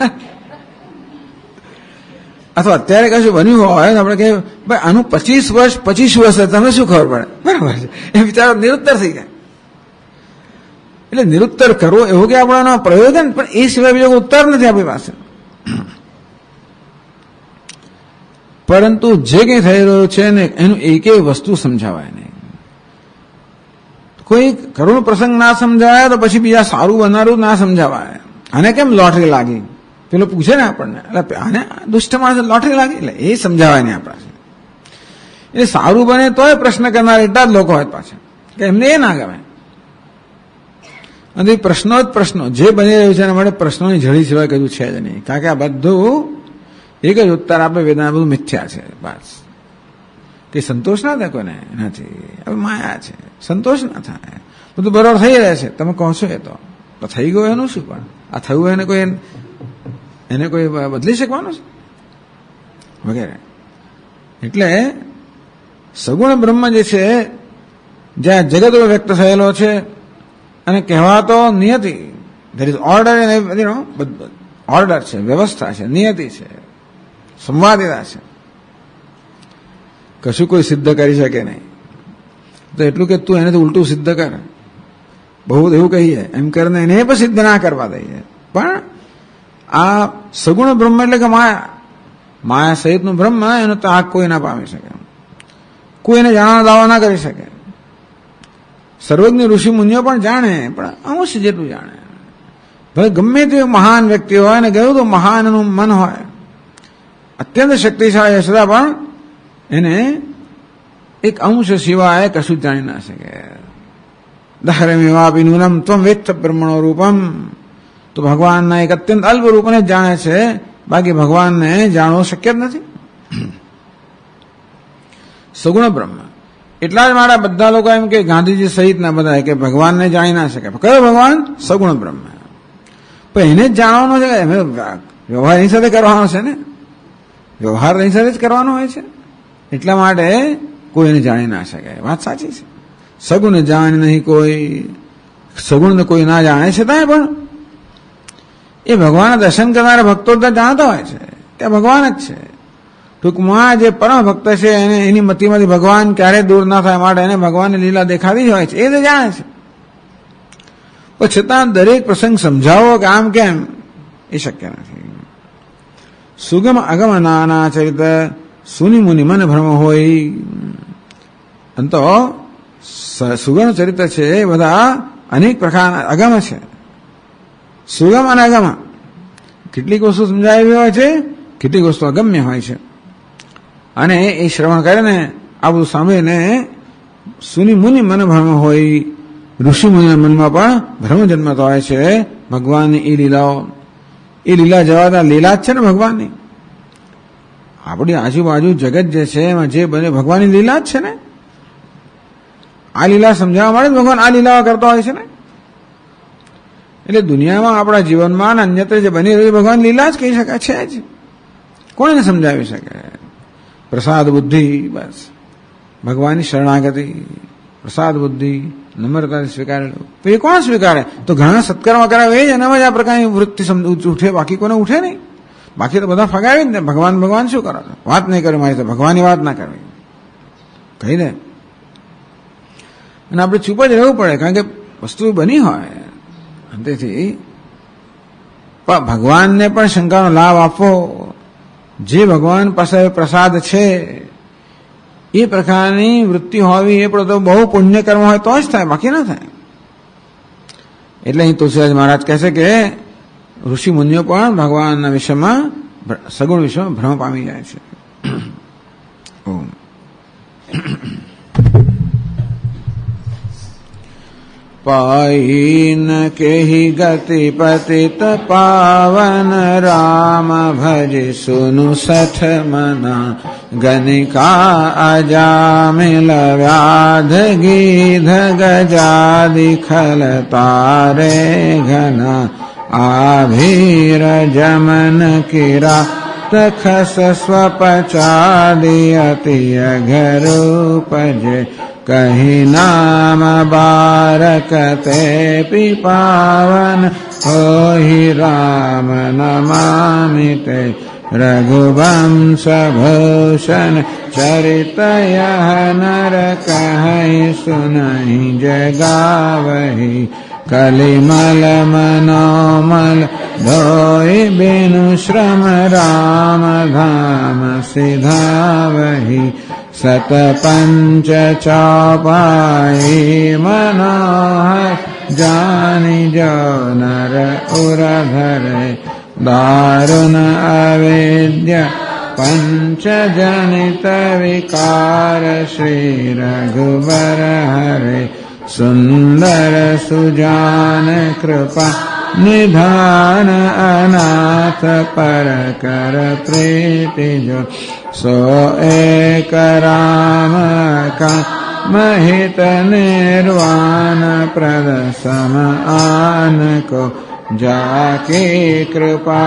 A: અથવા અત્યારે કશું બન્યું હોય આપણે કે ભાઈ આનું 25 વર્ષ તમને શું ખબર પડે? બરાબર છે. એ વિચારો નિરુત્તર થઈ જાય. એટલે નિરુત્તર કરવો એવું કે આપણો પ્રયોજન, પણ એ સિવાય બીજો ઉત્તર નથી આપણી પાસે. પરંતુ જે કંઈ થઈ રહ્યું છે ને એનું એકેય વસ્તુ સમજાવાય નહીં. કોઈ કરુણ પ્રસંગ ના સમજાય તો પછી બીજા સારું બનારું ના સમજાવાય. આને કેમ લોટરી લાગી પેલો પૂછે ને આપણને, એટલે આને દુષ્ટ માણસ લોટરી લાગી, એટલે એ સમજાવાય નહીં આપણાથી. એટલે સારું બને તોય પ્રશ્ન કરનાર એટલા જ લોકો હોય પાછા કે એમને એ ના ગમે. અને પ્રશ્નો જ પ્રશ્નો જે બની રહ્યું છે એના માટે પ્રશ્નોની જડી સિવાય કશું છે જ નહીં. કારણ કે આ બધું એક જ ઉત્તર આપે વેદના, બધું મિથ્યા છે. બસ કે સંતોષ ના થાય કોઈને એનાથી. હવે માયા છે, સંતોષ ના થાય. બધું બરાબર થઈ રહે છે, તમે કહો છો એ તો થઈ ગયો એનું શું? પણ આ થયું એને કોઈ બદલી શકવાનું છે વગેરે. એટલે સગુણ બ્રહ્મ જે છે, જ્યાં જગત વ્યક્ત થયેલો છે, અને કહેવાતો નિયતિ, ધેર ઇઝ ઓર્ડર, ઓર્ડર છે, વ્યવસ્થા છે, નિયતિ છે, સંવાદિતા છે. કશું કોઈ સિદ્ધ કરી શકે નહીં. તો એટલું કે તું એનાથી ઉલટું સિદ્ધ કર, બહુ એવું કહીએ, એમ કરીને એને પણ સિદ્ધ ના કરવા દઈએ. પણ આ સગુણ બ્રહ્મ એટલે કે માયા સહિતનું બ્રહ્મ, એનો ત્યાગ કોઈ ના પામી શકે, કોઈ એને જાણવાનો દાવો ના કરી શકે. સર્વજ્ઞ ઋષિ મુનિઓ પણ જાણે, પણ અંશ જેટલું જાણે. ભલે ગમે તે મહાન વ્યક્તિ હોય ને ગયું તો મહાનનું મન હોય, અત્યંત શક્તિશાળી છતાં પણ એને એક અંશ સિવાય કશું જ જાણી ના શકે. દહરમેવાપી નૂનમ ત્વમ વેત્ત બ્રહ્મણો રૂપમ. તો ભગવાનના એક અત્યંત અલ્પ રૂપને જ જાણે છે, બાકી ભગવાનને જાણવો શક્ય જ નથી. સગુણ બ્રહ્મ. એટલા જ માટે બધા લોકો એમ કે ગાંધીજી સહિતના બધા કે ભગવાનને જાણી ના શકે. કયો ભગવાન? સગુણ બ્રહ્મ. પણ એને જ જાણવાનો છે, એને વ્યવહાર એની સાથે કરવાનો છે ને, વ્યવહાર એની સાથે જ કરવાનો હોય છે. એટલા માટે કોઈ એને જાણી ના શકે. વાત સાચી છે. સગુણ જાણે નહીં કોઈ, સગુણને કોઈ ના જાણે છતાંય પણ એ ભગવાનના દર્શન કરનારા ભક્તો તો જાણતા હોય છે કે ભગવાન જ છે. ટૂંકમાં જે પરમ ભક્ત છે એને એની મતિમાંથી ભગવાન ક્યારેય દૂર ના થાય માટે એને ભગવાનની લીલા દેખાતી જ હોય છે, એ તો જાણે છે. પણ છતાં દરેક પ્રસંગ સમજાવો કે આમ કેમ, એ શક્ય નથી. સુગમ અગમ નાના ચરિત સુની મુનિ મન ભ્રમ હોય. આમ તો સુગમ ચરિત્ર છે એ બધા અનેક પ્રકારના અગમ છે. સુગમ અને અગમ કેટલીક વસ્તુ સમજાવી હોય છે, કેટલીક વસ્તુ અગમ્ય હોય છે. અને એ શ્રવણ કરે ને આ બધું સાંભળીને સુની મુનિ મન ભ્રમ હોય, ઋષિ મુનિના મનમાં પણ ભ્રમ જન્મતો હોય છે ભગવાનની એ લીલાઓ. એ લીલા જવાના લીલા જ છે ને ભગવાનની. આપણી આજુબાજુ જગત જે છે એમાં જે બને ભગવાનની લીલા જ છે ને. આ લીલા સમજાવવા માટે ભગવાન આ લીલાઓ કરતા હોય છે ને. એટલે દુનિયામાં આપણા જીવનમાં અન્યત્ર જે બની રહ્યું ભગવાન લીલા જ કહી શકાય છે જ. કોણ એને સમજાવી શકે? પ્રસાદ બુદ્ધિ, બસ ભગવાનની શરણાગતિ, પ્રસાદ બુદ્ધિ નમ્રતાથી સ્વીકારેલું. એ કોણ સ્વીકારે? તો ઘણા સત્કર્મ કરાવે એ જ એનામાં જ આ પ્રકારની વૃત્તિ ઉઠે, બાકી કોને ઉઠે નહીં. બાકી તો બધા ફગાવી જ ને. ભગવાન ભગવાન શું કરો? વાત નહીં કરે મારી તો ભગવાનની વાત ના કરવી કહી દે. અને આપણે ચૂપ જ રહેવું પડે, કારણ કે વસ્તુ બની હોય. તેથી ભગવાનને પણ શંકાનો લાભ આપવો. જે ભગવાન પાસે પ્રસાદ છે એ પ્રકારની વૃત્તિ હોવી એ પણ તો બહુ પુણ્ય કર્મ હોય તો જ થાય, બાકી ના થાય. એટલે અહીં તુલસીદાસ મહારાજ કહે છે કે ઋષિ મુનિઓ પણ ભગવાનના વિષયમાં સગુણ વિષયમાં ભ્રમ પામી જાય છે. पाइन केहि गति पतित पावन राम भज सुनु सठ मना गनिका अजामिल व्याध गीध गजादि खल तारे घना आभीर जमन किरा तखस स्वपचादि अति अघरूपज कहीं नाम बारकते पिपावन होहि राम नमामि ते रघुवंश भूषण चरित यह नर कहि सुनहि जगावहि कलिमल मनोमल धोई बिनु श्रम राम धाम सिधावहि सत पंच चौपाई मनोहर जानि जो नर उरधर दारुण अवेद्य पंच जनित विकार श्री रघुबर हरे सुंदर सुजान कृपा निधान अनाथ पर कर प्रीति जो सो एक राम का महित निर्वाण प्रद सम आन को जाके कृपा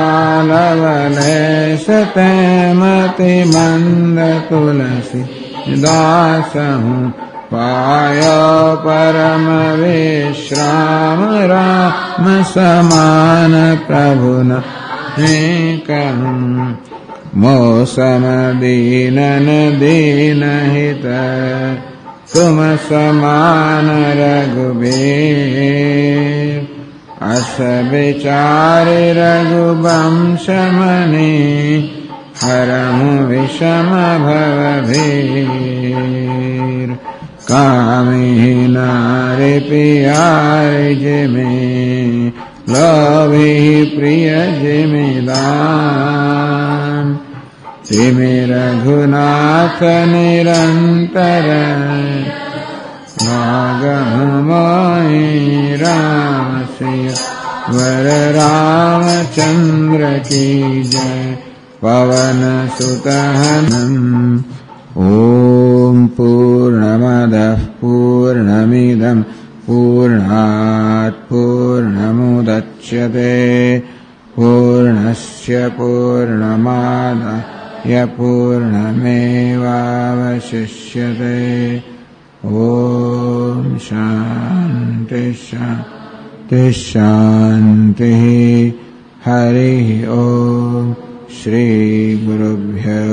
A: लवलेश तैमति मंद तुलसी दास हूँ पायो परम विश्राम राम समान प्रभु न कहूँ मौसम दीनन दीन हित तुम समान रघुबीर अस विचार रघुवंश मणि हरहु विषम भव भीर कामिहि नारि प्यारि जिमि लोभिहि प्रिय जिमिदान तिमि रघुनाथ निरंतर नागमोहि राम सिया वर रामचंद्र की जय पवनसुतहनम् ॐ पूर्णमदः पूर्णमिदं पूर्णात् पूर्णमुदच्यते पूर्णस्य पूर्णमादाय पूर्णमेवावशिष्यते ॐ शान्ति शान्ति शान्तिः हरिः ॐ श्री गुरुभ्यो